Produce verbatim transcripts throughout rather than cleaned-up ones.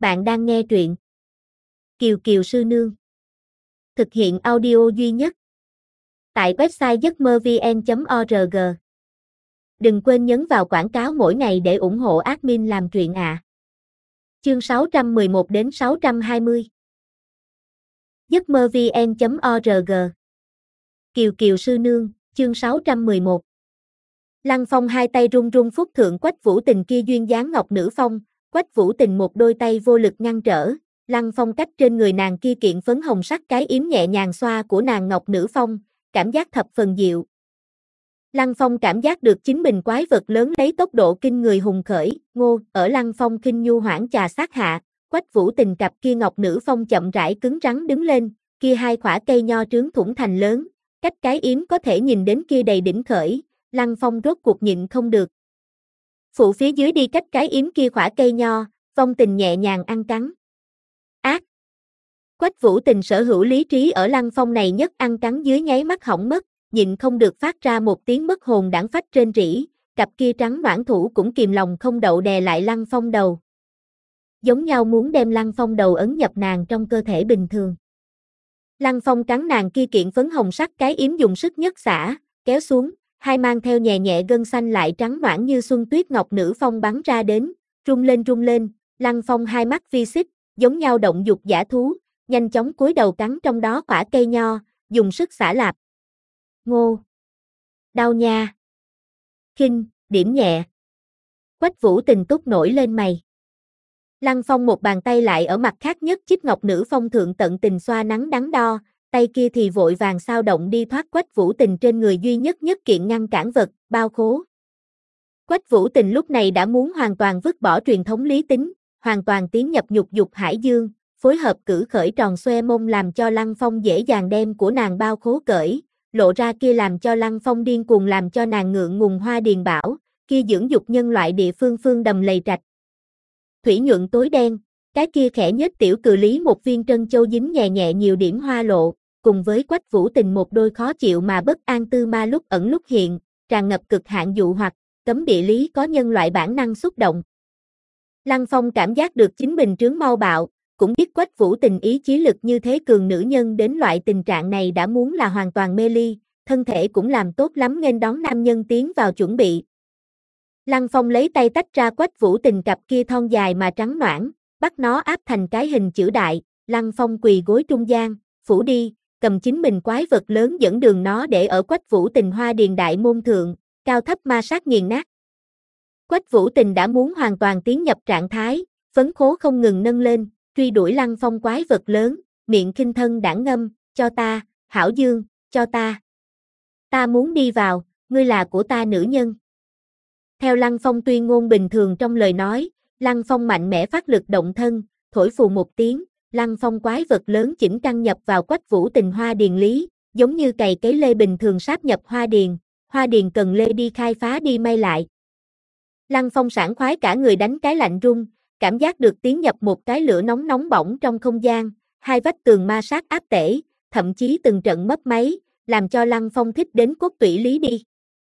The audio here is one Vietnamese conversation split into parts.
Bạn đang nghe truyện Kiều Kiều Sư Nương. Thực hiện audio duy nhất tại website giấc mơ vn chấm org. Đừng quên nhấn vào quảng cáo mỗi ngày để ủng hộ admin làm truyện ạ. À. Chương sáu trăm mười một đến sáu trăm hai mươi. giấc mơ vn chấm org. Kiều Kiều Sư Nương, chương sáu trăm mười một. Lăng Phong hai tay run run phúc thượng Quách Vũ Tình kia duyên dáng ngọc nữ phong, Quách Vũ Tình một đôi tay vô lực ngăn trở, Lăng Phong cách trên người nàng kia kiện phấn hồng sắc cái yếm nhẹ nhàng xoa của nàng ngọc nữ phong, cảm giác thập phần dịu. Lăng Phong cảm giác được chính mình quái vật lớn lấy tốc độ kinh người hùng khởi, ngô, ở Lăng Phong khinh nhu hoảng trà sát hạ, Quách Vũ Tình cặp kia ngọc nữ phong chậm rãi cứng rắn đứng lên, kia hai khỏa cây nho trướng thủng thành lớn, cách cái yếm có thể nhìn đến kia đầy đỉnh khởi, Lăng Phong rốt cuộc nhịn không được. Phụ phía dưới đi cách cái yếm kia khỏa cây nho, Phong Tình nhẹ nhàng ăn cắn. Ác! Quách Vũ Tình sở hữu lý trí ở Lăng Phong này nhất ăn cắn dưới nháy mắt hỏng mất, nhịn không được phát ra một tiếng mất hồn đãng phách trên rỉ, cặp kia trắng noãn thủ cũng kìm lòng không đậu đè lại Lăng Phong đầu. Giống nhau muốn đem Lăng Phong đầu ấn nhập nàng trong cơ thể bình thường. Lăng Phong cắn nàng kia kiện phấn hồng sắc cái yếm dùng sức nhất xả, kéo xuống, hai mang theo nhẹ nhẹ gân xanh lại trắng noãn như xuân tuyết ngọc nữ phong bắn ra đến, rung lên rung lên, Lăng Phong hai mắt vi xích, giống nhau động dục dã thú, nhanh chóng cúi đầu cắn trong đó quả cây nho, dùng sức xả lạp. Ngô! Đau nha! Khinh, điểm nhẹ. Quách Vũ Tình túc nổi lên mày. Lăng Phong một bàn tay lại ở mặt khác nhất chiếc ngọc nữ phong thượng tận tình xoa nắng đắn đo, tay kia thì vội vàng sao động đi thoát Quách Vũ Tình trên người duy nhất nhất kiện ngăn cản vật, bao khố. Quách Vũ Tình lúc này đã muốn hoàn toàn vứt bỏ truyền thống lý tính, hoàn toàn tiến nhập nhục dục hải dương, phối hợp cử khởi tròn xoe mông làm cho Lăng Phong dễ dàng đem của nàng bao khố cởi, lộ ra kia làm cho Lăng Phong điên cuồng làm cho nàng ngượng ngùng hoa điền bảo, kia dưỡng dục nhân loại địa phương phương đầm lầy trạch. Thủy nhuận tối đen, cái kia khẽ nhếch tiểu cự lý một viên trân châu dính nhẹ nhẹ nhiều điểm hoa lộ, cùng với Quách Vũ Tình một đôi khó chịu mà bất an tư ma lúc ẩn lúc hiện, tràn ngập cực hạn dụ hoặc, cấm địa lý có nhân loại bản năng xúc động. Lăng Phong cảm giác được chính mình trướng mau bạo, cũng biết Quách Vũ Tình ý chí lực như thế cường nữ nhân đến loại tình trạng này đã muốn là hoàn toàn mê ly, thân thể cũng làm tốt lắm nghênh đón nam nhân tiến vào chuẩn bị. Lăng Phong lấy tay tách ra Quách Vũ Tình cặp kia thon dài mà trắng noãn, bắt nó áp thành cái hình chữ đại, Lăng Phong quỳ gối trung gian, phủ đi, cầm chính mình quái vật lớn dẫn đường nó để ở Quách Vũ Tình hoa điền đại môn thượng, cao thấp ma sát nghiền nát. Quách Vũ Tình đã muốn hoàn toàn tiến nhập trạng thái, phấn khố không ngừng nâng lên, truy đuổi Lăng Phong quái vật lớn, miệng khinh thân đãng ngâm, cho ta, hảo dương, cho ta. Ta muốn đi vào, ngươi là của ta nữ nhân. Theo Lăng Phong tuyên ngôn bình thường trong lời nói, Lăng Phong mạnh mẽ phát lực động thân, thổi phù một tiếng, Lăng Phong quái vật lớn chỉnh căn nhập vào Quách Vũ Tình hoa điền lý, giống như cày cấy lê bình thường sáp nhập hoa điền, hoa điền cần lê đi khai phá đi may lại. Lăng Phong sảng khoái cả người đánh cái lạnh run, cảm giác được tiến nhập một cái lửa nóng nóng bỏng trong không gian, hai vách tường ma sát áp tể, thậm chí từng trận mấp máy, làm cho Lăng Phong thích đến cốt tủy lý đi.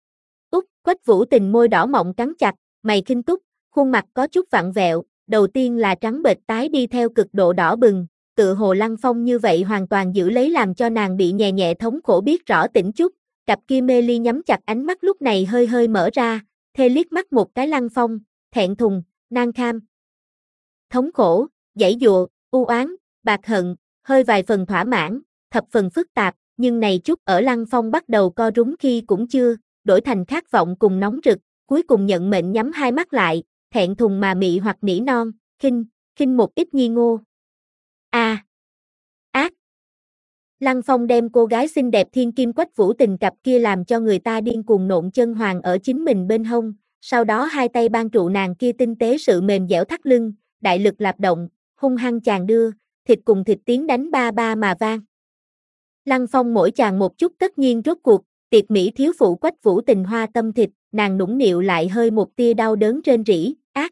Úc, Quách Vũ Tình môi đỏ mọng cắn chặt, mày khinh túc, khuôn mặt có chút vặn vẹo, đầu tiên là trắng bệch tái đi theo cực độ đỏ bừng, tự hồ Lăng Phong như vậy hoàn toàn giữ lấy làm cho nàng bị nhẹ nhẹ thống khổ biết rõ tỉnh chút, cặp kia mê ly nhắm chặt ánh mắt lúc này hơi hơi mở ra, thê liếc mắt một cái Lăng Phong, thẹn thùng, nan kham. Thống khổ, giãy dụa, u oán, bạc hận, hơi vài phần thỏa mãn, thập phần phức tạp, nhưng này chút ở Lăng Phong bắt đầu co rúm khi cũng chưa, đổi thành khát vọng cùng nóng rực, cuối cùng nhận mệnh nhắm hai mắt lại, thẹn thùng mà mị hoặc nỉ non, khinh, khinh một ít nghi ngô. A. À, ác. Lăng Phong đem cô gái xinh đẹp thiên kim Quách Vũ Tình cặp kia làm cho người ta điên cuồng nộn chân hoàng ở chính mình bên hông, sau đó hai tay ban trụ nàng kia tinh tế sự mềm dẻo thắt lưng, đại lực lạp động, hung hăng chàng đưa, thịt cùng thịt tiếng đánh ba ba mà vang. Lăng Phong mỗi chàng một chút tất nhiên rốt cuộc, tiệt mỹ thiếu phụ Quách Vũ Tình hoa tâm thịt, nàng nũng nịu lại hơi một tia đau đớn rên rỉ, ác.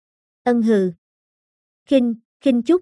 Ân hừ. Khinh, khinh chút.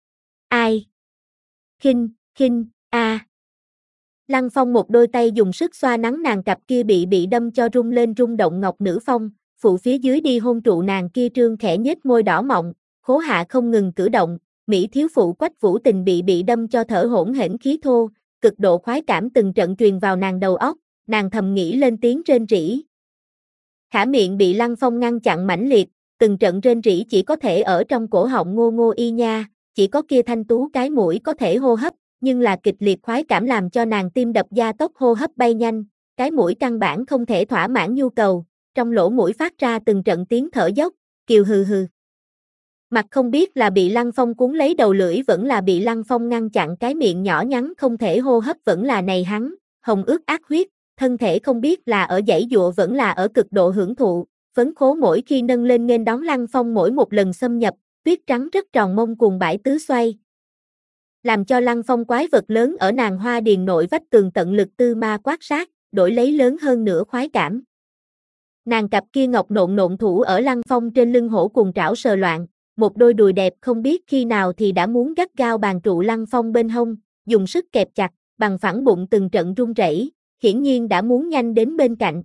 Ai? Khinh, khinh, a. À. Lăng Phong một đôi tay dùng sức xoa nắng nàng cặp kia bị bị đâm cho rung lên rung động ngọc nữ phong, phụ phía dưới đi hôn trụ nàng kia trương khẽ nhếch môi đỏ mọng, khố hạ không ngừng cử động, Mỹ thiếu phụ Quách Vũ Tình bị bị đâm cho thở hổn hển khí thô, cực độ khoái cảm từng trận truyền vào nàng đầu óc, nàng thầm nghĩ lên tiếng rên rỉ. Khả miệng bị Lăng Phong ngăn chặn mãnh liệt, từng trận rên rỉ chỉ có thể ở trong cổ họng ngô ngô y nha, chỉ có kia thanh tú cái mũi có thể hô hấp, nhưng là kịch liệt khoái cảm làm cho nàng tim đập gia tốc hô hấp bay nhanh, cái mũi căn bản không thể thỏa mãn nhu cầu, trong lỗ mũi phát ra từng trận tiếng thở dốc, kiều hừ hừ. Mặt không biết là bị Lăng Phong cuốn lấy đầu lưỡi vẫn là bị Lăng Phong ngăn chặn cái miệng nhỏ nhắn không thể hô hấp vẫn là này hắn, hồng ướt ác huyết, thân thể không biết là ở giãy giụa vẫn là ở cực độ hưởng thụ, phấn khố mỗi khi nâng lên nghênh đón Lăng Phong mỗi một lần xâm nhập, tuyết trắng rất tròn mông cuồng bãi tứ xoay. Làm cho Lăng Phong quái vật lớn ở nàng hoa điền nội vách tường tận lực tư ma quát sát, đổi lấy lớn hơn nữa khoái cảm. Nàng cặp kia ngọc nộn nộn thủ ở Lăng Phong trên lưng hổ cuồng trảo sờ loạn, một đôi đùi đẹp không biết khi nào thì đã muốn gắt gao bàn trụ Lăng Phong bên hông, dùng sức kẹp chặt, bằng phẳng bụng từng trận run rẩy, hiển nhiên đã muốn nhanh đến bên cạnh.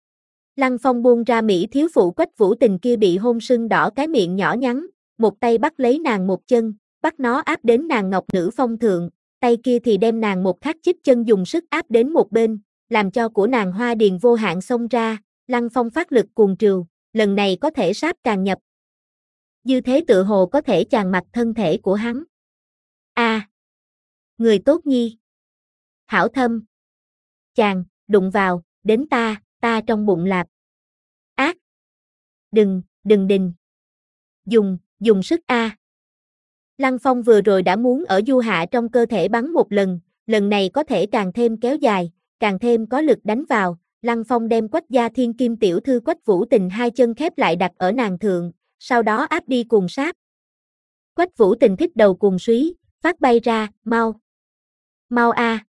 Lăng Phong buông ra Mỹ thiếu phụ Quách Vũ Tình kia bị hôn sưng đỏ cái miệng nhỏ nhắn, một tay bắt lấy nàng một chân, bắt nó áp đến nàng ngọc nữ phong thượng, tay kia thì đem nàng một khắc chích chân dùng sức áp đến một bên, làm cho của nàng hoa điền vô hạn xông ra, Lăng Phong phát lực cuồng trừu, lần này có thể sáp càng nhập. Như thế tự hồ có thể chàng mặt thân thể của hắn. A, à, người tốt nhi. Hảo thâm. Chàng, đụng vào, đến ta, ta trong bụng lạp. Ác. Đừng, đừng đình. Dùng, dùng sức a. À. Lăng Phong vừa rồi đã muốn ở Du Hạ trong cơ thể bắn một lần, lần này có thể càng thêm kéo dài, càng thêm có lực đánh vào. Lăng Phong đem Quách gia thiên kim tiểu thư Quách Vũ Tình hai chân khép lại đặt ở nàng thượng, sau đó áp đi cùng sáp. Quách Vũ Tình thích đầu cùng suý, phát bay ra, mau. Mau a. À.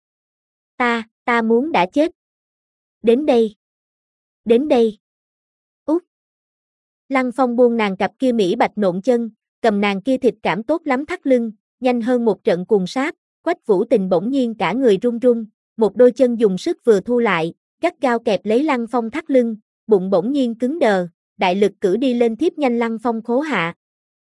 Ta, ta muốn đã chết. Đến đây. Đến đây. Út. Lăng Phong buông nàng cặp kia mỹ bạch nộn chân, cầm nàng kia thịt cảm tốt lắm thắt lưng, nhanh hơn một trận cùng sáp, Quách Vũ Tình bỗng nhiên cả người run run, một đôi chân dùng sức vừa thu lại, gắt gao kẹp lấy Lăng Phong thắt lưng, bụng bỗng nhiên cứng đờ, đại lực cử đi lên thiếp nhanh Lăng Phong khố hạ.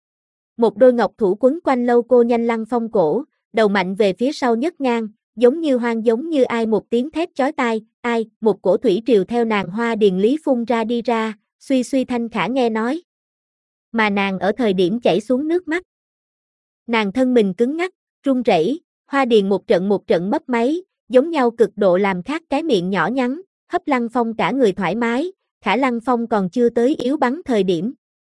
Một đôi ngọc thủ quấn quanh lâu cô nhanh Lăng Phong cổ, đầu mạnh về phía sau nhấc ngang, giống như hoang giống như ai một tiếng thét chói tai, ai, một cổ thủy triều theo nàng hoa điền lý phun ra đi ra, suy suy thanh khả nghe nói. Mà nàng ở thời điểm chảy xuống nước mắt. Nàng thân mình cứng ngắc, run rẩy, hoa điền một trận một trận mấp máy, giống nhau cực độ làm khác cái miệng nhỏ nhắn, hấp Lăng Phong cả người thoải mái, khả Lăng Phong còn chưa tới yếu bắn thời điểm.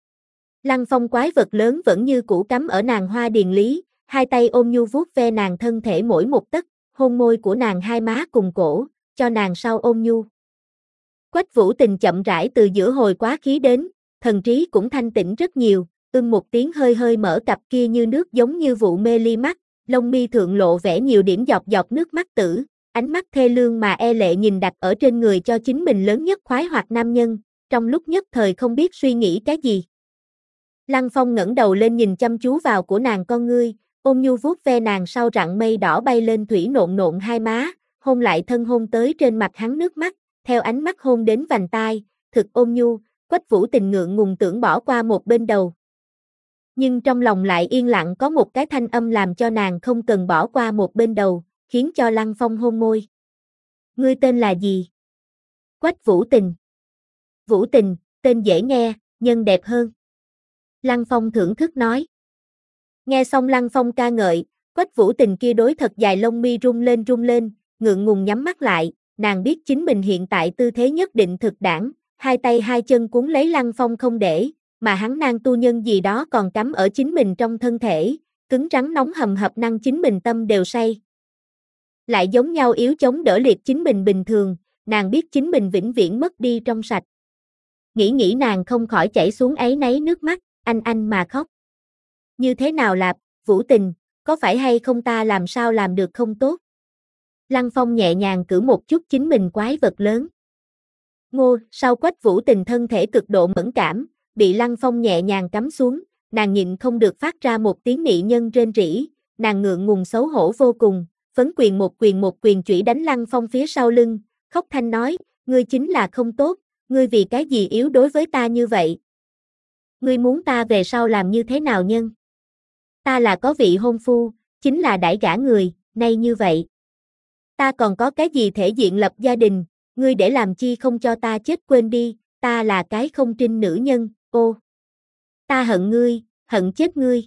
Lăng Phong quái vật lớn vẫn như cũ cắm ở nàng hoa điền lý, hai tay ôm nhu vuốt ve nàng thân thể mỗi một tấc, hôn môi của nàng hai má cùng cổ, cho nàng sau ôm nhu. Quách Vũ Tình chậm rãi từ giữa hồi quá khí đến, thần trí cũng thanh tĩnh rất nhiều, ưng một tiếng hơi hơi mở cặp kia như nước giống như vụ mê ly mắt, lông mi thượng lộ vẻ nhiều điểm giọt giọt nước mắt tử, ánh mắt thê lương mà e lệ nhìn đặt ở trên người cho chính mình lớn nhất khoái hoặc nam nhân, trong lúc nhất thời không biết suy nghĩ cái gì. Lăng Phong ngẩng đầu lên nhìn chăm chú vào của nàng con ngươi, ôm nhu vuốt ve nàng sau rặng mây đỏ bay lên thủy nộn nộn hai má, hôn lại thân hôn tới trên mặt hắn nước mắt, theo ánh mắt hôn đến vành tai, thực ôm nhu, Quách Vũ Tình ngượng ngùng tưởng bỏ qua một bên đầu. Nhưng trong lòng lại yên lặng có một cái thanh âm làm cho nàng không cần bỏ qua một bên đầu, khiến cho Lăng Phong hôn môi. Ngươi tên là gì? Quách Vũ Tình. Vũ Tình, tên dễ nghe, nhân đẹp hơn. Lăng Phong thưởng thức nói. Nghe xong Lăng Phong ca ngợi, Quách Vũ Tình kia đối thật dài lông mi rung lên rung lên, ngượng ngùng nhắm mắt lại, nàng biết chính mình hiện tại tư thế nhất định thực đảng, hai tay hai chân cuốn lấy Lăng Phong không để, mà hắn năng tu nhân gì đó còn cắm ở chính mình trong thân thể, cứng rắn nóng hầm hập năng chính mình tâm đều say. Lại giống nhau yếu chống đỡ liệt chính mình bình thường, nàng biết chính mình vĩnh viễn mất đi trong sạch. Nghĩ nghĩ nàng không khỏi chảy xuống áy náy nước mắt, anh anh mà khóc. Như thế nào lạp, Vũ Tình, có phải hay không ta làm sao làm được không tốt? Lăng Phong nhẹ nhàng cử một chút chính mình quái vật lớn. Ngô, sau Quách Vũ Tình thân thể cực độ mẫn cảm, bị Lăng Phong nhẹ nhàng cắm xuống, nàng nhịn không được phát ra một tiếng nị nhân rên rỉ, nàng ngượng ngùng xấu hổ vô cùng, phấn quyền một quyền một quyền chủy đánh Lăng Phong phía sau lưng, khóc thanh nói, ngươi chính là không tốt, ngươi vì cái gì yếu đối với ta như vậy? Ngươi muốn ta về sau làm như thế nào nhân? Ta là có vị hôn phu, chính là đãi gả người, nay như vậy. Ta còn có cái gì thể diện lập gia đình, ngươi để làm chi không cho ta chết quên đi, ta là cái không trinh nữ nhân, ô. Ta hận ngươi, hận chết ngươi.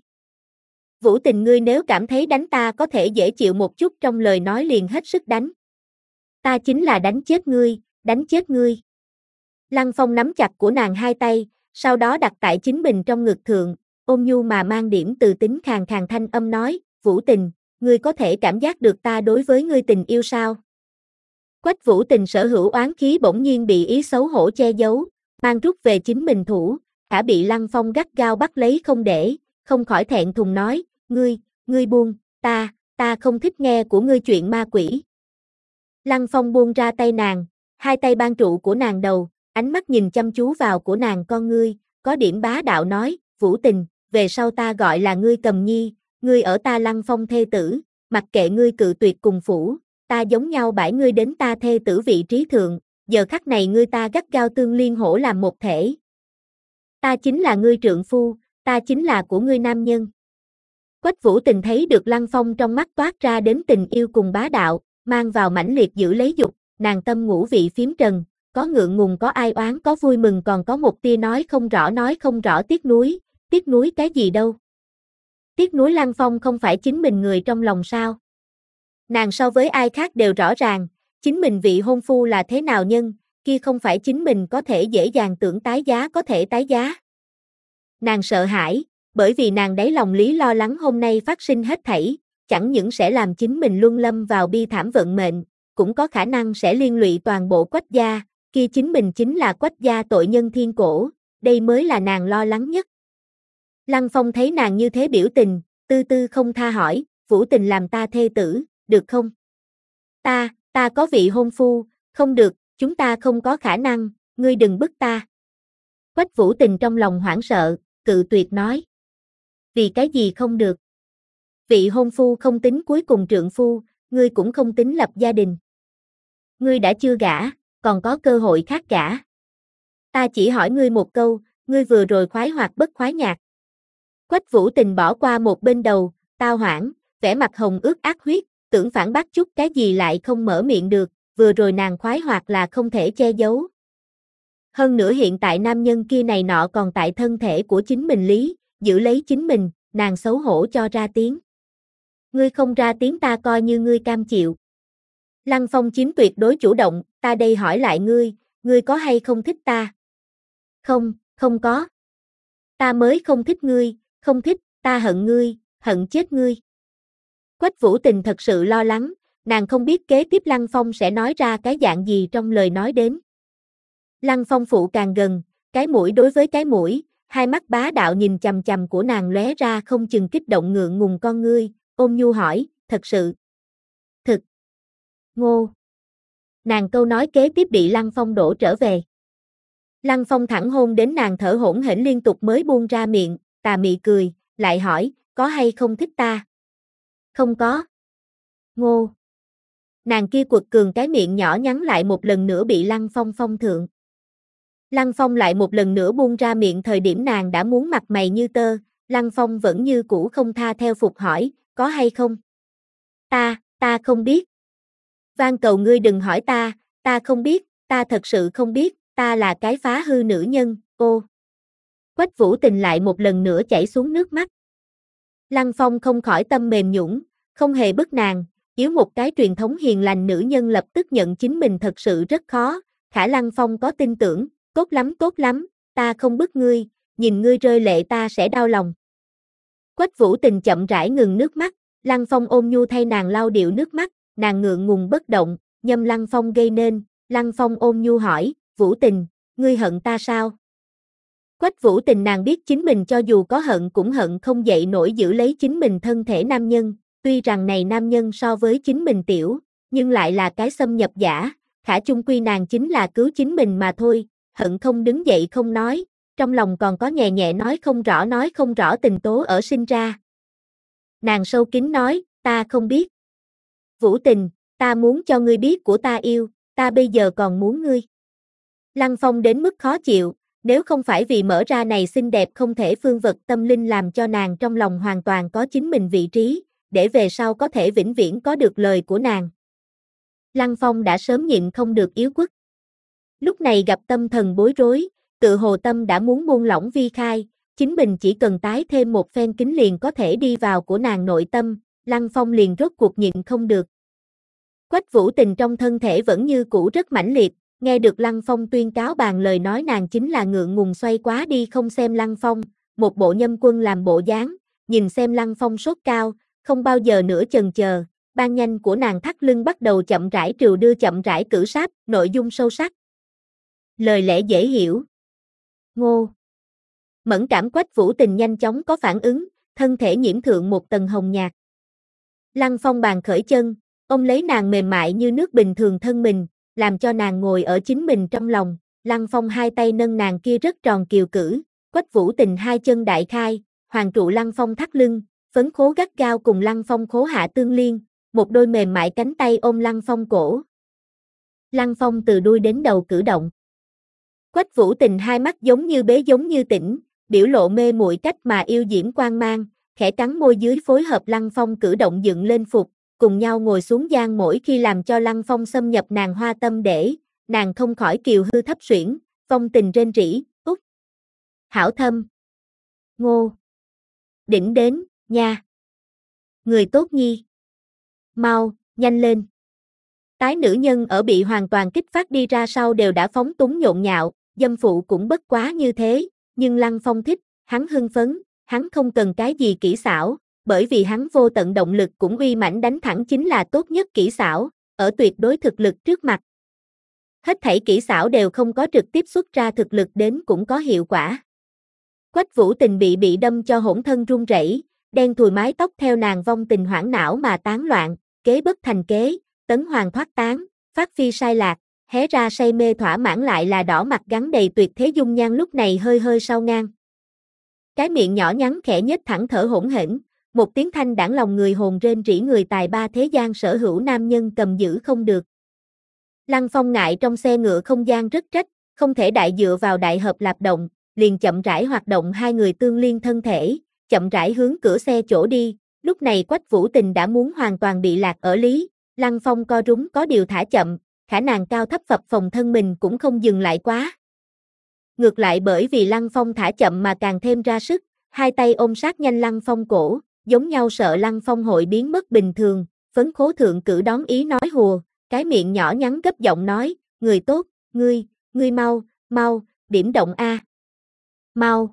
Vũ Tình ngươi nếu cảm thấy đánh ta có thể dễ chịu một chút trong lời nói liền hết sức đánh. Ta chính là đánh chết ngươi, đánh chết ngươi. Lăng Phong nắm chặt của nàng hai tay, sau đó đặt tại chính mình trong ngực thượng, ôn nhu mà mang điểm từ tính khàn khàn thanh âm nói, Vũ Tình, ngươi có thể cảm giác được ta đối với ngươi tình yêu sao? Quách Vũ Tình sở hữu oán khí bỗng nhiên bị ý xấu hổ che giấu, mang rút về chính mình thủ, cả bị Lăng Phong gắt gao bắt lấy không để, không khỏi thẹn thùng nói, ngươi, ngươi buông, ta, ta không thích nghe của ngươi chuyện ma quỷ. Lăng Phong buông ra tay nàng, hai tay ban trụ của nàng đầu, ánh mắt nhìn chăm chú vào của nàng con ngươi, có điểm bá đạo nói, Vũ Tình, về sau ta gọi là ngươi Cầm Nhi, ngươi ở ta Lăng Phong thê tử, mặc kệ ngươi cự tuyệt cùng phủ, ta giống nhau bãi ngươi đến ta thê tử vị trí thượng, giờ khắc này ngươi ta gắt gao tương liên hỗ làm một thể. Ta chính là ngươi trượng phu, ta chính là của ngươi nam nhân. Quách Vũ Tình thấy được Lăng Phong trong mắt toát ra đến tình yêu cùng bá đạo, mang vào mãnh liệt giữ lấy dục, nàng tâm ngũ vị phiếm trần, có ngượng ngùng có ai oán có vui mừng còn có một tia nói không rõ nói không rõ tiếc nuối, tiếc nuối cái gì đâu. Tiếc nuối Lăng Phong không phải chính mình người trong lòng sao. Nàng so với ai khác đều rõ ràng, chính mình vị hôn phu là thế nào nhân, kia không phải chính mình có thể dễ dàng tưởng tái giá có thể tái giá. Nàng sợ hãi, bởi vì nàng đáy lòng lý lo lắng hôm nay phát sinh hết thảy, chẳng những sẽ làm chính mình luân lâm vào bi thảm vận mệnh, cũng có khả năng sẽ liên lụy toàn bộ Quách gia, kia chính mình chính là Quách gia tội nhân thiên cổ, đây mới là nàng lo lắng nhất. Lăng Phong thấy nàng như thế biểu tình, tư tư không tha hỏi, Vũ Tình làm ta thê tử, được không? Ta, ta có vị hôn phu, không được, chúng ta không có khả năng, ngươi đừng bức ta. Quách Vũ Tình trong lòng hoảng sợ, cự tuyệt nói. Vì cái gì không được? Vị hôn phu không tính cuối cùng trượng phu, ngươi cũng không tính lập gia đình. Ngươi đã chưa gả, còn có cơ hội khác gả. Ta chỉ hỏi ngươi một câu, ngươi vừa rồi khoái hoặc bất khoái nhạc. Quách Vũ Tình bỏ qua một bên đầu, tao hoảng, vẻ mặt hồng ướt ác huyết, tưởng phản bác chút cái gì lại không mở miệng được, vừa rồi nàng khoái hoặc là không thể che giấu. Hơn nữa hiện tại nam nhân kia này nọ còn tại thân thể của chính mình lý, giữ lấy chính mình, nàng xấu hổ cho ra tiếng. Ngươi không ra tiếng ta coi như ngươi cam chịu. Lăng Phong chiếm tuyệt đối chủ động, ta đây hỏi lại ngươi, ngươi có hay không thích ta? Không, không có. Ta mới không thích ngươi, không thích, ta hận ngươi, hận chết ngươi. Quách Vũ Tình thật sự lo lắng, nàng không biết kế tiếp Lăng Phong sẽ nói ra cái dạng gì trong lời nói đến. Lăng Phong phụ càng gần, cái mũi đối với cái mũi, hai mắt bá đạo nhìn chằm chằm của nàng lóe ra không chừng kích động ngượng ngùng con ngươi, ôm nhu hỏi, thật sự. Thực. Ngô. Nàng câu nói kế tiếp bị Lăng Phong đổ trở về. Lăng Phong thẳng hôn đến nàng thở hổn hển liên tục mới buông ra miệng, tà mị cười, lại hỏi, có hay không thích ta? Không có. Ngô. Nàng kia quật cường cái miệng nhỏ nhắn lại một lần nữa bị Lăng Phong phong thượng. Lăng Phong lại một lần nữa buông ra miệng thời điểm nàng đã muốn mặt mày như tơ, Lăng Phong vẫn như cũ không tha theo phục hỏi, có hay không? Ta, ta không biết. Van cầu ngươi đừng hỏi ta, ta không biết, ta thật sự không biết, ta là cái phá hư nữ nhân, ô. Quách Vũ Tình lại một lần nữa chảy xuống nước mắt. Lăng Phong không khỏi tâm mềm nhũn, không hề bức nàng, yếu một cái truyền thống hiền lành nữ nhân lập tức nhận chính mình thật sự rất khó, khả Lăng Phong có tin tưởng, tốt lắm tốt lắm, ta không bức ngươi, nhìn ngươi rơi lệ ta sẽ đau lòng. Quách Vũ Tình chậm rãi ngừng nước mắt, Lăng Phong ôm nhu thay nàng lau điệu nước mắt, nàng ngượng ngùng bất động, nhâm Lăng Phong gây nên, Lăng Phong ôm nhu hỏi, Vũ Tình, ngươi hận ta sao? Quách Vũ Tình nàng biết chính mình cho dù có hận cũng hận không dậy nổi giữ lấy chính mình thân thể nam nhân, tuy rằng này nam nhân so với chính mình tiểu, nhưng lại là cái xâm nhập giả, khả chung quy nàng chính là cứu chính mình mà thôi, hận không đứng dậy không nói, trong lòng còn có nhẹ nhẹ nói không rõ nói không rõ tình tố ở sinh ra. Nàng sâu kín nói, ta không biết. Vũ Tình, ta muốn cho ngươi biết của ta yêu, ta bây giờ còn muốn ngươi. Lăng Phong đến mức khó chịu, Nếu không phải vì mở ra này xinh đẹp không thể phương vật tâm linh làm cho nàng trong lòng hoàn toàn có chính mình vị trí, để về sau có thể vĩnh viễn có được lời của nàng. Lăng Phong đã sớm nhịn không được yếu quất. Lúc này gặp tâm thần bối rối, tự hồ tâm đã muốn buông lỏng vi khai, chính mình chỉ cần tái thêm một phen kính liền có thể đi vào của nàng nội tâm, Lăng Phong liền rốt cuộc nhịn không được. Quách Vũ Tình trong thân thể vẫn như cũ rất mãnh liệt, nghe được Lăng Phong tuyên cáo bàn lời nói nàng chính là ngượng ngùng xoay quá đi không xem Lăng Phong, một bộ nhâm quân làm bộ dáng, nhìn xem Lăng Phong sốt cao, không bao giờ nữa chần chờ, ban nhanh của nàng thắt lưng bắt đầu chậm rãi trừ đưa chậm rãi cử sáp, nội dung sâu sắc. Lời lẽ dễ hiểu. Ngô. Mẫn cảm Quách Vũ Tình nhanh chóng có phản ứng, thân thể nhiễm thượng một tầng hồng nhạt. Lăng Phong bàn khởi chân, ôm lấy nàng mềm mại như nước bình thường thân mình, làm cho nàng ngồi ở chính mình trong lòng, Lăng Phong hai tay nâng nàng kia rất tròn kiều cử, Quách Vũ Tình hai chân đại khai, hoàng trụ Lăng Phong thắt lưng, phấn khố gắt gao cùng Lăng Phong khố hạ tương liên, một đôi mềm mại cánh tay ôm Lăng Phong cổ. Lăng Phong từ đuôi đến đầu cử động. Quách Vũ Tình hai mắt giống như bế giống như tỉnh, biểu lộ mê muội cách mà yêu diễm quang mang, khẽ cắn môi dưới phối hợp Lăng Phong cử động dựng lên phục, cùng nhau ngồi xuống gian mỗi khi làm cho Lăng Phong xâm nhập nàng hoa tâm để, nàng không khỏi kiều hư thấp suyễn, phong tình rên rỉ, út. Hảo thâm. Ngô. Đỉnh đến, nha. Người tốt nhi. Mau, nhanh lên. Tái nữ nhân ở bị hoàn toàn kích phát đi ra sau đều đã phóng túng nhộn nhạo, dâm phụ cũng bất quá như thế, nhưng Lăng Phong thích, hắn hưng phấn, hắn không cần cái gì kỹ xảo, bởi vì hắn vô tận động lực cũng uy mãnh đánh thẳng chính là tốt nhất kỹ xảo, ở tuyệt đối thực lực trước mặt. Hết thảy kỹ xảo đều không có trực tiếp xuất ra thực lực đến cũng có hiệu quả. Quách Vũ Tình bị bị đâm cho hỗn thân run rẩy, đen thùi mái tóc theo nàng vong tình hoảng não mà tán loạn, kế bất thành kế, tấn hoàng thoát tán, phát phi sai lạc, hé ra say mê thỏa mãn lại là đỏ mặt gắn đầy tuyệt thế dung nhan lúc này hơi hơi sau ngang. Cái miệng nhỏ nhắn khẽ nhếch thẳng thở hỗn hển, một tiếng thanh đãng lòng người hồn rên rỉ người tài ba thế gian sở hữu nam nhân cầm giữ không được. Lăng Phong ngại trong xe ngựa không gian rất trách, không thể đại dựa vào đại hợp lạp động, liền chậm rãi hoạt động hai người tương liên thân thể, chậm rãi hướng cửa xe chỗ đi, lúc này Quách Vũ Tình đã muốn hoàn toàn bị lạc ở lý, Lăng Phong co rúm có điều thả chậm, khả năng cao thấp phập phồng thân mình cũng không dừng lại quá. Ngược lại bởi vì Lăng Phong thả chậm mà càng thêm ra sức, hai tay ôm sát nhanh Lăng Phong cổ, giống nhau sợ Lăng Phong hội biến mất bình thường, phấn khố thượng cử đón ý nói hùa, cái miệng nhỏ nhắn gấp giọng nói, người tốt, ngươi, ngươi mau, mau, điểm động a. Mau.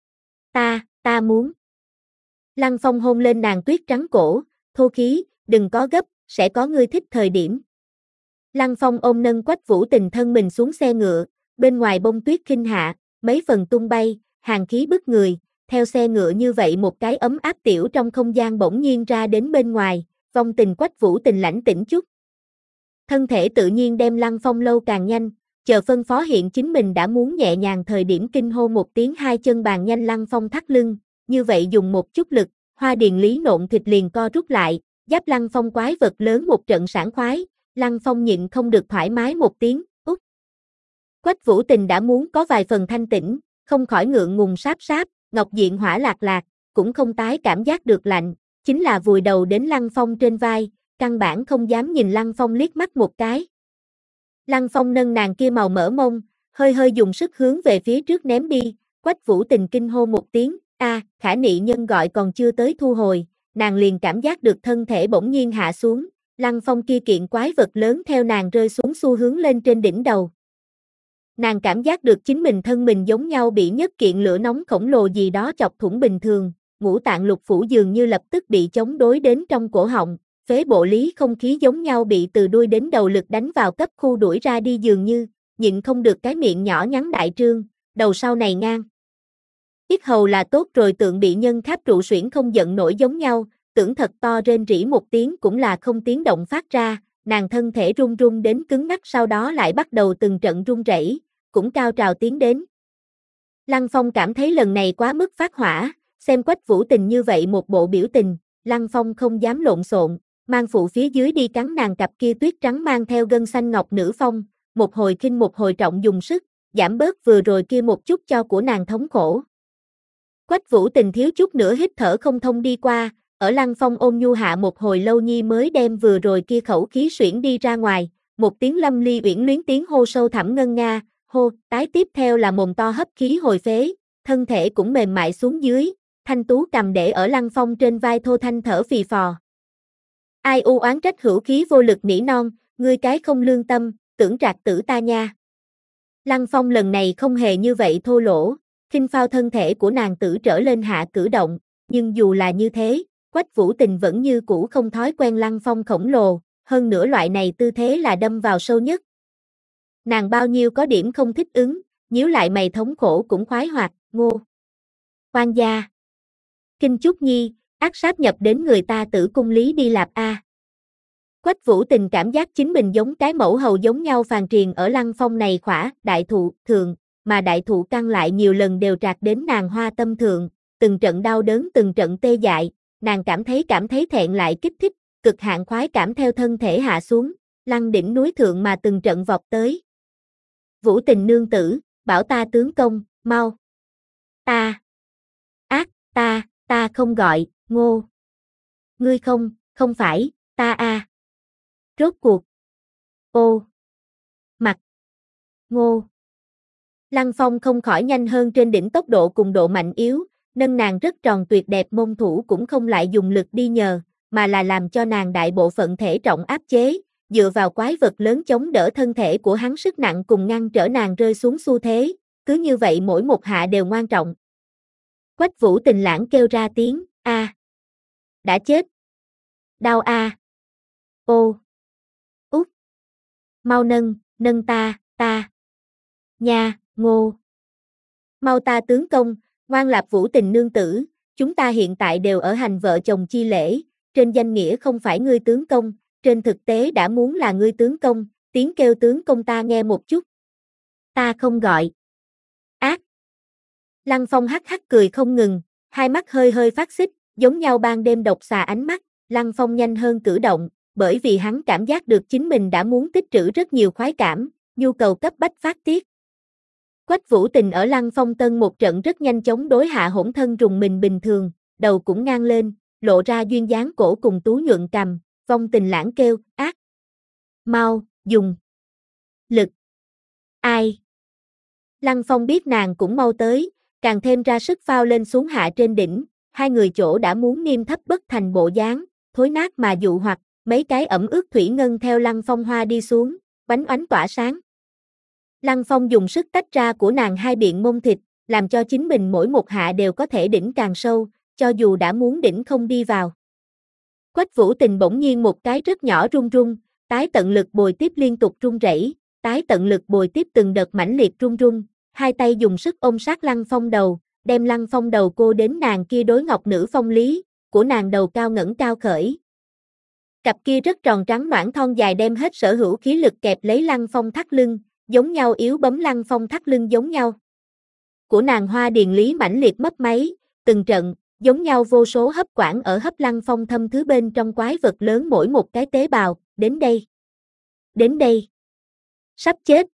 Ta, ta muốn. Lăng Phong hôn lên nàng tuyết trắng cổ, thô khí, đừng có gấp, sẽ có ngươi thích thời điểm. Lăng Phong ôm nâng Quách Vũ Tình thân mình xuống xe ngựa, bên ngoài bông tuyết khinh hạ, mấy phần tung bay, hàn khí bức người, theo xe ngựa như vậy một cái ấm áp tiểu trong không gian bỗng nhiên ra đến bên ngoài, vong tình Quách Vũ Tình lãnh tĩnh chút. Thân thể tự nhiên đem Lăng Phong lâu càng nhanh, chờ phân phó hiện chính mình đã muốn nhẹ nhàng thời điểm kinh hô một tiếng hai chân bàn nhanh Lăng Phong thắt lưng, như vậy dùng một chút lực, hoa điền lý nộn thịt liền co rút lại, giáp Lăng Phong quái vật lớn một trận sảng khoái, Lăng Phong nhịn không được thoải mái một tiếng, út. Quách Vũ Tình đã muốn có vài phần thanh tĩnh, không khỏi ngượng ngùng sáp sáp, ngọc diện hỏa lạc lạc, cũng không tái cảm giác được lạnh, chính là vùi đầu đến Lăng Phong trên vai, căn bản không dám nhìn Lăng Phong liếc mắt một cái. Lăng Phong nâng nàng kia màu mỡ mông, hơi hơi dùng sức hướng về phía trước ném đi, Quách Vũ Tình kinh hô một tiếng, a, khả nị nhân gọi còn chưa tới thu hồi, nàng liền cảm giác được thân thể bỗng nhiên hạ xuống, Lăng Phong kia kiện quái vật lớn theo nàng rơi xuống xu hướng lên trên đỉnh đầu. Nàng cảm giác được chính mình thân mình giống nhau bị nhất kiện lửa nóng khổng lồ gì đó chọc thủng bình thường, ngũ tạng lục phủ dường như lập tức bị chống đối đến trong cổ họng, phế bộ lý không khí giống nhau bị từ đuôi đến đầu lực đánh vào cấp khu đuổi ra đi dường như, nhịn không được cái miệng nhỏ nhắn đại trương, đầu sau này ngang. Ít hầu là tốt rồi tượng bị nhân kháp trụ xuyển không giận nổi giống nhau, tưởng thật to rên rỉ một tiếng cũng là không tiếng động phát ra, nàng thân thể run run đến cứng ngắc sau đó lại bắt đầu từng trận run rẩy, cũng cao trào tiến đến. Lăng Phong cảm thấy lần này quá mức phát hỏa, xem Quách Vũ Tình như vậy một bộ biểu tình, Lăng Phong không dám lộn xộn, mang phụ phía dưới đi cắn nàng cặp kia tuyết trắng mang theo gân xanh ngọc nữ phong, một hồi khinh một hồi trọng dùng sức, giảm bớt vừa rồi kia một chút cho của nàng thống khổ. Quách Vũ Tình thiếu chút nữa hít thở không thông đi qua, ở Lăng Phong ôm nhu hạ một hồi lâu nhi mới đem vừa rồi kia khẩu khí xuyển đi ra ngoài, một tiếng lâm ly uyển luyến tiếng hô sâu thẳm ngân nga, hô, tái tiếp theo là mồm to hấp khí hồi phế, thân thể cũng mềm mại xuống dưới, thanh tú cầm để ở Lăng Phong trên vai thô thanh thở phì phò. Ai u oán trách hữu khí vô lực nỉ non, ngươi cái không lương tâm, tưởng trạc tử ta nha. Lăng Phong lần này không hề như vậy thô lỗ, khinh phao thân thể của nàng tử trở lên hạ cử động, nhưng dù là như thế, Quách Vũ Tình vẫn như cũ không thói quen Lăng Phong khổng lồ, hơn nữa loại này tư thế là đâm vào sâu nhất. Nàng bao nhiêu có điểm không thích ứng, nhíu lại mày thống khổ cũng khoái hoạt, ngô. Quan gia. Kinh Trúc Nhi, ác sáp nhập đến người ta tử cung lý đi lạp a. Quách Vũ Tình cảm giác chính mình giống cái mẫu hầu giống nhau phàn triền ở Lăng Phong này khỏa, đại thụ, thường, mà đại thụ căn lại nhiều lần đều trạc đến nàng hoa tâm thượng, từng trận đau đớn từng trận tê dại, nàng cảm thấy cảm thấy thẹn lại kích thích, cực hạn khoái cảm theo thân thể hạ xuống, lăng đỉnh núi thượng mà từng trận vọt tới. Vũ Tình nương tử, bảo ta tướng công, mau. Ta. Ác, ta, ta không gọi, ngô. Ngươi không, không phải, ta a. À. Rốt cuộc. Ô. Mặt. Ngô. Lăng Phong không khỏi nhanh hơn trên đỉnh tốc độ cùng độ mạnh yếu, nâng nàng rất tròn tuyệt đẹp môn thủ cũng không lại dùng lực đi nhờ, mà là làm cho nàng đại bộ phận thể trọng áp chế, dựa vào quái vật lớn chống đỡ thân thể của hắn sức nặng cùng ngăn trở nàng rơi xuống xu thế, cứ như vậy mỗi một hạ đều ngoan trọng. Quách Vũ Tình lãng kêu ra tiếng, a. Đã chết. Đau a. Ô. Út. Mau nâng, nâng ta, ta. Nha, ngô. Mau ta tướng công, ngoan lạp Vũ Tình nương tử, chúng ta hiện tại đều ở hành vợ chồng chi lễ, trên danh nghĩa không phải ngươi tướng công, trên thực tế đã muốn là ngươi tướng công, tiếng kêu tướng công ta nghe một chút. Ta không gọi. Ác. Lăng Phong hắc hắc cười không ngừng, hai mắt hơi hơi phát xích, giống nhau ban đêm độc xà ánh mắt, Lăng Phong nhanh hơn cử động, bởi vì hắn cảm giác được chính mình đã muốn tích trữ rất nhiều khoái cảm, nhu cầu cấp bách phát tiết. Quách Vũ Tình ở Lăng Phong tân một trận rất nhanh chóng đối hạ hỗn thân rùng mình bình thường, đầu cũng ngang lên, lộ ra duyên dáng cổ cùng tú nhuận cằm, vong tình lãng kêu, ác. Mau, dùng. Lực. Ai. Lăng Phong biết nàng cũng mau tới, càng thêm ra sức phao lên xuống hạ trên đỉnh, hai người chỗ đã muốn niêm thấp bất thành bộ dáng, thối nát mà dụ hoặc, mấy cái ẩm ướt thủy ngân theo Lăng Phong hoa đi xuống, oánh oánh tỏa sáng. Lăng Phong dùng sức tách ra của nàng hai biện mông thịt, làm cho chính mình mỗi một hạ đều có thể đỉnh càng sâu, cho dù đã muốn đỉnh không đi vào. Quách Vũ Tình bỗng nhiên một cái rất nhỏ run run, tái tận lực bồi tiếp liên tục run rẩy, tái tận lực bồi tiếp từng đợt mãnh liệt run run, hai tay dùng sức ôm sát Lăng Phong đầu, đem Lăng Phong đầu cô đến nàng kia đối ngọc nữ phong lý, của nàng đầu cao ngẩng cao khởi. Cặp kia rất tròn trắng noãn thon dài đem hết sở hữu khí lực kẹp lấy Lăng Phong thắt lưng, giống nhau yếu bấm Lăng Phong thắt lưng giống nhau. Của nàng hoa điền lý mãnh liệt mất máy, từng trận, giống nhau vô số hấp quản ở hấp Lăng Phong thâm thứ bên trong quái vật lớn mỗi một cái tế bào, đến đây. Đến đây. Sắp chết.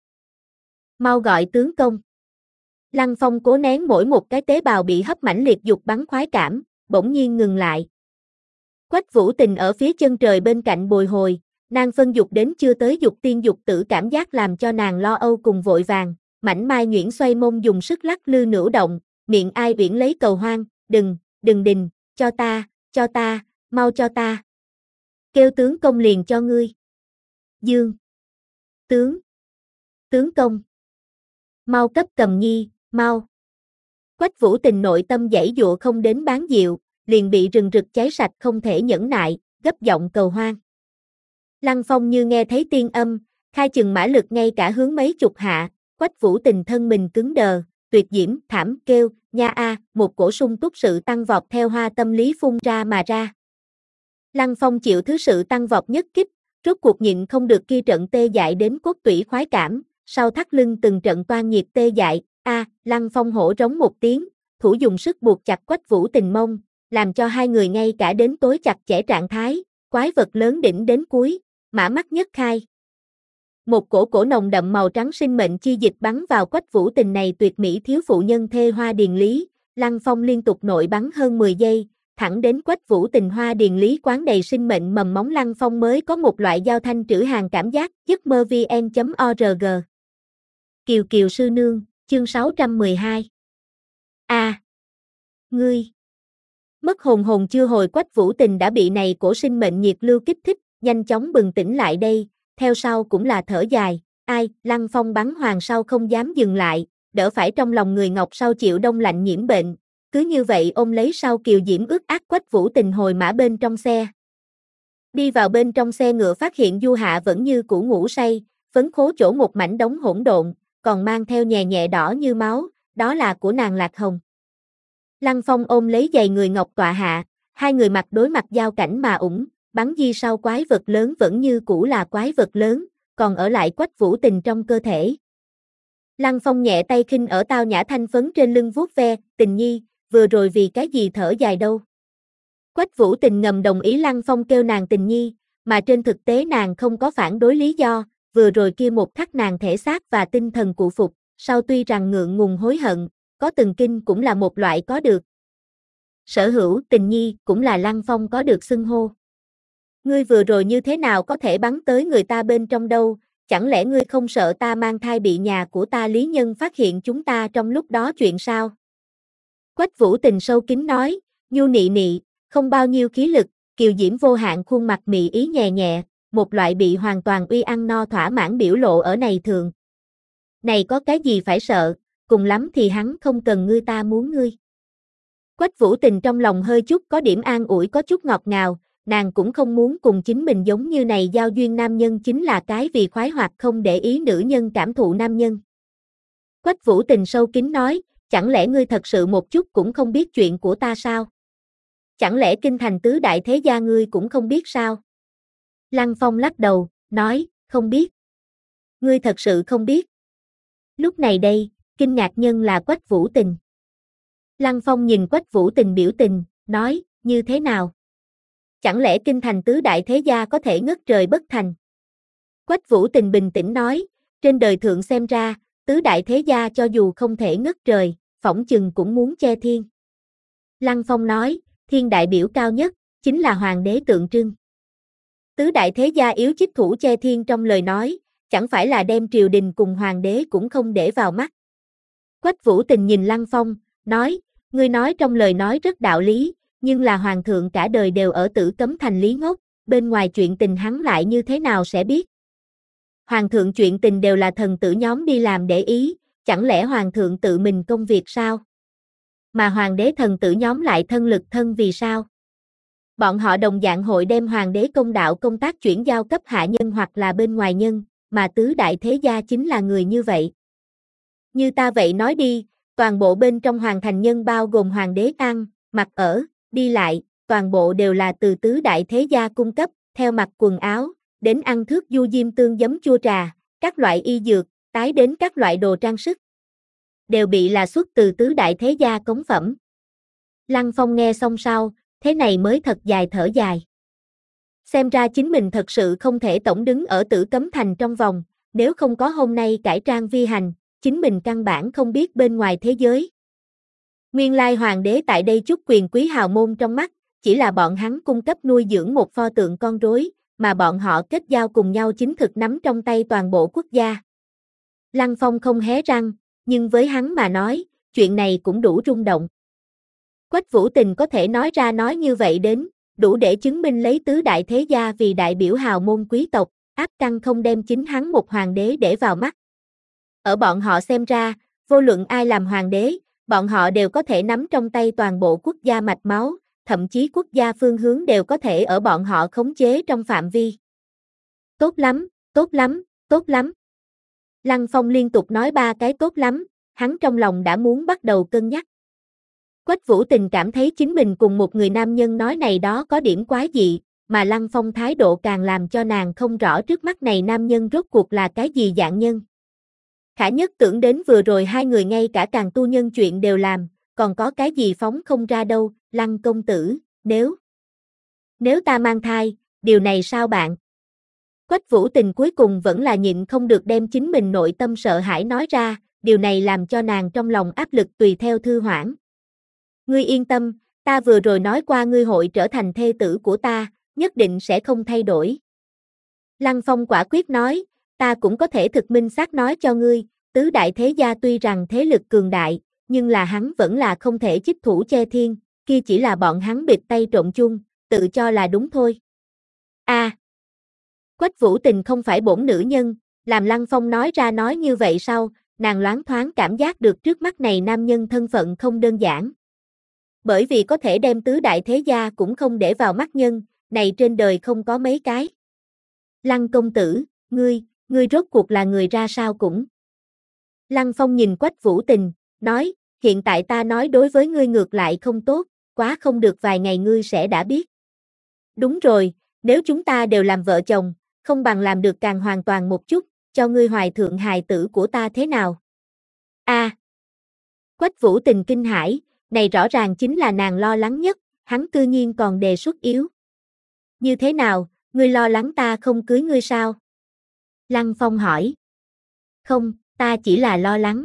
Mau gọi tướng công. Lăng Phong cố nén mỗi một cái tế bào bị hấp mãnh liệt dục bắn khoái cảm, bỗng nhiên ngừng lại. Quách Vũ Tình ở phía chân trời bên cạnh bồi hồi, nàng phân dục đến chưa tới dục tiên dục tử cảm giác làm cho nàng lo âu cùng vội vàng, mảnh mai nhuyễn xoay mông dùng sức lắc lư nửa động, miệng ai uyển lấy cầu hoang, đừng, đừng đình, cho ta, cho ta, mau cho ta. Kêu tướng công liền cho ngươi. Dương. Tướng. Tướng công. Mau cấp cầm nhi, mau. Quách Vũ Tình nội tâm giãy dụa không đến bán diệu, liền bị rừng rực cháy sạch không thể nhẫn nại, gấp giọng cầu hoang. Lăng Phong như nghe thấy tiên âm, khai chừng mã lực ngay cả hướng mấy chục hạ, Quách Vũ Tình thân mình cứng đờ, tuyệt diễm, thảm, kêu, nha a, một cổ sung túc sự tăng vọt theo hoa tâm lý phun ra mà ra. Lăng Phong chịu thứ sự tăng vọt nhất kích, rốt cuộc nhịn không được kia trận tê dại đến cốt tủy khoái cảm, sau thắt lưng từng trận toan nhiệt tê dại, a, à, Lăng Phong hổ rống một tiếng, thủ dùng sức buộc chặt Quách Vũ Tình mông, làm cho hai người ngay cả đến tối chặt chẽ trạng thái, quái vật lớn đỉnh đến cuối, mã mắt nhất khai. Một cổ cổ nồng đậm màu trắng sinh mệnh chi dịch bắn vào Quách Vũ Tình này tuyệt mỹ thiếu phụ nhân thê Hoa Điền Lý, Lăng Phong liên tục nội bắn hơn mười giây, thẳng đến Quách Vũ Tình Hoa Điền Lý quán đầy sinh mệnh mầm móng Lăng Phong mới có một loại giao thanh trữ hàng cảm giác. giấc mơ vn chấm org. Kiều Kiều sư nương, chương sáu trăm mười hai. A. À, ngươi. Mất hồn hồn chưa hồi Quách Vũ Tình đã bị này cổ sinh mệnh nhiệt lưu kích thích, nhanh chóng bừng tỉnh lại đây, theo sau cũng là thở dài, ai, Lăng Phong bắn hoàng sau không dám dừng lại, đỡ phải trong lòng người ngọc sau chịu đông lạnh nhiễm bệnh, cứ như vậy ôm lấy sau Kiều Diễm ướt át Quách Vũ Tình hồi mã bên trong xe. Đi vào bên trong xe ngựa phát hiện Du Hạ vẫn như cũ ngủ say, phấn khố chỗ một mảnh đống hỗn độn, còn mang theo nhè nhẹ đỏ như máu, đó là của nàng Lạc Hồng. Lăng Phong ôm lấy giày người ngọc tọa hạ, hai người mặt đối mặt giao cảnh mà ủng, bắn di sau quái vật lớn vẫn như cũ là quái vật lớn, còn ở lại Quách Vũ Tình trong cơ thể. Lăng Phong nhẹ tay khinh ở tao nhã thanh phấn trên lưng vuốt ve, Tình nhi, vừa rồi vì cái gì thở dài đâu. Quách Vũ Tình ngầm đồng ý Lăng Phong kêu nàng Tình nhi, mà trên thực tế nàng không có phản đối lý do, vừa rồi kia một khắc nàng thể xác và tinh thần cụ phục, sau tuy rằng ngượng ngùng hối hận, có từng kinh cũng là một loại có được. Sở hữu, Tình nhi, cũng là Lăng Phong có được xưng hô. Ngươi vừa rồi như thế nào có thể bắn tới người ta bên trong đâu, chẳng lẽ ngươi không sợ ta mang thai bị nhà của ta Lý Nhân phát hiện chúng ta trong lúc đó chuyện sao? Quách Vũ Tình sâu kín nói, nhu nị nị, không bao nhiêu khí lực, Kiều Diễm vô hạn khuôn mặt mị ý nhẹ nhẹ, một loại bị hoàn toàn uy ăn no thỏa mãn biểu lộ ở này thường. Này có cái gì phải sợ, cùng lắm thì hắn không cần ngươi ta muốn ngươi. Quách Vũ Tình trong lòng hơi chút có điểm an ủi có chút ngọt ngào, nàng cũng không muốn cùng chính mình giống như này giao duyên nam nhân chính là cái vì khoái hoạt không để ý nữ nhân cảm thụ nam nhân. Quách Vũ Tình sâu kín nói, chẳng lẽ ngươi thật sự một chút cũng không biết chuyện của ta sao? Chẳng lẽ kinh thành tứ đại thế gia ngươi cũng không biết sao? Lăng Phong lắc đầu, nói, không biết. Ngươi thật sự không biết. Lúc này đây, kinh ngạc nhân là Quách Vũ Tình. Lăng Phong nhìn Quách Vũ Tình biểu tình, nói, như thế nào? Chẳng lẽ kinh thành tứ đại thế gia có thể ngất trời bất thành? Quách Vũ Tình bình tĩnh nói, trên đời thượng xem ra, tứ đại thế gia cho dù không thể ngất trời, phỏng chừng cũng muốn che thiên. Lăng Phong nói, thiên đại biểu cao nhất, chính là hoàng đế tượng trưng. Tứ đại thế gia yếu chích thủ che thiên trong lời nói, chẳng phải là đem triều đình cùng hoàng đế cũng không để vào mắt. Quách Vũ Tình nhìn Lăng Phong, nói, ngươi nói trong lời nói rất đạo lý, nhưng là hoàng thượng cả đời đều ở Tử Cấm Thành Lý ngốc, bên ngoài chuyện tình hắn lại như thế nào sẽ biết. Hoàng thượng chuyện tình đều là thần tử nhóm đi làm để ý, chẳng lẽ hoàng thượng tự mình công việc sao? Mà hoàng đế thần tử nhóm lại thân lực thân vì sao? Bọn họ đồng dạng hội đem hoàng đế công đạo công tác chuyển giao cấp hạ nhân hoặc là bên ngoài nhân, mà tứ đại thế gia chính là người như vậy. Như ta vậy nói đi, toàn bộ bên trong hoàng thành nhân bao gồm hoàng đế ăn, mặc ở, đi lại, toàn bộ đều là từ tứ đại thế gia cung cấp, theo mặc quần áo, đến ăn thước du diêm tương giấm chua trà, các loại y dược, tái đến các loại đồ trang sức. Đều bị là xuất từ tứ đại thế gia cống phẩm. Lăng Phong nghe xong sau, thế này mới thật dài thở dài. Xem ra chính mình thật sự không thể tổng đứng ở Tử Cấm Thành trong vòng, nếu không có hôm nay cải trang vi hành, chính mình căn bản không biết bên ngoài thế giới. Nguyên lai hoàng đế tại đây chút quyền quý hào môn trong mắt, chỉ là bọn hắn cung cấp nuôi dưỡng một pho tượng con rối, mà bọn họ kết giao cùng nhau chính thực nắm trong tay toàn bộ quốc gia. Lăng Phong không hé răng, nhưng với hắn mà nói, chuyện này cũng đủ rung động. Quách Vũ Tình có thể nói ra nói như vậy đến, đủ để chứng minh lấy tứ đại thế gia vì đại biểu hào môn quý tộc, áp căn không đem chính hắn một hoàng đế để vào mắt. Ở bọn họ xem ra, vô luận ai làm hoàng đế, bọn họ đều có thể nắm trong tay toàn bộ quốc gia mạch máu, thậm chí quốc gia phương hướng đều có thể ở bọn họ khống chế trong phạm vi. Tốt lắm, tốt lắm, tốt lắm. Lăng Phong liên tục nói ba cái tốt lắm, hắn trong lòng đã muốn bắt đầu cân nhắc. Quách Vũ Tình cảm thấy chính mình cùng một người nam nhân nói này đó có điểm quái dị, mà Lăng Phong thái độ càng làm cho nàng không rõ trước mắt này nam nhân rốt cuộc là cái gì dạng nhân. Khả nhất tưởng đến vừa rồi hai người ngay cả càng tu nhân chuyện đều làm, còn có cái gì phóng không ra đâu, Lăng công tử, nếu... Nếu ta mang thai, điều này sao bạn? Quách Vũ Tình cuối cùng vẫn là nhịn không được đem chính mình nội tâm sợ hãi nói ra, điều này làm cho nàng trong lòng áp lực tùy theo thư hoãn. Ngươi yên tâm, ta vừa rồi nói qua ngươi hội trở thành thê tử của ta, nhất định sẽ không thay đổi. Lăng Phong quả quyết nói, ta cũng có thể thực minh xác nói cho ngươi, tứ đại thế gia tuy rằng thế lực cường đại, nhưng là hắn vẫn là không thể chích thủ che thiên, kia chỉ là bọn hắn bịt tay trộn chung, tự cho là đúng thôi. A, à, Quách Vũ Tình không phải bổn nữ nhân, làm Lăng Phong nói ra nói như vậy sau, nàng loáng thoáng cảm giác được trước mắt này nam nhân thân phận không đơn giản. Bởi vì có thể đem tứ đại thế gia cũng không để vào mắt nhân, này trên đời không có mấy cái. Lăng công tử, ngươi, ngươi rốt cuộc là người ra sao cũng. Lăng Phong nhìn Quách Vũ Tình, nói, hiện tại ta nói đối với ngươi ngược lại không tốt, quá không được vài ngày ngươi sẽ đã biết. Đúng rồi, nếu chúng ta đều làm vợ chồng, không bằng làm được càng hoàn toàn một chút, cho ngươi hoài thượng hài tử của ta thế nào? A. À, Quách Vũ Tình kinh hãi, này rõ ràng chính là nàng lo lắng nhất, hắn cư nhiên còn đề xuất yếu. Như thế nào, ngươi lo lắng ta không cưới ngươi sao? Lăng Phong hỏi. Không, ta chỉ là lo lắng.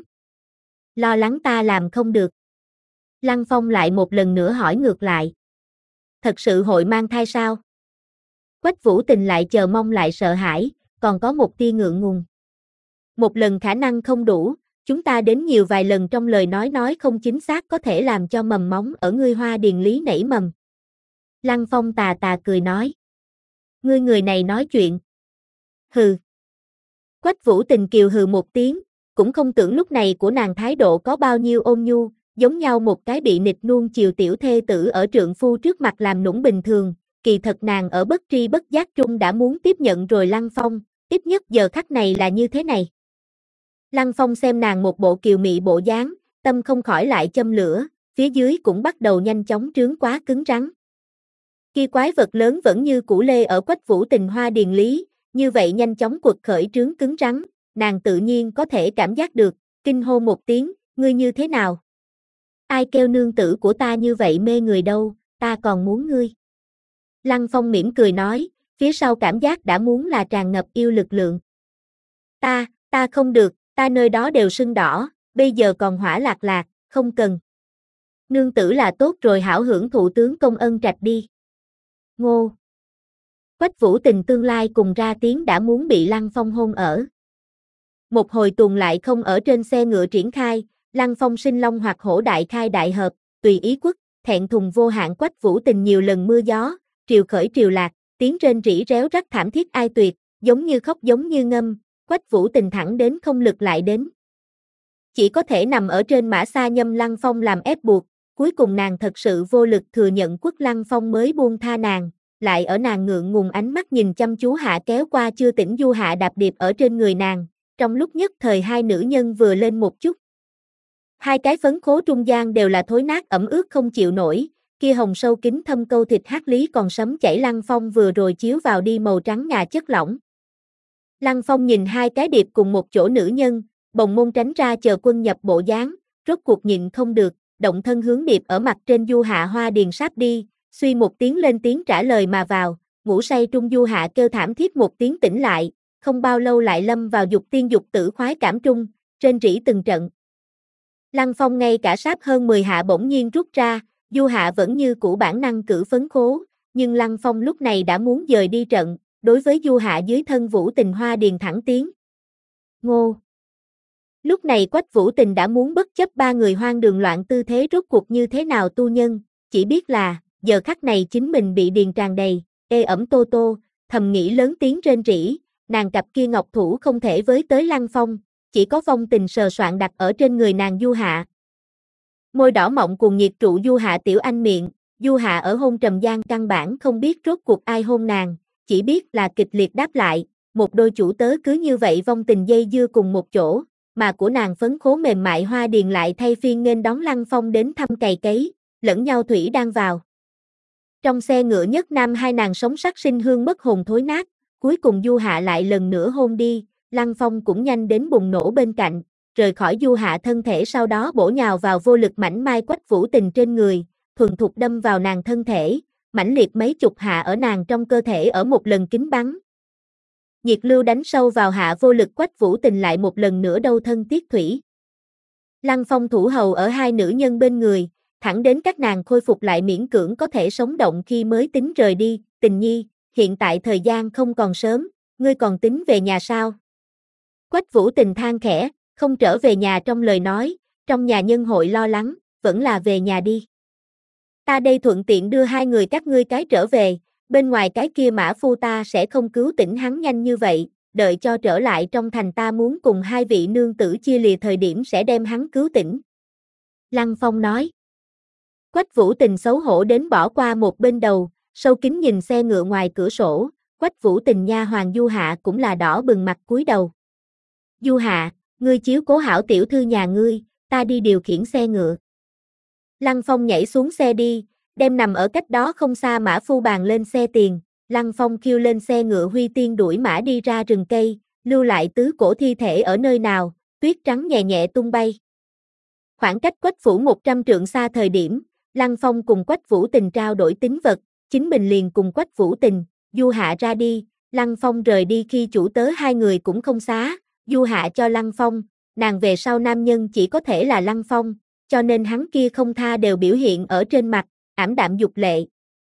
Lo lắng ta làm không được. Lăng Phong lại một lần nữa hỏi ngược lại. Thật sự hội mang thai sao? Quách Vũ Tình lại chờ mong lại sợ hãi, còn có một tia ngượng ngùng. Một lần khả năng không đủ, chúng ta đến nhiều vài lần trong lời nói nói không chính xác có thể làm cho mầm móng ở ngươi Hoa Điền Lý nảy mầm. Lăng Phong tà tà cười nói. Ngươi người này nói chuyện. Hừ. Quách Vũ Tình kiều hừ một tiếng, cũng không tưởng lúc này của nàng thái độ có bao nhiêu ôn nhu, giống nhau một cái bị nịch nuông chiều tiểu thê tử ở trượng phu trước mặt làm nũng bình thường, kỳ thật nàng ở bất tri bất giác trung đã muốn tiếp nhận rồi Lăng Phong, ít nhất giờ khắc này là như thế này. Lăng Phong xem nàng một bộ kiều mị bộ dáng, tâm không khỏi lại châm lửa, phía dưới cũng bắt đầu nhanh chóng trướng quá cứng rắn. Kia quái vật lớn vẫn như củ lê ở Quách Vũ Tình Hoa Điền Lý, như vậy nhanh chóng quật khởi trướng cứng rắn, nàng tự nhiên có thể cảm giác được, kinh hô một tiếng, ngươi như thế nào? Ai kêu nương tử của ta như vậy mê người đâu, ta còn muốn ngươi. Lăng Phong mỉm cười nói, phía sau cảm giác đã muốn là tràn ngập yêu lực lượng. Ta, ta không được, ta nơi đó đều sưng đỏ, bây giờ còn hỏa lạc lạc, không cần. Nương tử là tốt rồi hảo hưởng thụ tướng công ân trạch đi. Ngô. Quách Vũ Tình tương lai cùng ra tiếng đã muốn bị Lăng Phong hôn ở. Một hồi tuần lại không ở trên xe ngựa triển khai, Lăng Phong sinh long hoặc hổ đại khai đại hợp, tùy ý quốc, thẹn thùng vô hạn. Quách Vũ Tình nhiều lần mưa gió, triều khởi triều lạc, tiếng rên rỉ réo rắt thảm thiết ai tuyệt, giống như khóc giống như ngâm, Quách Vũ Tình thẳng đến không lực lại đến. Chỉ có thể nằm ở trên mã xa nhâm Lăng Phong làm ép buộc, cuối cùng nàng thật sự vô lực thừa nhận Quất Lăng Phong mới buông tha nàng, lại ở nàng ngượng ngùng ánh mắt nhìn chăm chú hạ kéo qua chưa tỉnh du hạ đạp điệp ở trên người nàng, trong lúc nhất thời hai nữ nhân vừa lên một chút. Hai cái phấn khố trung gian đều là thối nát ẩm ướt không chịu nổi, kia hồng sâu kín thâm câu thịt hắc lý còn sấm chảy. Lăng Phong vừa rồi chiếu vào đi màu trắng ngà chất lỏng. Lăng Phong nhìn hai cái điệp cùng một chỗ nữ nhân, bồng môn tránh ra chờ quân nhập bộ dáng, rốt cuộc nhịn không được, động thân hướng điệp ở mặt trên du hạ Hoa Điền sáp đi, suy một tiếng lên tiếng trả lời mà vào, ngủ say trung du hạ kêu thảm thiết một tiếng tỉnh lại, không bao lâu lại lâm vào dục tiên dục tử khoái cảm trung, trên rỉ từng trận. Lăng Phong ngay cả sáp hơn mười hạ bỗng nhiên rút ra, du hạ vẫn như cũ bản năng cử phấn khố, nhưng Lăng Phong lúc này đã muốn dời đi trận, đối với du hạ dưới thân Vũ Tình Hoa Điền thẳng tiến. Ngô. Lúc này Quách Vũ Tình đã muốn bất chấp ba người hoang đường loạn tư thế rốt cuộc như thế nào tu nhân, chỉ biết là, giờ khắc này chính mình bị điền tràn đầy, ê ẩm tô tô, thầm nghĩ lớn tiếng rên rỉ, nàng cặp kia ngọc thủ không thể với tới Lăng Phong, chỉ có vong tình sờ soạn đặt ở trên người nàng du hạ. Môi đỏ mọng cuồng nhiệt trụ du hạ tiểu anh miệng, du hạ ở hôn trầm gian căn bản không biết rốt cuộc ai hôn nàng, chỉ biết là kịch liệt đáp lại, một đôi chủ tớ cứ như vậy vong tình dây dưa cùng một chỗ, mà của nàng phấn khố mềm mại Hoa Điền lại thay phiên nên đón Lăng Phong đến thăm cày cấy, lẫn nhau thủy đang vào. Trong xe ngựa nhất nam hai nàng sống sắc sinh hương mất hồn thối nát, cuối cùng du hạ lại lần nữa hôn đi, Lăng Phong cũng nhanh đến bùng nổ bên cạnh, rời khỏi du hạ thân thể sau đó bổ nhào vào vô lực mảnh mai Quách Vũ Tình trên người, thuần thục đâm vào nàng thân thể, mãnh liệt mấy chục hạ ở nàng trong cơ thể ở một lần kính bắn. Nhiệt lưu đánh sâu vào Hạ Vô Lực, Quách Vũ Tình lại một lần nữa đâu thân tiếc thủy. Lăng Phong thủ hầu ở hai nữ nhân bên người, thẳng đến các nàng khôi phục lại miễn cưỡng có thể sống động khi mới tính rời đi. Tình nhi, hiện tại thời gian không còn sớm, ngươi còn tính về nhà sao? Quách Vũ Tình than khẽ, không trở về nhà trong lời nói, trong nhà nhân hội lo lắng, vẫn là về nhà đi. Ta đây thuận tiện đưa hai người các ngươi cái trở về, bên ngoài cái kia mã phu ta sẽ không cứu tỉnh hắn nhanh như vậy, đợi cho trở lại trong thành ta muốn cùng hai vị nương tử chia lìa thời điểm sẽ đem hắn cứu tỉnh. Lăng Phong nói. Quách Vũ Tình xấu hổ đến bỏ qua một bên đầu, sâu kín nhìn xe ngựa ngoài cửa sổ, Quách Vũ Tình nha hoàng Du Hạ cũng là đỏ bừng mặt cúi đầu. Du Hạ, ngươi chiếu cố hảo tiểu thư nhà ngươi, ta đi điều khiển xe ngựa. Lăng Phong nhảy xuống xe đi, đem nằm ở cách đó không xa mã phu bàn lên xe tiền, Lăng Phong kêu lên xe ngựa huy tiên đuổi mã đi ra rừng cây, lưu lại tứ cổ thi thể ở nơi nào, tuyết trắng nhẹ nhẹ tung bay. Khoảng cách Quách phủ một trăm trượng xa thời điểm, Lăng Phong cùng Quách Vũ Tình trao đổi tín vật, chính mình liền cùng Quách Vũ Tình, Du Hạ ra đi, Lăng Phong rời đi khi chủ tớ hai người cũng không xá, Du Hạ cho Lăng Phong, nàng về sau nam nhân chỉ có thể là Lăng Phong, cho nên hắn kia không tha đều biểu hiện ở trên mặt, ảm đạm dục lệ.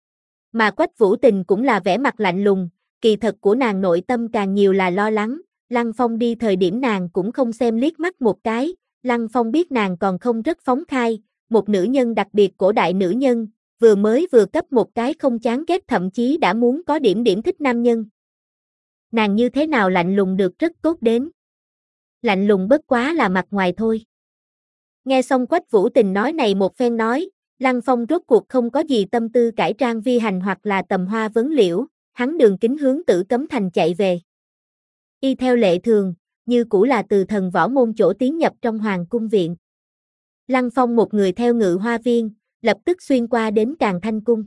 Mà Quách Vũ Tình cũng là vẻ mặt lạnh lùng, kỳ thật của nàng nội tâm càng nhiều là lo lắng, Lăng Phong đi thời điểm nàng cũng không xem liếc mắt một cái, Lăng Phong biết nàng còn không rất phóng khai, một nữ nhân đặc biệt cổ đại nữ nhân, vừa mới vừa cấp một cái không chán ghét thậm chí đã muốn có điểm điểm thích nam nhân. Nàng như thế nào lạnh lùng được rất tốt đến. Lạnh lùng bất quá là mặt ngoài thôi. Nghe xong Quách Vũ Tình nói này một phen nói, Lăng Phong rốt cuộc không có gì tâm tư cải trang vi hành hoặc là tầm hoa vấn liễu, hắn đường kính hướng Tử Cấm Thành chạy về. Y theo lệ thường, như cũ là từ thần võ môn chỗ tiến nhập trong hoàng cung viện. Lăng Phong một người theo Ngự Hoa Viên, lập tức xuyên qua đến Càn Thanh Cung.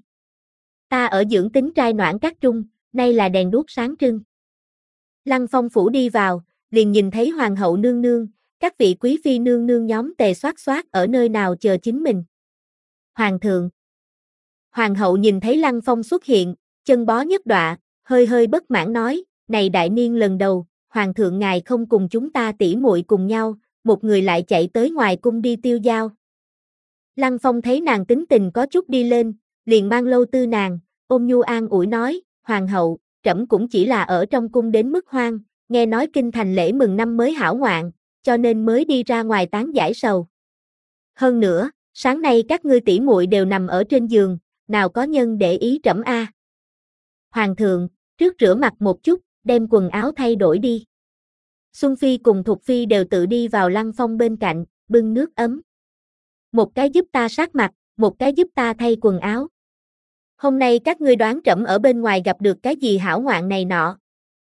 Ta ở dưỡng tính trai noãn các trung, nay là đèn đuốc sáng trưng. Lăng Phong phủ đi vào, liền nhìn thấy hoàng hậu nương nương, các vị quý phi nương nương nhóm tề xoát xoát ở nơi nào chờ chính mình. Hoàng thượng. Hoàng hậu nhìn thấy Lăng Phong xuất hiện, chân bó nhất đọa, hơi hơi bất mãn nói, này đại niên lần đầu, hoàng thượng ngài không cùng chúng ta tỉ muội cùng nhau, một người lại chạy tới ngoài cung đi tiêu dao. Lăng Phong thấy nàng tính tình có chút đi lên, liền mang lâu tư nàng, ôm nhu an ủi nói, hoàng hậu, trẫm cũng chỉ là ở trong cung đến mức hoang, nghe nói kinh thành lễ mừng năm mới hảo ngoạn, cho nên mới đi ra ngoài tán giải sầu. Hơn nữa, sáng nay các ngươi tỷ muội đều nằm ở trên giường, nào có nhân để ý trẫm a. Hoàng thượng, trước rửa mặt một chút, đem quần áo thay đổi đi. Xuân Phi cùng Thục Phi đều tự đi vào Lăng Phong bên cạnh, bưng nước ấm. Một cái giúp ta sát mặt, một cái giúp ta thay quần áo. Hôm nay các ngươi đoán trẫm ở bên ngoài gặp được cái gì hảo ngoạn này nọ.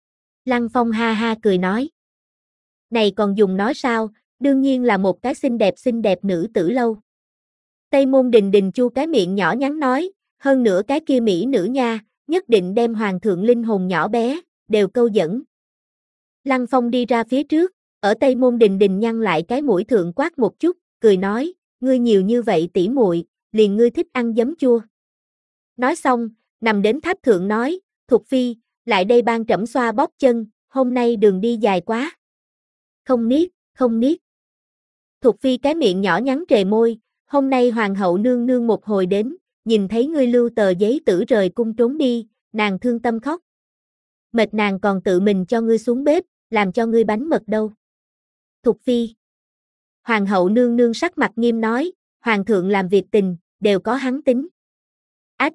Lăng Phong ha ha cười nói. Này còn dùng nói sao, đương nhiên là một cái xinh đẹp xinh đẹp nữ tử lâu. Tây Môn Đình Đình chu cái miệng nhỏ nhắn nói, hơn nữa cái kia mỹ nữ nha, nhất định đem hoàng thượng linh hồn nhỏ bé, đều câu dẫn. Lăng Phong đi ra phía trước, ở Tây Môn Đình Đình nhăn lại cái mũi thượng quát một chút, cười nói, ngươi nhiều như vậy tỉ muội, liền ngươi thích ăn giấm chua. Nói xong, nằm đến tháp thượng nói, Thục Phi, lại đây ban trẫm xoa bóp chân, hôm nay đường đi dài quá. Không niết, không niết. Thục Phi cái miệng nhỏ nhắn trề môi, hôm nay hoàng hậu nương nương một hồi đến, nhìn thấy ngươi lưu tờ giấy tử rời cung trốn đi, nàng thương tâm khóc. Mệt nàng còn tự mình cho ngươi xuống bếp, làm cho ngươi bánh mật đâu. Thục Phi. Hoàng hậu nương nương sắc mặt nghiêm nói, hoàng thượng làm việc tình, đều có hắn tính. Ách.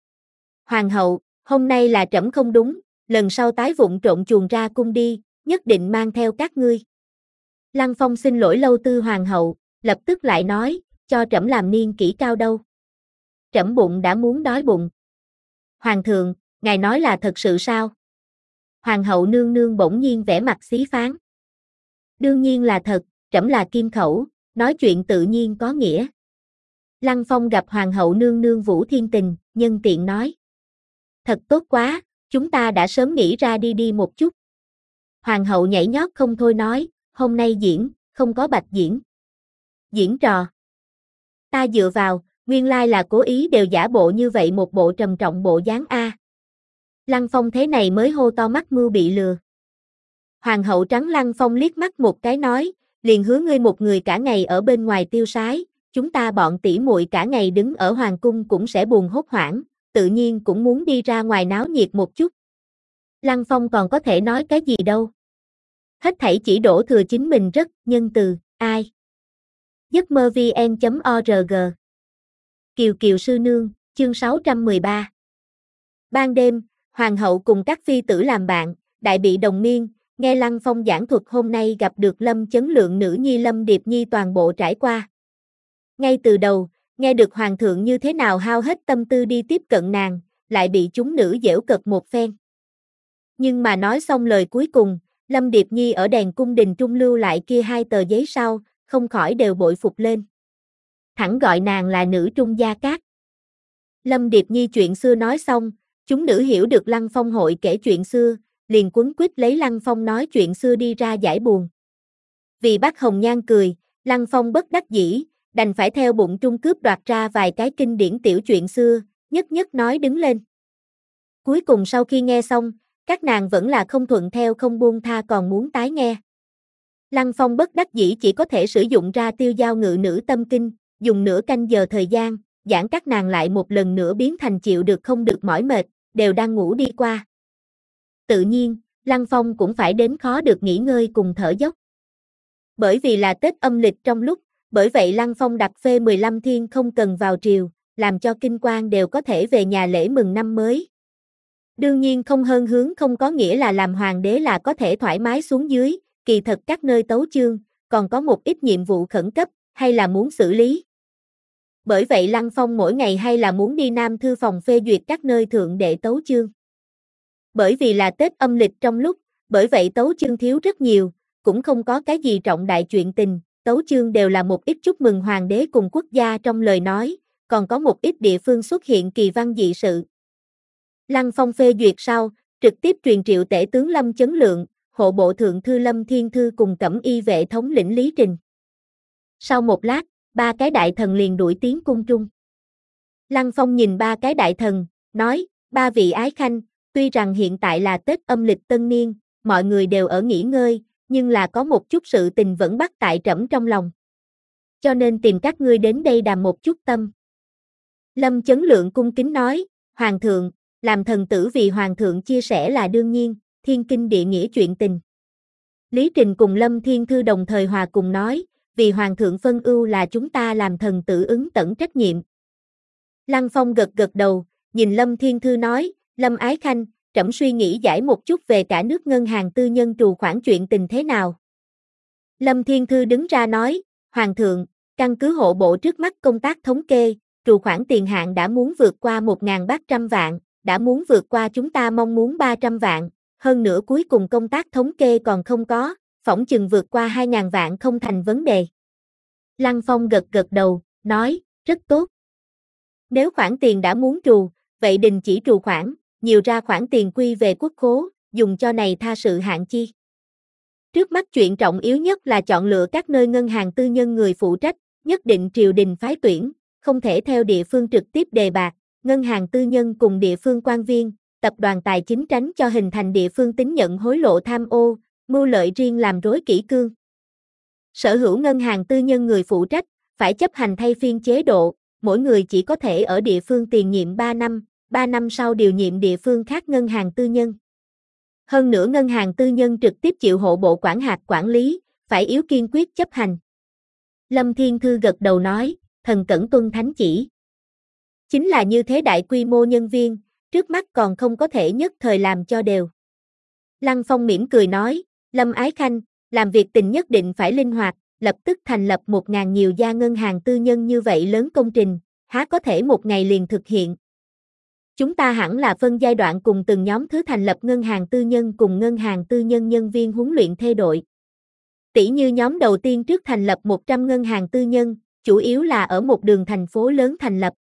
Hoàng hậu, hôm nay là trẫm không đúng, lần sau tái vụng trộn chuồn ra cung đi, nhất định mang theo các ngươi. Lăng Phong xin lỗi lâu tư hoàng hậu, lập tức lại nói, cho trẫm làm niên kỹ cao đâu. Trẫm bụng đã muốn đói bụng. Hoàng thượng, ngài nói là thật sự sao? Hoàng hậu nương nương bỗng nhiên vẻ mặt xí phán. Đương nhiên là thật, trẫm là kim khẩu, nói chuyện tự nhiên có nghĩa. Lăng Phong gặp hoàng hậu nương nương Vũ Thiên Tình, nhân tiện nói. Thật tốt quá, chúng ta đã sớm nghĩ ra đi đi một chút. Hoàng hậu nhảy nhót không thôi nói, hôm nay diễn, không có bạch diễn. Diễn trò. Ta dựa vào, nguyên lai là cố ý đều giả bộ như vậy một bộ trầm trọng bộ dáng A. Lăng Phong thế này mới hô to mắc mưu bị lừa. Hoàng hậu trắng Lăng Phong liếc mắt một cái nói, liền hứa ngươi một người cả ngày ở bên ngoài tiêu sái, chúng ta bọn tỷ muội cả ngày đứng ở hoàng cung cũng sẽ buồn hốt hoảng, tự nhiên cũng muốn đi ra ngoài náo nhiệt một chút. Lăng Phong còn có thể nói cái gì đâu. Hết thảy chỉ đổ thừa chính mình rất nhân từ, ai. giấc mơ vn chấm org Kiều Kiều Sư Nương, chương sáu trăm mười ba. Ban đêm, hoàng hậu cùng các phi tử làm bạn, đại bị đồng miên, nghe Lăng Phong giảng thuật hôm nay gặp được Lâm Chấn Lượng nữ nhi Lâm Điệp Nhi toàn bộ trải qua. Ngay từ đầu, nghe được hoàng thượng như thế nào hao hết tâm tư đi tiếp cận nàng, lại bị chúng nữ giễu cợt một phen. Nhưng mà nói xong lời cuối cùng, Lâm Điệp Nhi ở đèn cung đình trung lưu lại kia hai tờ giấy sau, không khỏi đều bội phục lên. Thẳng gọi nàng là nữ trung gia cát. Lâm Điệp Nhi chuyện xưa nói xong, chúng nữ hiểu được Lăng Phong hội kể chuyện xưa, liền quấn quýt lấy Lăng Phong nói chuyện xưa đi ra giải buồn. Vì bắt Hồng Nhan cười, Lăng Phong bất đắc dĩ, đành phải theo bụng trung cướp đoạt ra vài cái kinh điển tiểu chuyện xưa, nhất nhất nói đứng lên. Cuối cùng sau khi nghe xong, các nàng vẫn là không thuận theo không buông tha còn muốn tái nghe. Lăng Phong bất đắc dĩ chỉ có thể sử dụng ra tiêu giao ngự nữ tâm kinh, dùng nửa canh giờ thời gian, giảng các nàng lại một lần nữa biến thành chịu được không được mỏi mệt, đều đang ngủ đi qua. Tự nhiên, Lăng Phong cũng phải đến khó được nghỉ ngơi cùng thở dốc. Bởi vì là Tết âm lịch trong lúc, bởi vậy Lăng Phong đặt phê mười lăm thiên không cần vào triều, làm cho kinh quan đều có thể về nhà lễ mừng năm mới. Đương nhiên không hơn hướng không có nghĩa là làm hoàng đế là có thể thoải mái xuống dưới, kỳ thật các nơi tấu chương, còn có một ít nhiệm vụ khẩn cấp, hay là muốn xử lý. Bởi vậy Lăng Phong mỗi ngày hay là muốn đi Nam Thư phòng phê duyệt các nơi thượng đệ tấu chương. Bởi vì là Tết âm lịch trong lúc, bởi vậy tấu chương thiếu rất nhiều, cũng không có cái gì trọng đại chuyện tình, tấu chương đều là một ít chúc mừng hoàng đế cùng quốc gia trong lời nói, còn có một ít địa phương xuất hiện kỳ văn dị sự. Lăng Phong phê duyệt sau, trực tiếp truyền triệu tể tướng Lâm Chấn Lượng, hộ bộ thượng thư Lâm Thiên Thư cùng cẩm y vệ thống lĩnh Lý Trình. Sau một lát, ba cái đại thần liền đuổi tiến cung trung. Lăng Phong nhìn ba cái đại thần, nói, ba vị ái khanh, tuy rằng hiện tại là Tết âm lịch tân niên, mọi người đều ở nghỉ ngơi, nhưng là có một chút sự tình vẫn bắt tại trẫm trong lòng. Cho nên tìm các ngươi đến đây đàm một chút tâm. Lâm Chấn Lượng cung kính nói, Hoàng thượng, làm thần tử vì Hoàng thượng chia sẻ là đương nhiên, thiên kinh địa nghĩa chuyện tình. Lý Trình cùng Lâm Thiên Thư đồng thời hòa cùng nói, vì Hoàng thượng phân ưu là chúng ta làm thần tử ứng tẩn trách nhiệm. Lăng Phong gật gật đầu, nhìn Lâm Thiên Thư nói, Lâm ái khanh, trẫm suy nghĩ giải một chút về cả nước ngân hàng tư nhân trù khoản chuyện tình thế nào. Lâm Thiên Thư đứng ra nói, Hoàng thượng, căn cứ hộ bộ trước mắt công tác thống kê, trù khoản tiền hạn đã muốn vượt qua một nghìn ba trăm vạn, đã muốn vượt qua chúng ta mong muốn ba trăm vạn, hơn nữa cuối cùng công tác thống kê còn không có, phỏng chừng vượt qua hai nghìn vạn không thành vấn đề. Lăng Phong gật gật đầu, nói, rất tốt. Nếu khoản tiền đã muốn trù, vậy đình chỉ trù khoản, nhiều ra khoản tiền quy về quốc khố, dùng cho này tha sự hạn chi. Trước mắt chuyện trọng yếu nhất là chọn lựa các nơi ngân hàng tư nhân người phụ trách, nhất định triều đình phái tuyển, không thể theo địa phương trực tiếp đề bạt, ngân hàng tư nhân cùng địa phương quan viên, tập đoàn tài chính tránh cho hình thành địa phương tín nhận hối lộ tham ô, mưu lợi riêng làm rối kỷ cương. Sở hữu ngân hàng tư nhân người phụ trách, phải chấp hành thay phiên chế độ, mỗi người chỉ có thể ở địa phương tiền nhiệm ba năm, ba năm sau điều nhiệm địa phương khác ngân hàng tư nhân. Hơn nữa ngân hàng tư nhân trực tiếp chịu hộ bộ quản hạt quản lý, phải yếu kiên quyết chấp hành. Lâm Thiên Thư gật đầu nói, thần cẩn tuân thánh chỉ. Chính là như thế đại quy mô nhân viên, trước mắt còn không có thể nhất thời làm cho đều. Lăng Phong mỉm cười nói, Lâm ái khanh, làm việc tình nhất định phải linh hoạt, lập tức thành lập một ngàn nhiều gia ngân hàng tư nhân như vậy lớn công trình, há có thể một ngày liền thực hiện. Chúng ta hẳn là phân giai đoạn cùng từng nhóm thứ thành lập ngân hàng tư nhân cùng ngân hàng tư nhân nhân viên huấn luyện thay đổi. Tỷ như nhóm đầu tiên trước thành lập một trăm ngân hàng tư nhân, chủ yếu là ở một đường thành phố lớn thành lập.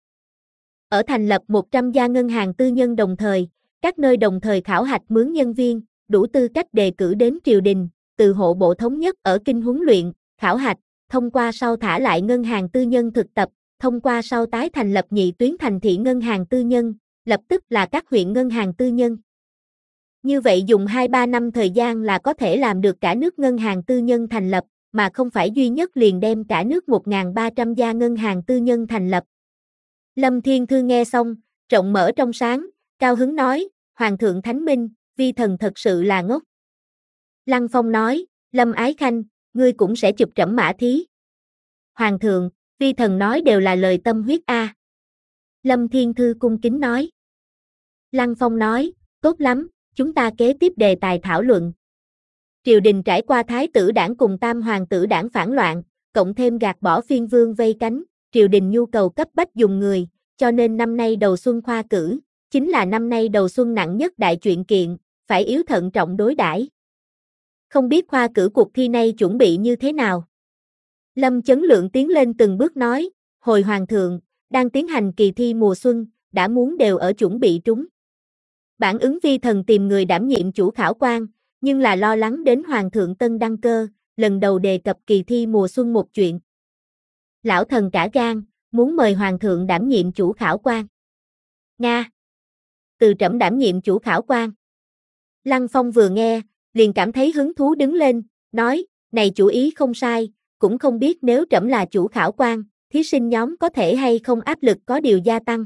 Ở thành lập một trăm gia ngân hàng tư nhân đồng thời, các nơi đồng thời khảo hạch mướn nhân viên, đủ tư cách đề cử đến triều đình, từ hộ bộ thống nhất ở kinh huấn luyện, khảo hạch, thông qua sau thả lại ngân hàng tư nhân thực tập, thông qua sau tái thành lập nhị tuyến thành thị ngân hàng tư nhân, lập tức là các huyện ngân hàng tư nhân. Như vậy dùng hai ba năm thời gian là có thể làm được cả nước ngân hàng tư nhân thành lập, mà không phải duy nhất liền đem cả nước một nghìn ba trăm gia ngân hàng tư nhân thành lập. Lâm Thiên Thư nghe xong, rộng mở trong sáng, cao hứng nói, Hoàng thượng Thánh Minh, vi thần thật sự là ngốc. Lăng Phong nói, Lâm Ái Khanh, ngươi cũng sẽ chụp trẫm mã thí. Hoàng thượng, vi thần nói đều là lời tâm huyết a. À. Lâm Thiên Thư cung kính nói. Lăng Phong nói, tốt lắm, chúng ta kế tiếp đề tài thảo luận. Triều đình trải qua thái tử đảng cùng tam hoàng tử đảng phản loạn, cộng thêm gạt bỏ phiên vương vây cánh, triều đình nhu cầu cấp bách dùng người, cho nên năm nay đầu xuân khoa cử, chính là năm nay đầu xuân nặng nhất đại chuyện kiện, phải yếu thận trọng đối đãi. Không biết khoa cử cuộc thi này chuẩn bị như thế nào? Lâm Chấn Lượng tiến lên từng bước nói, hồi hoàng thượng, đang tiến hành kỳ thi mùa xuân, đã muốn đều ở chuẩn bị trúng. Bản ứng vi thần tìm người đảm nhiệm chủ khảo quan, nhưng là lo lắng đến hoàng thượng tân đăng cơ, lần đầu đề cập kỳ thi mùa xuân một chuyện. Lão thần cả gan, muốn mời hoàng thượng đảm nhiệm chủ khảo quan. Nga. Từ trẫm đảm nhiệm chủ khảo quan. Lăng Phong vừa nghe, liền cảm thấy hứng thú đứng lên, nói, này chủ ý không sai, cũng không biết nếu trẫm là chủ khảo quan, thí sinh nhóm có thể hay không áp lực có điều gia tăng.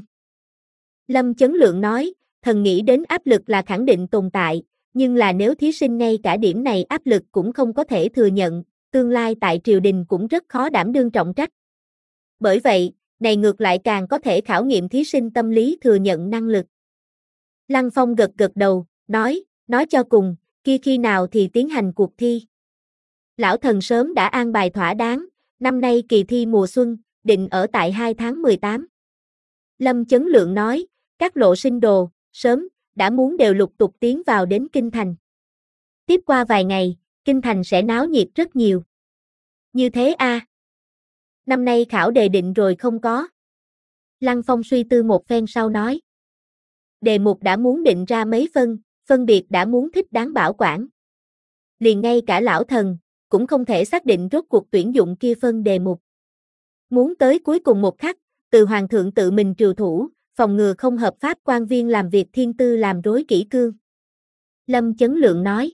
Lâm Chấn Lượng nói, thần nghĩ đến áp lực là khẳng định tồn tại, nhưng là nếu thí sinh ngay cả điểm này áp lực cũng không có thể thừa nhận, tương lai tại triều đình cũng rất khó đảm đương trọng trách. Bởi vậy, này ngược lại càng có thể khảo nghiệm thí sinh tâm lý thừa nhận năng lực. Lăng Phong gật gật đầu, nói, nói cho cùng, kia khi nào thì tiến hành cuộc thi. Lão thần sớm đã an bài thỏa đáng, năm nay kỳ thi mùa xuân, định ở tại hai tháng mười tám. Lâm Chấn Lượng nói, các lộ sinh đồ, sớm, đã muốn đều lục tục tiến vào đến Kinh Thành. Tiếp qua vài ngày, Kinh Thành sẽ náo nhiệt rất nhiều. Như thế a. À. Năm nay khảo đề định rồi không có? Lăng Phong suy tư một phen sau nói. Đề mục đã muốn định ra mấy phân, phân biệt đã muốn thích đáng bảo quản. Liền ngay cả lão thần, cũng không thể xác định rốt cuộc tuyển dụng kia phân đề mục. Muốn tới cuối cùng một khắc, từ hoàng thượng tự mình triều thủ, phòng ngừa không hợp pháp quan viên làm việc thiên tư làm rối kỷ cương. Lâm Chấn Lượng nói.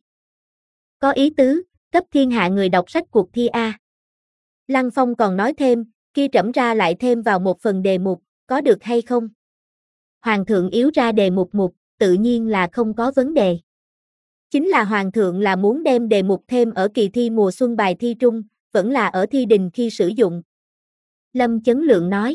Có ý tứ, cấp thiên hạ người đọc sách cuộc thi A. Lăng Phong còn nói thêm, kia trẫm ra lại thêm vào một phần đề mục, có được hay không? Hoàng thượng yếu ra đề mục mục, tự nhiên là không có vấn đề. Chính là hoàng thượng là muốn đem đề mục thêm ở kỳ thi mùa xuân bài thi trung, vẫn là ở thi đình khi sử dụng. Lâm Chấn Lượng nói.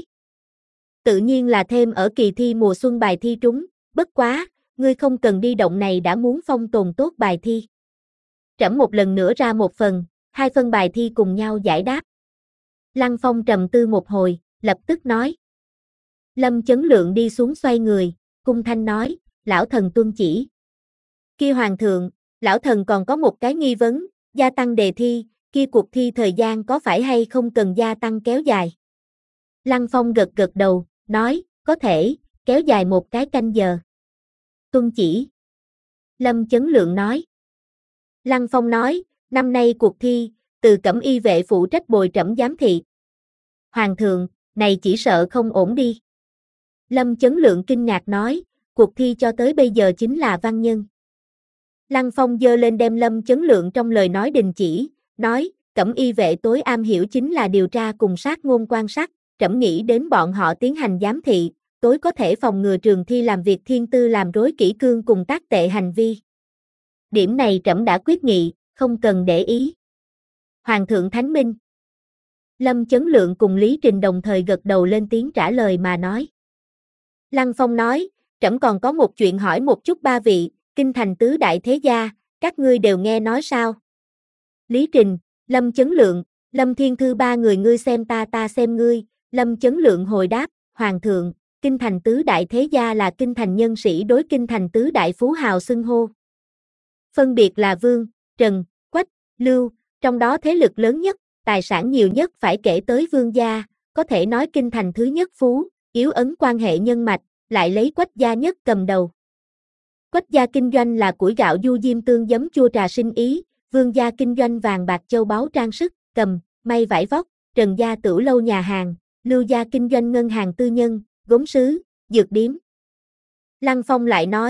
Tự nhiên là thêm ở kỳ thi mùa xuân bài thi trúng, bất quá, ngươi không cần đi động này đã muốn phong tồn tốt bài thi. Trẫm một lần nữa ra một phần, hai phân bài thi cùng nhau giải đáp. Lăng Phong trầm tư một hồi, lập tức nói. Lâm Chấn Lượng đi xuống xoay người, cung thanh nói, lão thần tuân chỉ. Kia hoàng thượng, lão thần còn có một cái nghi vấn, gia tăng đề thi, kia cuộc thi thời gian có phải hay không cần gia tăng kéo dài? Lăng Phong gật gật đầu, nói, có thể, kéo dài một cái canh giờ. Tuân chỉ. Lâm Chấn Lượng nói. Lăng Phong nói, năm nay cuộc thi, từ Cẩm Y vệ phụ trách bồi trẫm giám thị. Hoàng thượng, này chỉ sợ không ổn đi. Lâm Chấn Lượng kinh ngạc nói, cuộc thi cho tới bây giờ chính là văn nhân. Lăng Phong giơ lên đem Lâm Chấn Lượng trong lời nói đình chỉ, nói, Cẩm Y vệ tối am hiểu chính là điều tra cùng sát ngôn quan sát, trẫm nghĩ đến bọn họ tiến hành giám thị, tối có thể phòng ngừa trường thi làm việc thiên tư làm rối kỷ cương cùng tác tệ hành vi. Điểm này trẫm đã quyết nghị, không cần để ý. Hoàng thượng Thánh Minh. Lâm Chấn Lượng cùng Lý Trình đồng thời gật đầu lên tiếng trả lời mà nói. Lăng Phong nói, trẫm còn có một chuyện hỏi một chút ba vị, Kinh Thành tứ đại thế gia, các ngươi đều nghe nói sao? Lý Trình, Lâm Chấn Lượng, Lâm Thiên Thư ba người ngươi xem ta ta xem ngươi, Lâm Chấn Lượng hồi đáp, Hoàng thượng, Kinh Thành tứ đại thế gia là Kinh Thành nhân sĩ đối Kinh Thành tứ đại phú hào xưng hô. Phân biệt là Vương, Trần, Quách, Lưu, trong đó thế lực lớn nhất, tài sản nhiều nhất phải kể tới Vương gia, có thể nói Kinh Thành thứ nhất phú, yếu ấn quan hệ nhân mạch, lại lấy Quách gia nhất cầm đầu. Quách gia kinh doanh là củi gạo du diêm tương giấm chua trà sinh ý, Vương gia kinh doanh vàng bạc châu báu trang sức, cầm, may vải vóc, Trần gia tửu lâu nhà hàng, Lưu gia kinh doanh ngân hàng tư nhân, gốm sứ, dược điếm. Lăng Phong lại nói,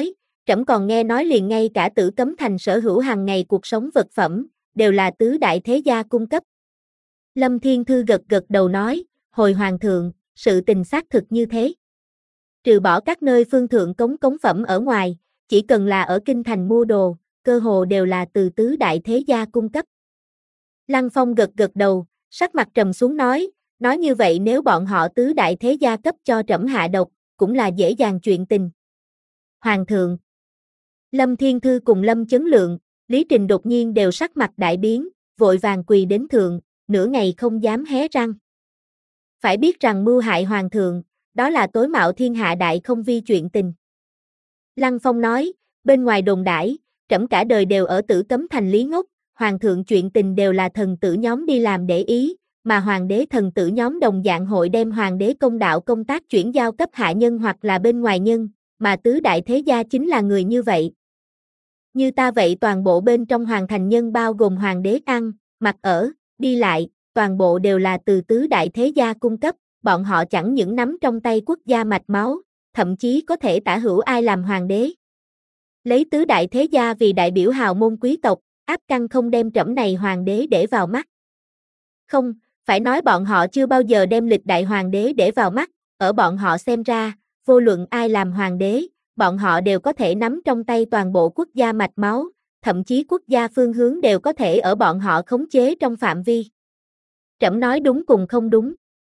Trẫm còn nghe nói liền ngay cả Tử Cấm Thành sở hữu hàng ngày cuộc sống vật phẩm, đều là tứ đại thế gia cung cấp. Lâm Thiên Thư gật gật đầu nói, hồi hoàng thượng, sự tình xác thực như thế. Trừ bỏ các nơi phương thượng cống cống phẩm ở ngoài, chỉ cần là ở kinh thành mua đồ, cơ hồ đều là từ tứ đại thế gia cung cấp. Lăng Phong gật gật đầu, sắc mặt trầm xuống nói, nói như vậy nếu bọn họ tứ đại thế gia cấp cho trẫm hạ độc, cũng là dễ dàng chuyện tình. Hoàng thượng. Lâm Thiên Thư cùng Lâm Chấn Lượng, Lý Trình đột nhiên đều sắc mặt đại biến, vội vàng quỳ đến thượng, nửa ngày không dám hé răng. Phải biết rằng mưu hại hoàng thượng, đó là tối mạo thiên hạ đại không vi chuyện tình. Lăng Phong nói, bên ngoài đồn đãi, trẫm cả đời đều ở Tử Cấm Thành lý ngốc, hoàng thượng chuyện tình đều là thần tử nhóm đi làm để ý, mà hoàng đế thần tử nhóm đồng dạng hội đem hoàng đế công đạo công tác chuyển giao cấp hạ nhân hoặc là bên ngoài nhân, mà tứ đại thế gia chính là người như vậy. Như ta vậy toàn bộ bên trong hoàng thành nhân bao gồm hoàng đế ăn, mặc ở, đi lại, toàn bộ đều là từ tứ đại thế gia cung cấp, bọn họ chẳng những nắm trong tay quốc gia mạch máu, thậm chí có thể tả hữu ai làm hoàng đế. Lấy tứ đại thế gia vì đại biểu hào môn quý tộc, áp căn không đem trẫm này hoàng đế để vào mắt. Không, phải nói bọn họ chưa bao giờ đem lịch đại hoàng đế để vào mắt, ở bọn họ xem ra, vô luận ai làm hoàng đế, bọn họ đều có thể nắm trong tay toàn bộ quốc gia mạch máu, thậm chí quốc gia phương hướng đều có thể ở bọn họ khống chế trong phạm vi. Trẫm nói đúng cùng không đúng.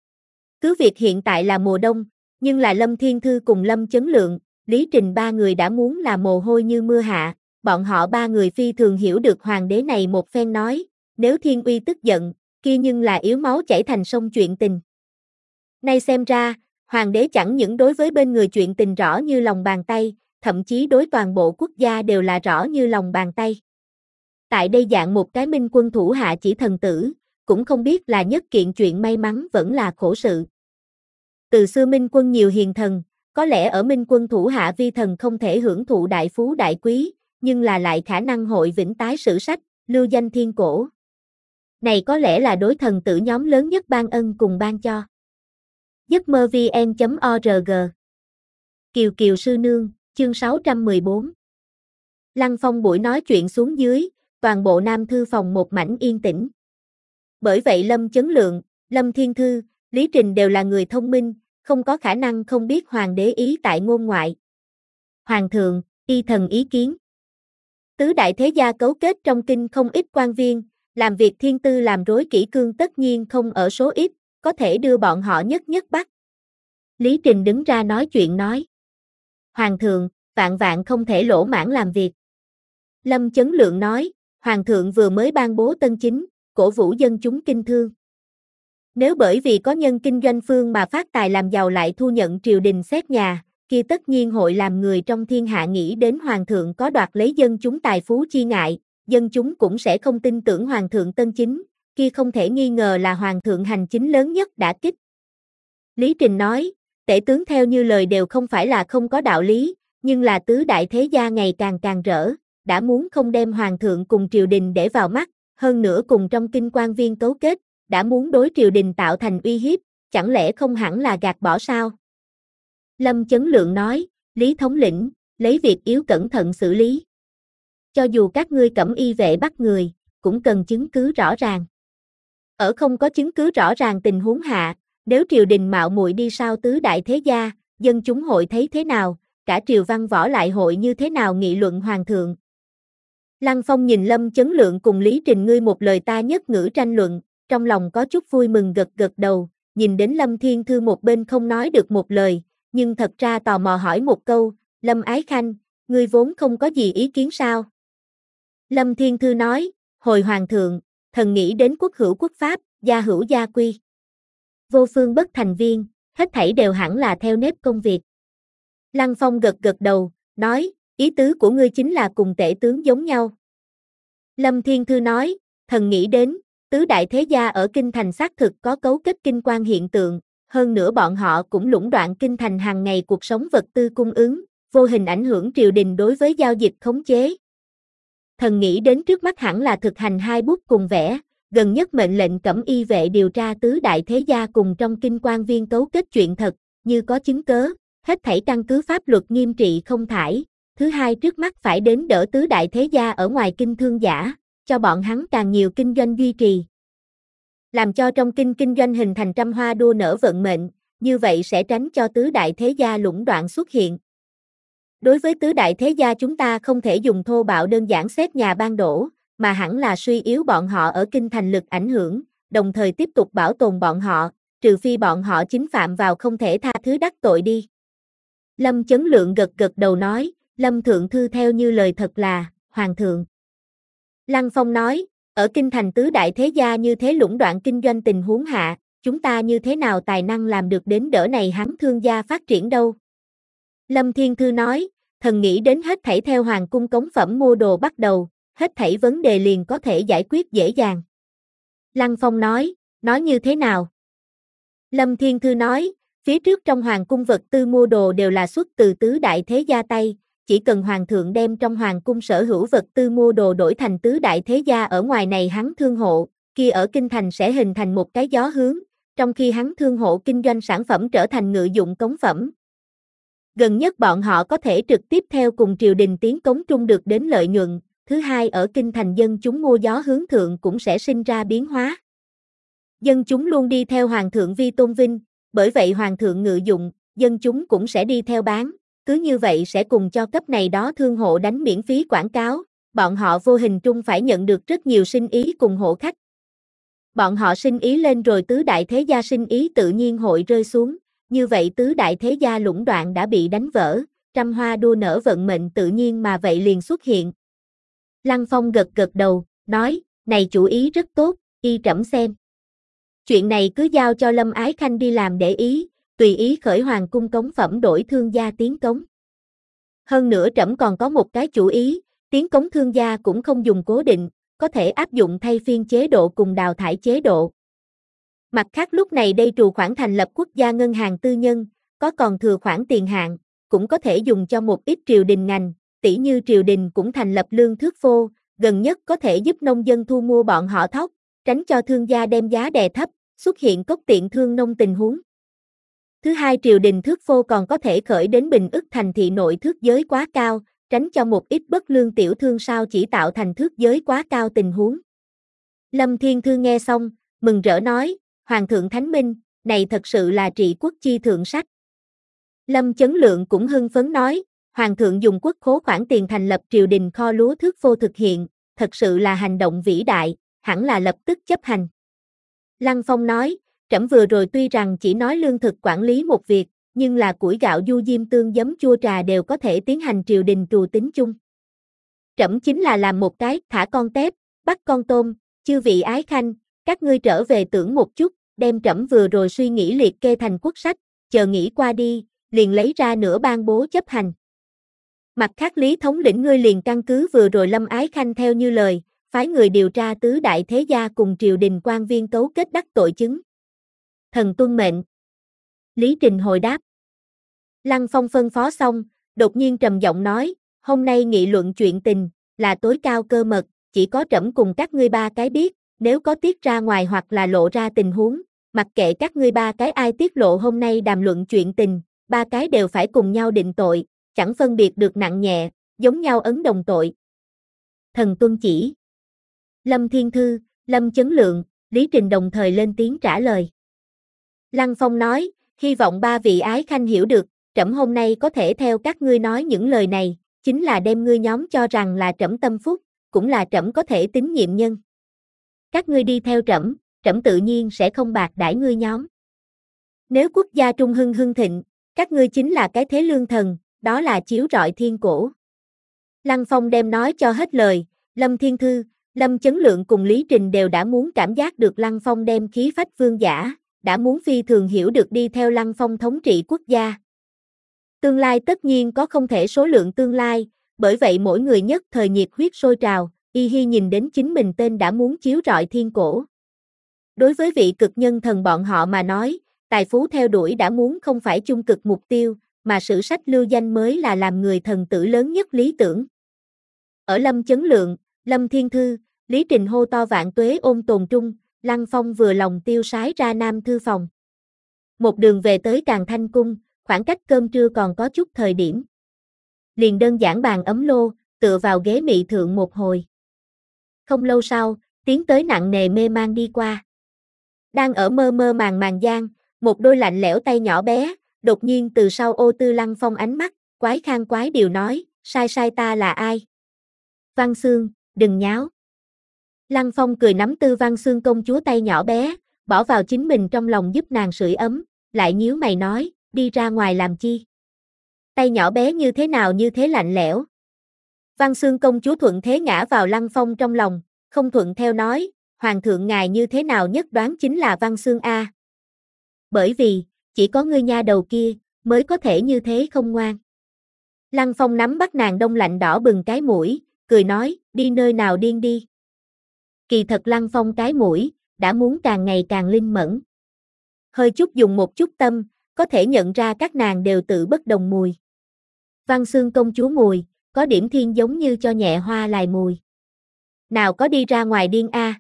Cứ việc hiện tại là mùa đông, nhưng là Lâm Thiên Thư cùng Lâm Chấn Lượng, Lý Trình ba người đã muốn là mồ hôi như mưa hạ, bọn họ ba người phi thường hiểu được hoàng đế này một phen nói, nếu thiên uy tức giận, kia nhưng là yếu máu chảy thành sông chuyện tình. Nay xem ra, hoàng đế chẳng những đối với bên người chuyện tình rõ như lòng bàn tay, thậm chí đối toàn bộ quốc gia đều là rõ như lòng bàn tay. Tại đây dạng một cái minh quân thủ hạ chỉ thần tử, cũng không biết là nhất kiện chuyện may mắn vẫn là khổ sự. Từ xưa minh quân nhiều hiền thần, có lẽ ở minh quân thủ hạ vi thần không thể hưởng thụ đại phú đại quý, nhưng là lại khả năng hội vĩnh tái sử sách, lưu danh thiên cổ. Này có lẽ là đối thần tử nhóm lớn nhất ban ân cùng ban cho. giấc mơ vn chấm org Kiều Kiều Sư Nương, chương sáu trăm mười bốn. Lăng Phong buổi nói chuyện xuống dưới, toàn bộ Nam Thư phòng một mảnh yên tĩnh. Bởi vậy Lâm Chấn Lượng, Lâm Thiên Thư, Lý Trình đều là người thông minh, không có khả năng không biết hoàng đế ý tại ngôn ngoại. Hoàng thượng, y thần ý kiến. Tứ đại thế gia cấu kết trong kinh không ít quan viên, làm việc thiên tư làm rối kỷ cương tất nhiên không ở số ít, có thể đưa bọn họ nhất nhất bắt. Lý Trình đứng ra nói chuyện nói. Hoàng thượng, vạn vạn không thể lỗ mãn làm việc. Lâm Chấn Lượng nói, Hoàng thượng vừa mới ban bố tân chính, cổ vũ dân chúng kinh thương. Nếu bởi vì có nhân kinh doanh phương mà phát tài làm giàu lại thu nhận triều đình xét nhà, kia tất nhiên hội làm người trong thiên hạ nghĩ đến Hoàng thượng có đoạt lấy dân chúng tài phú chi ngại, dân chúng cũng sẽ không tin tưởng Hoàng thượng tân chính, kia không thể nghi ngờ là Hoàng thượng hành chính lớn nhất đả kích. Lý Trình nói, tể tướng theo như lời đều không phải là không có đạo lý, nhưng là tứ đại thế gia ngày càng càng rỡ, đã muốn không đem Hoàng thượng cùng triều đình để vào mắt, hơn nữa cùng trong kinh quan viên cấu kết, đã muốn đối triều đình tạo thành uy hiếp, chẳng lẽ không hẳn là gạt bỏ sao? Lâm Chấn Lượng nói, Lý thống lĩnh, lấy việc yếu cẩn thận xử lý. Cho dù các ngươi cẩm y vệ bắt người, cũng cần chứng cứ rõ ràng. Ở không có chứng cứ rõ ràng tình huống hạ, nếu triều đình mạo muội đi sao tứ đại thế gia, dân chúng hội thấy thế nào, cả triều văn võ lại hội như thế nào nghị luận hoàng thượng. Lăng Phong nhìn Lâm Chấn Lượng cùng Lý Trình ngươi một lời ta nhất ngữ tranh luận, trong lòng có chút vui mừng gật gật đầu, nhìn đến Lâm Thiên Thư một bên không nói được một lời, nhưng thật ra tò mò hỏi một câu, Lâm Ái Khanh, ngươi vốn không có gì ý kiến sao? Lâm Thiên Thư nói, hồi hoàng thượng, thần nghĩ đến quốc hữu quốc pháp, gia hữu gia quy. Vô phương bất thành viên, hết thảy đều hẳn là theo nếp công việc. Lăng Phong gật gật đầu, nói, ý tứ của ngươi chính là cùng tể tướng giống nhau. Lâm Thiên Thư nói, thần nghĩ đến, tứ đại thế gia ở kinh thành xác thực có cấu kết kinh quan hiện tượng, hơn nữa bọn họ cũng lũng đoạn kinh thành hàng ngày cuộc sống vật tư cung ứng, vô hình ảnh hưởng triều đình đối với giao dịch khống chế. Thần nghĩ đến trước mắt hẳn là thực hành hai bút cùng vẽ, gần nhất mệnh lệnh cẩm y vệ điều tra tứ đại thế gia cùng trong kinh quan viên cấu kết chuyện thật, như có chứng cớ, hết thảy căn cứ pháp luật nghiêm trị không thải, thứ hai trước mắt phải đến đỡ tứ đại thế gia ở ngoài kinh thương giả, cho bọn hắn càng nhiều kinh doanh duy trì. Làm cho trong kinh kinh doanh hình thành trăm hoa đua nở vận mệnh, như vậy sẽ tránh cho tứ đại thế gia lũng đoạn xuất hiện. Đối với tứ đại thế gia chúng ta không thể dùng thô bạo đơn giản xếp nhà ban đổ, mà hẳn là suy yếu bọn họ ở kinh thành lực ảnh hưởng, đồng thời tiếp tục bảo tồn bọn họ, trừ phi bọn họ chính phạm vào không thể tha thứ đắc tội đi. Lâm Chấn Lượng gật gật đầu nói, Lâm Thượng Thư theo như lời thật là, Hoàng thượng. Lăng Phong nói, ở kinh thành tứ đại thế gia như thế lũng đoạn kinh doanh tình huống hạ, chúng ta như thế nào tài năng làm được đến đỡ này hắn thương gia phát triển đâu. Lâm Thiên Thư nói, thần nghĩ đến hết thảy theo hoàng cung cống phẩm mua đồ bắt đầu, hết thảy vấn đề liền có thể giải quyết dễ dàng. Lăng Phong nói, nói như thế nào? Lâm Thiên Thư nói, phía trước trong hoàng cung vật tư mua đồ đều là xuất từ tứ đại thế gia tay, chỉ cần hoàng thượng đem trong hoàng cung sở hữu vật tư mua đồ đổi thành tứ đại thế gia ở ngoài này hắn thương hộ, kia ở kinh thành sẽ hình thành một cái gió hướng, trong khi hắn thương hộ kinh doanh sản phẩm trở thành ngự dụng cống phẩm. Gần nhất bọn họ có thể trực tiếp theo cùng triều đình tiến cống trung được đến lợi nhuận, thứ hai ở kinh thành dân chúng mua gió hướng thượng cũng sẽ sinh ra biến hóa. Dân chúng luôn đi theo hoàng thượng vi tôn vinh, bởi vậy hoàng thượng ngự dụng, dân chúng cũng sẽ đi theo bán, cứ như vậy sẽ cùng cho cấp này đó thương hộ đánh miễn phí quảng cáo, bọn họ vô hình trung phải nhận được rất nhiều sinh ý cùng hộ khách. Bọn họ sinh ý lên rồi tứ đại thế gia sinh ý tự nhiên hội rơi xuống, như vậy tứ đại thế gia lũng đoạn đã bị đánh vỡ, trăm hoa đua nở vận mệnh tự nhiên mà vậy liền xuất hiện. Lăng Phong gật gật đầu, nói, này chủ ý rất tốt, y trẫm xem. Chuyện này cứ giao cho Lâm Ái Khanh đi làm để ý, tùy ý khởi hoàng cung cống phẩm đổi thương gia tiến cống. Hơn nữa trẫm còn có một cái chủ ý, tiến cống thương gia cũng không dùng cố định, có thể áp dụng thay phiên chế độ cùng đào thải chế độ. Mặt khác lúc này đây trù khoản thành lập quốc gia ngân hàng tư nhân, có còn thừa khoản tiền hạn, cũng có thể dùng cho một ít triều đình ngành, tỉ như triều đình cũng thành lập lương thước phô, gần nhất có thể giúp nông dân thu mua bọn họ thóc, tránh cho thương gia đem giá đè thấp, xuất hiện cốc tiện thương nông tình huống. Thứ hai triều đình thước phô còn có thể khởi đến bình ức thành thị nội thước giới quá cao, tránh cho một ít bất lương tiểu thương sao chỉ tạo thành thước giới quá cao tình huống. Lâm Thiên Thư nghe xong, mừng rỡ nói, Hoàng thượng Thánh Minh, này thật sự là trị quốc chi thượng sách. Lâm Chấn Lượng cũng hưng phấn nói, Hoàng thượng dùng quốc khố khoản tiền thành lập triều đình kho lúa thước phô thực hiện, thật sự là hành động vĩ đại, hẳn là lập tức chấp hành. Lăng Phong nói, trẫm vừa rồi tuy rằng chỉ nói lương thực quản lý một việc, nhưng là củi gạo du diêm tương giấm chua trà đều có thể tiến hành triều đình trù tính chung. Trẫm chính là làm một cái, thả con tép, bắt con tôm, chư vị ái khanh, các ngươi trở về tưởng một chút, đem trẫm vừa rồi suy nghĩ liệt kê thành quốc sách, chờ nghĩ qua đi, liền lấy ra nửa ban bố chấp hành. Mặt khác Lý thống lĩnh ngươi liền căn cứ vừa rồi Lâm Ái Khanh theo như lời, phái người điều tra tứ đại thế gia cùng triều đình quan viên cấu kết đắc tội chứng. Thần tuân mệnh. Lý Trình hồi đáp. Lăng Phong phân phó xong, đột nhiên trầm giọng nói, hôm nay nghị luận chuyện tình, là tối cao cơ mật, chỉ có trẫm cùng các ngươi ba cái biết, nếu có tiết ra ngoài hoặc là lộ ra tình huống, mặc kệ các ngươi ba cái ai tiết lộ hôm nay đàm luận chuyện tình, ba cái đều phải cùng nhau định tội, chẳng phân biệt được nặng nhẹ, giống nhau ấn đồng tội. Thần tuân chỉ. Lâm Thiên Thư, Lâm Chấn Lượng, Lý Trình đồng thời lên tiếng trả lời. Lăng Phong nói, hy vọng ba vị ái khanh hiểu được, trẫm hôm nay có thể theo các ngươi nói những lời này, chính là đem ngươi nhóm cho rằng là trẫm tâm phúc, cũng là trẫm có thể tín nhiệm nhân. Các ngươi đi theo trẫm, trẫm tự nhiên sẽ không bạc đãi ngươi nhóm. Nếu quốc gia trung hưng hưng thịnh, các ngươi chính là cái thế lương thần, đó là chiếu rọi thiên cổ. Lăng Phong đem nói cho hết lời, Lâm Thiên Thư, Lâm Chấn Lượng cùng Lý Trình đều đã muốn cảm giác được Lăng Phong đem khí phách vương giả, đã muốn phi thường hiểu được đi theo Lăng Phong thống trị quốc gia. Tương lai tất nhiên có không thể số lượng tương lai, bởi vậy mỗi người nhất thời nhiệt huyết sôi trào, y hi nhìn đến chính mình tên đã muốn chiếu rọi thiên cổ. Đối với vị cực nhân thần bọn họ mà nói, tài phú theo đuổi đã muốn không phải chung cực mục tiêu, mà sử sách lưu danh mới là làm người thần tử lớn nhất lý tưởng. Ở Lâm Chấn Lượng, Lâm Thiên Thư, Lý Trình hô to vạn tuế ôn tồn trung, Lăng Phong vừa lòng tiêu sái ra Nam thư phòng. Một đường về tới Càn Thanh cung, khoảng cách cơm trưa còn có chút thời điểm. liền đơn giản bàn ấm lô, tựa vào ghế mị thượng một hồi. Không lâu sau, tiến tới nặng nề mê man đi qua. Đang ở mơ mơ màng màng gian, một đôi lạnh lẽo tay nhỏ bé, đột nhiên từ sau ô tư Lăng Phong ánh mắt, quái khang quái điều nói, sai sai ta là ai? Văn Xương, đừng nháo. Lăng Phong cười nắm Tư Văn Xương công chúa tay nhỏ bé, bỏ vào chính mình trong lòng giúp nàng sưởi ấm, lại nhíu mày nói, đi ra ngoài làm chi? Tay nhỏ bé như thế nào như thế lạnh lẽo. Văn Xương công chúa thuận thế ngã vào Lăng Phong trong lòng, không thuận theo nói, Hoàng thượng ngài như thế nào nhất đoán chính là Văn Xương A. Bởi vì, chỉ có ngươi nha đầu kia, mới có thể như thế không ngoan. Lăng Phong nắm bắt nàng đông lạnh đỏ bừng cái mũi, cười nói, đi nơi nào điên đi. Kỳ thật Lăng Phong cái mũi, đã muốn càng ngày càng linh mẫn. Hơi chút dùng một chút tâm, có thể nhận ra các nàng đều tự bất đồng mùi. Văn Xương công chúa mùi, có điểm thiên giống như cho nhẹ hoa lại mùi. Nào có đi ra ngoài điên a.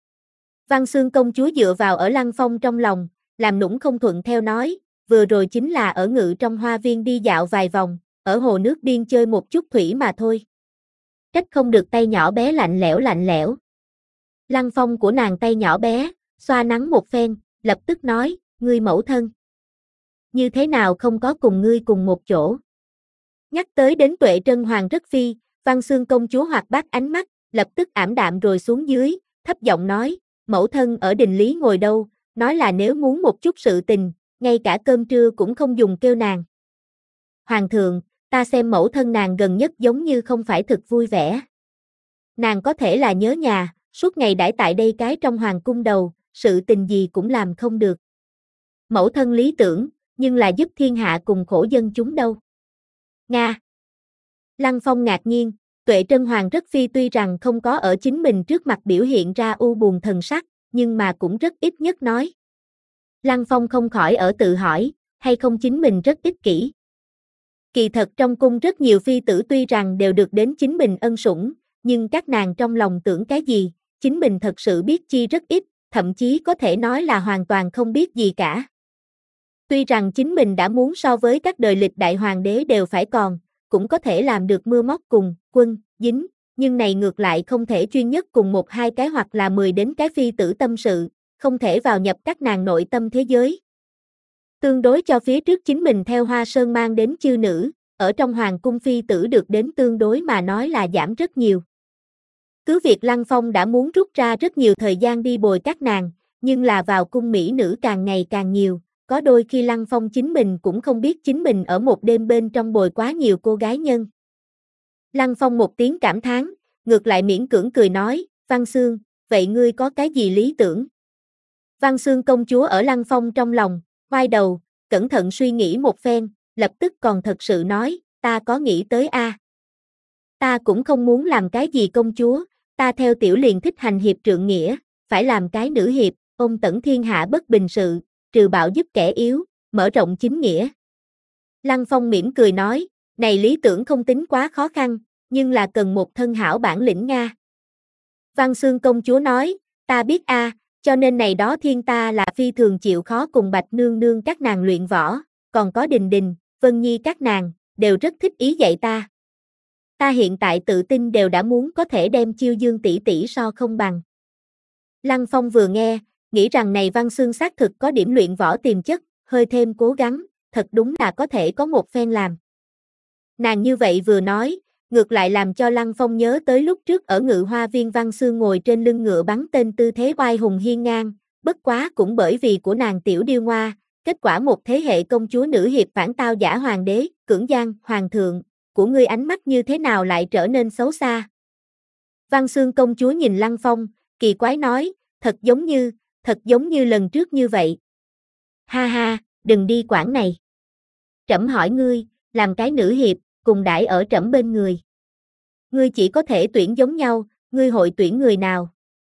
Văn Xương công chúa dựa vào ở Lăng Phong trong lòng, làm nũng không thuận theo nói, vừa rồi chính là ở ngự trong hoa viên đi dạo vài vòng, ở hồ nước biên chơi một chút thủy mà thôi. Trách không được tay nhỏ bé lạnh lẽo lạnh lẽo. Lăng Phong của nàng tay nhỏ bé, xoa nắng một phen, lập tức nói, ngươi mẫu thân. Như thế nào không có cùng ngươi cùng một chỗ. Nhắc tới đến Tuệ Trân Hoàng rất phi, Văn Xương công chúa hoạt bát ánh mắt, lập tức ảm đạm rồi xuống dưới, thấp giọng nói, mẫu thân ở đình lý ngồi đâu, nói là nếu muốn một chút sự tình, ngay cả cơm trưa cũng không dùng kêu nàng. Hoàng thượng, ta xem mẫu thân nàng gần nhất giống như không phải thực vui vẻ. Nàng có thể là nhớ nhà, suốt ngày đãi tại đây cái trong hoàng cung đầu, sự tình gì cũng làm không được. Mẫu thân lý tưởng, nhưng là giúp thiên hạ cùng khổ dân chúng đâu. Nga. Lăng Phong ngạc nhiên, Tuệ Trân Hoàng rất phi tuy rằng không có ở chính mình trước mặt biểu hiện ra u buồn thần sắc, nhưng mà cũng rất ít nhất nói. Lăng Phong không khỏi ở tự hỏi, hay không chính mình rất ích kỷ. Kỳ thật trong cung rất nhiều phi tử tuy rằng đều được đến chính mình ân sủng, nhưng các nàng trong lòng tưởng cái gì, chính mình thật sự biết chi rất ít, thậm chí có thể nói là hoàn toàn không biết gì cả. Tuy rằng chính mình đã muốn so với các đời lịch đại hoàng đế đều phải còn, cũng có thể làm được mưa móc cùng, quân, dính, nhưng này ngược lại không thể chuyên nhất cùng một hai cái hoặc là mười đến cái phi tử tâm sự, không thể vào nhập các nàng nội tâm thế giới. Tương đối cho phía trước chính mình theo Hoa Sơn mang đến chư nữ, ở trong hoàng cung phi tử được đến tương đối mà nói là giảm rất nhiều. Cứ việc Lăng Phong đã muốn rút ra rất nhiều thời gian đi bồi các nàng, nhưng là vào cung mỹ nữ càng ngày càng nhiều, có đôi khi Lăng Phong chính mình cũng không biết chính mình ở một đêm bên trong bồi quá nhiều cô gái nhân. Lăng Phong một tiếng cảm thán, ngược lại miễn cưỡng cười nói, Văn Xương, vậy ngươi có cái gì lý tưởng? Văn Xương công chúa ở Lăng Phong trong lòng, quay đầu, cẩn thận suy nghĩ một phen, lập tức còn thật sự nói, ta có nghĩ tới a. À. Ta cũng không muốn làm cái gì công chúa, ta theo tiểu liền thích hành hiệp trượng nghĩa, phải làm cái nữ hiệp, ôm tẩn thiên hạ bất bình sự, trừ bạo giúp kẻ yếu, mở rộng chính nghĩa. Lăng Phong mỉm cười nói, này lý tưởng không tính quá khó khăn, nhưng là cần một thân hảo bản lĩnh Nga. Văn Xương công chúa nói, ta biết a, à, cho nên này đó thiên ta là phi thường chịu khó cùng Bạch Nương Nương các nàng luyện võ, còn có Đình Đình, Vân Nhi các nàng, đều rất thích ý dạy ta. Ta hiện tại tự tin đều đã muốn có thể đem Chiêu Dương tỷ tỷ so không bằng. Lăng Phong vừa nghe, nghĩ rằng này Văn Xương xác thực có điểm luyện võ tiềm chất, hơi thêm cố gắng, thật đúng là có thể có một phen làm. Nàng như vậy vừa nói, ngược lại làm cho Lăng Phong nhớ tới lúc trước ở Ngự Hoa Viên Văn Xương ngồi trên lưng ngựa bắn tên tư thế oai hùng hiên ngang, bất quá cũng bởi vì của nàng tiểu điêu ngoa, kết quả một thế hệ công chúa nữ hiệp phản tao giả hoàng đế, cưỡng gian, hoàng thượng, của ngươi ánh mắt như thế nào lại trở nên xấu xa. Văn Xương công chúa nhìn Lăng Phong, kỳ quái nói, thật giống như, thật giống như lần trước như vậy. Ha ha, đừng đi quản này. Trẫm hỏi ngươi, làm cái nữ hiệp, cùng đãi ở trẫm bên người. Ngươi chỉ có thể tuyển giống nhau, ngươi hội tuyển người nào?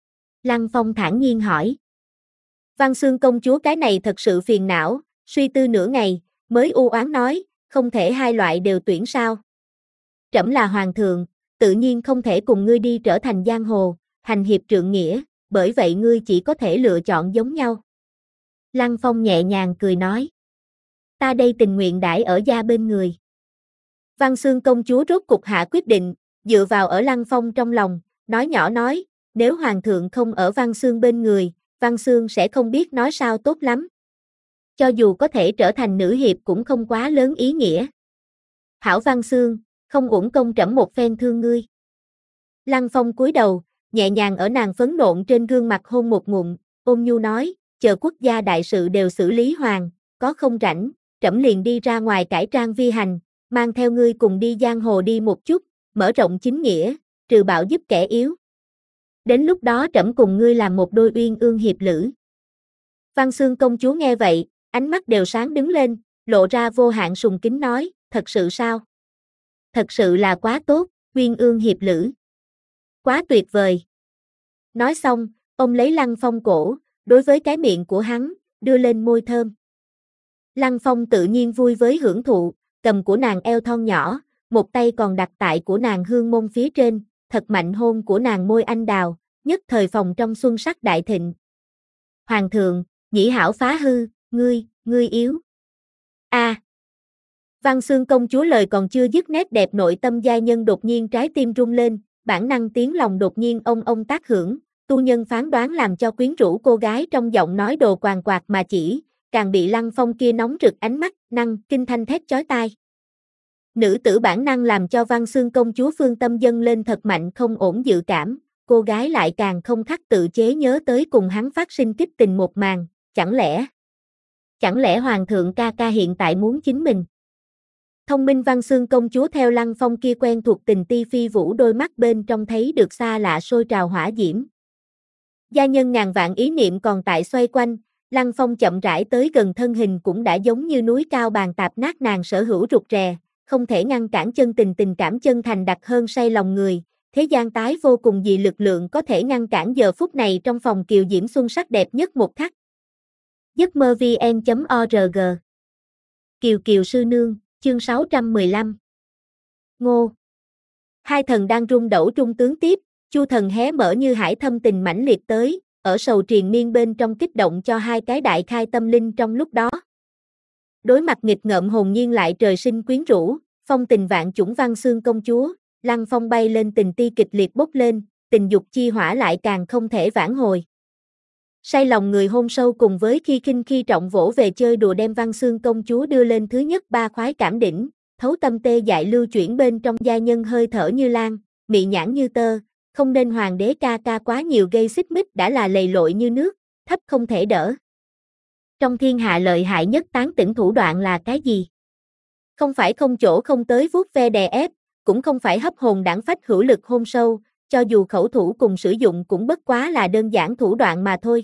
Lăng Phong thản nhiên hỏi. Văn Xương công chúa cái này thật sự phiền não, suy tư nửa ngày, mới u oán nói, không thể hai loại đều tuyển sao? Trẫm là hoàng thượng, tự nhiên không thể cùng ngươi đi trở thành giang hồ, hành hiệp trượng nghĩa, bởi vậy ngươi chỉ có thể lựa chọn giống nhau. Lăng Phong nhẹ nhàng cười nói. Ta đây tình nguyện đãi ở gia bên người. Văn Xương công chúa rốt cục hạ quyết định, dựa vào ở Lăng Phong trong lòng, nói nhỏ nói, nếu hoàng thượng không ở Văn Xương bên người, Văn Xương sẽ không biết nói sao tốt lắm. Cho dù có thể trở thành nữ hiệp cũng không quá lớn ý nghĩa. Hảo Văn Xương, không uổng công trẫm một phen thương ngươi. Lăng Phong cúi đầu, nhẹ nhàng ở nàng phấn nộn trên gương mặt hôn một ngụm, ôn nhu nói, chờ quốc gia đại sự đều xử lý hoàn, có không rảnh, trẫm liền đi ra ngoài cải trang vi hành, mang theo ngươi cùng đi giang hồ đi một chút, mở rộng chính nghĩa, trừ bạo giúp kẻ yếu. Đến lúc đó trẫm cùng ngươi làm một đôi uyên ương hiệp lữ. Văn Xương công chúa nghe vậy, ánh mắt đều sáng đứng lên, lộ ra vô hạn sùng kính nói, thật sự sao? Thật sự là quá tốt, uyên ương hiệp lữ. Quá tuyệt vời. Nói xong, ông lấy Lăng Phong cổ, đối với cái miệng của hắn, đưa lên môi thơm. Lăng Phong tự nhiên vui với hưởng thụ, cầm của nàng eo thon nhỏ, một tay còn đặt tại của nàng hương môn phía trên, thật mạnh hôn của nàng môi anh đào, nhất thời phòng trong xuân sắc đại thịnh. Hoàng thượng, nhĩ hảo phá hư, ngươi, ngươi yếu. A. À. Văn Xương công chúa lời còn chưa dứt, nét đẹp nội tâm giai nhân đột nhiên trái tim rung lên, bản năng tiếng lòng đột nhiên ông ông tác hưởng, tu nhân phán đoán làm cho quyến rũ cô gái trong giọng nói đồ quàng quạt mà chỉ, càng bị Lăng Phong kia nóng rực ánh mắt, năng, kinh thanh thét chói tai. Nữ tử bản năng làm cho Văn Xương công chúa phương tâm dâng lên thật mạnh không ổn dự cảm, cô gái lại càng không khắc tự chế nhớ tới cùng hắn phát sinh kích tình một màn, chẳng lẽ, chẳng lẽ hoàng thượng ca ca hiện tại muốn chính mình. Thông minh Văn Xương công chúa theo Lăng Phong kia quen thuộc tình ti phi vũ đôi mắt bên trong thấy được xa lạ sôi trào hỏa diễm. Gia nhân ngàn vạn ý niệm còn tại xoay quanh, Lăng Phong chậm rãi tới gần thân hình cũng đã giống như núi cao bàn tạp nát nàng sở hữu rụt rè, không thể ngăn cản chân tình tình cảm chân thành đặc hơn say lòng người, thế gian tái vô cùng gì lực lượng có thể ngăn cản giờ phút này trong phòng kiều diễm xuân sắc đẹp nhất một khắc. giấc mơ vn chấm org Kiều Kiều sư nương, chương sáu trăm mười lăm. Ngô. Hai thần đang rung đẩu trung tướng tiếp, Chu thần hé mở như hải thâm tình mãnh liệt tới, ở sầu triền miên bên trong kích động cho hai cái đại khai tâm linh trong lúc đó. Đối mặt nghịch ngợm hồn nhiên lại trời sinh quyến rũ, phong tình vạn chủng Văn Xương công chúa, Lăng Phong bay lên tình ti kịch liệt bốc lên, tình dục chi hỏa lại càng không thể vãn hồi. Say lòng người hôn sâu cùng với khi khinh khi trọng vỗ về chơi đùa đem Văn Xương công chúa đưa lên thứ nhất ba khoái cảm đỉnh, thấu tâm tê dại lưu chuyển bên trong gia nhân hơi thở như lan, mị nhãn như tơ, không nên hoàng đế ca ca quá nhiều gây xích mích đã là lầy lội như nước, thấp không thể đỡ. Trong thiên hạ lợi hại nhất tán tỉnh thủ đoạn là cái gì? Không phải không chỗ không tới vuốt ve đè ép, cũng không phải hấp hồn đảng phách hữu lực hôn sâu, cho dù khẩu thủ cùng sử dụng cũng bất quá là đơn giản thủ đoạn mà thôi.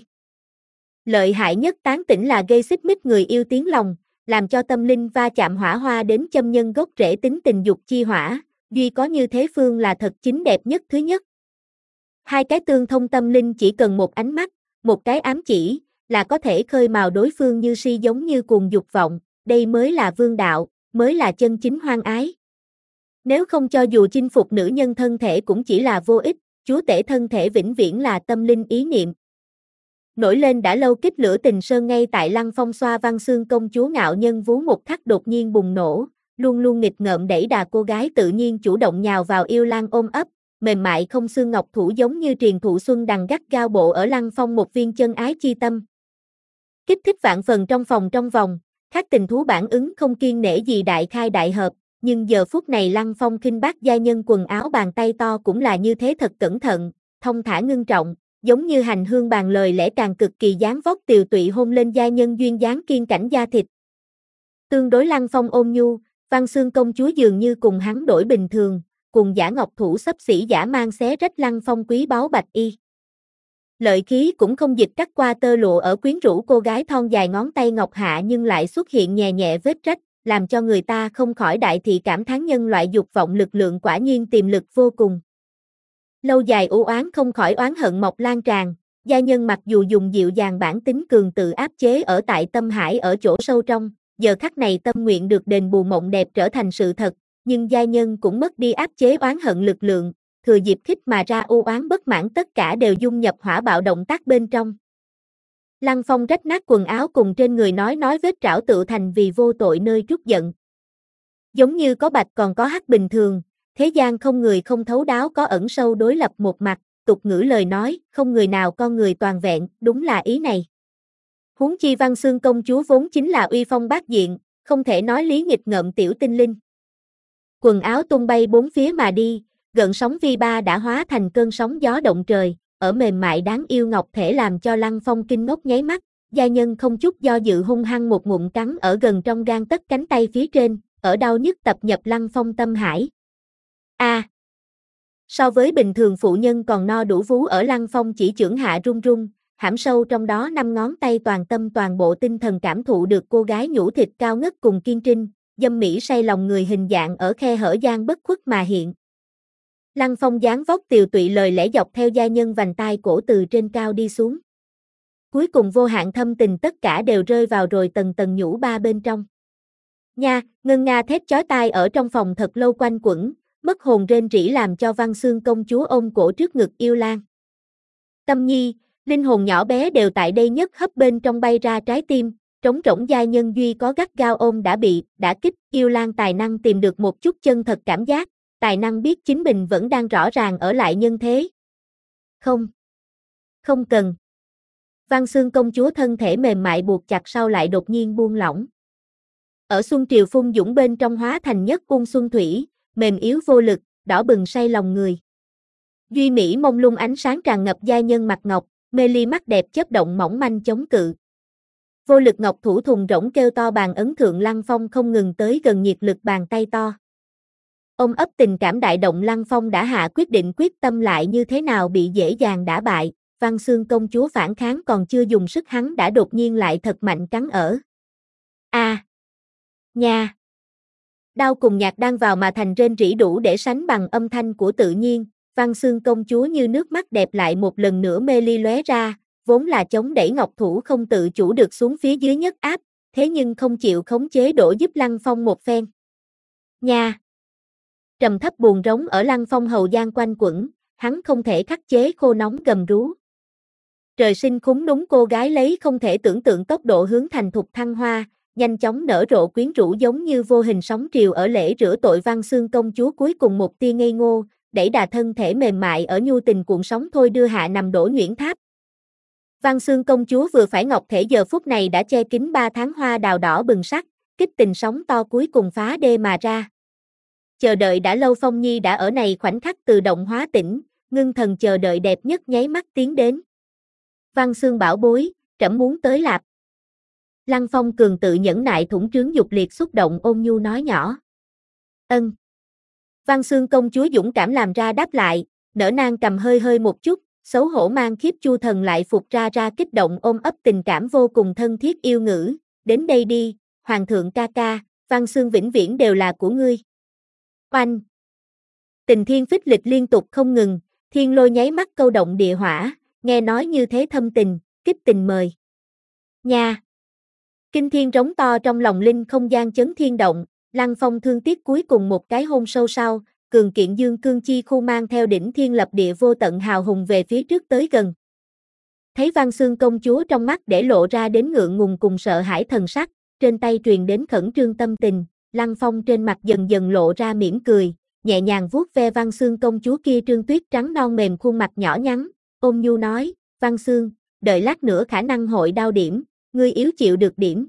Lợi hại nhất tán tỉnh là gây xích mích người yêu tiếng lòng, làm cho tâm linh va chạm hỏa hoa đến châm nhân gốc rễ tính tình dục chi hỏa, duy có như thế phương là thật chính đẹp nhất thứ nhất. Hai cái tương thông tâm linh chỉ cần một ánh mắt, một cái ám chỉ, là có thể khơi mào đối phương như si giống như cuồng dục vọng, đây mới là vương đạo, mới là chân chính hoang ái. Nếu không cho dù chinh phục nữ nhân thân thể cũng chỉ là vô ích, chúa tể thân thể vĩnh viễn là tâm linh ý niệm. Nổi lên đã lâu kích lửa tình sơn ngay tại Lăng Phong xoa Văn Xương công chúa ngạo nhân vú một khắc đột nhiên bùng nổ, luôn luôn nghịch ngợm đẩy đà cô gái tự nhiên chủ động nhào vào yêu Lan ôm ấp, mềm mại không xương ngọc thủ giống như triền thụ xuân đằng gắt gao bộ ở Lăng Phong một viên chân ái chi tâm. Kích thích vạn phần trong phòng trong vòng, khác tình thú bản ứng không kiên nể gì đại khai đại hợp, nhưng giờ phút này Lăng Phong khinh bác gia nhân quần áo bàn tay to cũng là như thế thật cẩn thận, thông thả ngưng trọng, giống như hành hương bàn lời lẽ càng cực kỳ dáng vóc tiều tụy hôn lên gia nhân duyên dáng kiên cảnh da thịt. Tương đối Lăng Phong ôn nhu, Văn Xương công chúa dường như cùng hắn đổi bình thường, cùng giả ngọc thủ xấp xỉ giả mang xé rách Lăng Phong quý báu bạch y. Lợi khí cũng không dịch cắt qua tơ lụa ở quyến rũ cô gái thon dài ngón tay ngọc hạ nhưng lại xuất hiện nhẹ nhẹ vết rách, làm cho người ta không khỏi đại thị cảm thán nhân loại dục vọng lực lượng quả nhiên tiềm lực vô cùng. Lâu dài u oán không khỏi oán hận mọc lan tràn, gia nhân mặc dù dùng dịu dàng bản tính cường tự áp chế ở tại tâm hải ở chỗ sâu trong, giờ khắc này tâm nguyện được đền bù mộng đẹp trở thành sự thật, nhưng gia nhân cũng mất đi áp chế oán hận lực lượng, thừa dịp khích mà ra u oán bất mãn tất cả đều dung nhập hỏa bạo động tác bên trong. Lăng Phong rách nát quần áo cùng trên người nói nói vết trảo tự thành vì vô tội nơi trút giận. Giống như có bạch còn có hắc bình thường, thế gian không người không thấu đáo có ẩn sâu đối lập một mặt, tục ngữ lời nói, không người nào con người toàn vẹn, đúng là ý này. Huống chi Văn Xương công chúa vốn chính là uy phong bát diện, không thể nói lý nghịch ngợm tiểu tinh linh. Quần áo tung bay bốn phía mà đi, gợn sóng vi ba đã hóa thành cơn sóng gió động trời, ở mềm mại đáng yêu ngọc thể làm cho Lăng Phong kinh ngốc nháy mắt, gia nhân không chút do dự hung hăng một ngụm cắn ở gần trong gan tấc cánh tay phía trên, ở đau nhức tập nhập Lăng Phong tâm hải. A. À, so với bình thường phụ nhân còn no đủ vú ở Lăng Phong chỉ chưởng hạ run run, hãm sâu trong đó năm ngón tay toàn tâm toàn bộ tinh thần cảm thụ được cô gái nhũ thịt cao ngất cùng kiên trinh, dâm mỹ say lòng người hình dạng ở khe hở gian bất khuất mà hiện. Lăng Phong dáng vóc tiều tụy lời lẽ dọc theo gia nhân vành tai cổ từ trên cao đi xuống. Cuối cùng vô hạn thâm tình tất cả đều rơi vào rồi tầng tầng nhũ ba bên trong. Nha, ngân nga thét chói tai ở trong phòng thật lâu quanh quẩn, mất hồn rên rỉ làm cho Văn Xương công chúa ôm cổ trước ngực yêu Lan. Tâm nhi, linh hồn nhỏ bé đều tại đây nhất hấp bên trong bay ra trái tim, trống rỗng giai nhân duy có gắt gao ôm đã bị, đã kích, yêu Lan tài năng tìm được một chút chân thật cảm giác, tài năng biết chính mình vẫn đang rõ ràng ở lại nhân thế. Không. Không cần. Văn Xương công chúa thân thể mềm mại buộc chặt sau lại đột nhiên buông lỏng. Ở xuân triều phun dũng bên trong hóa thành nhất cung xuân thủy, mềm yếu vô lực, đỏ bừng say lòng người. Duy mỹ mông lung ánh sáng tràn ngập giai nhân mặt ngọc, mê ly mắt đẹp chớp động mỏng manh chống cự. Vô lực ngọc thủ thùng rỗng kêu to bàn ấn thượng Lăng Phong không ngừng tới gần nhiệt lực bàn tay to. Ôm ấp tình cảm đại động Lăng Phong đã hạ quyết định quyết tâm lại như thế nào bị dễ dàng đả bại, Văn Xương công chúa phản kháng còn chưa dùng sức hắn đã đột nhiên lại thật mạnh cắn ở. A. À. Nha. Đau cùng nhạc đang vào mà thành rên rỉ đủ để sánh bằng âm thanh của tự nhiên, Văn Xương công chúa như nước mắt đẹp lại một lần nữa mê ly lóe ra, vốn là chống đẩy ngọc thủ không tự chủ được xuống phía dưới nhất áp, thế nhưng không chịu khống chế đổ giúp Lăng Phong một phen. Nha. Trầm thấp buồn rống ở Lăng Phong hầu gian quanh quẩn, hắn không thể khắc chế khô nóng gầm rú. Trời sinh khúng núng cô gái lấy không thể tưởng tượng tốc độ hướng thành thục thăng hoa, nhanh chóng nở rộ quyến rũ giống như vô hình sóng triều ở lễ rửa tội Văn Xương công chúa cuối cùng một tia ngây ngô, đẩy đà thân thể mềm mại ở nhu tình cuộn sóng thôi đưa hạ nằm đổ nhuyễn tháp. Văn Xương công chúa vừa phải ngọc thể giờ phút này đã che kín ba tháng hoa đào đỏ bừng sắc, kích tình sóng to cuối cùng phá đê mà ra. Chờ đợi đã lâu Phong Nhi đã ở này khoảnh khắc tự động hóa tỉnh, ngưng thần chờ đợi đẹp nhất nháy mắt tiến đến. Văn Xương bảo bối, trẫm muốn tới lạp. Lăng Phong cường tự nhẫn nại thủng trướng dục liệt xúc động ôn nhu nói nhỏ. Ân. Văn Xương công chúa dũng cảm làm ra đáp lại, nở nang cầm hơi hơi một chút, xấu hổ mang khiếp chu thần lại phục ra ra kích động ôm ấp tình cảm vô cùng thân thiết yêu ngữ, đến đây đi, hoàng thượng ca ca, Văn Xương vĩnh viễn đều là của ngươi. Oanh. Tình thiên phích lịch liên tục không ngừng, thiên lôi nháy mắt câu động địa hỏa, nghe nói như thế thâm tình, kích tình mời. Nha. Kinh thiên rống to trong lòng linh không gian chấn thiên động, Lăng Phong thương tiếc cuối cùng một cái hôn sâu sau, cường kiện dương cương chi khu mang theo đỉnh thiên lập địa vô tận hào hùng về phía trước tới gần. Thấy Văn Xương công chúa trong mắt để lộ ra đến ngượng ngùng cùng sợ hãi thần sắc, trên tay truyền đến khẩn trương tâm tình, Lăng Phong trên mặt dần dần lộ ra mỉm cười, nhẹ nhàng vuốt ve Văn Xương công chúa kia trương tuyết trắng non mềm khuôn mặt nhỏ nhắn, ôn nhu nói, Văn Xương, đợi lát nữa khả năng hội đau điểm, ngươi yếu chịu được điểm.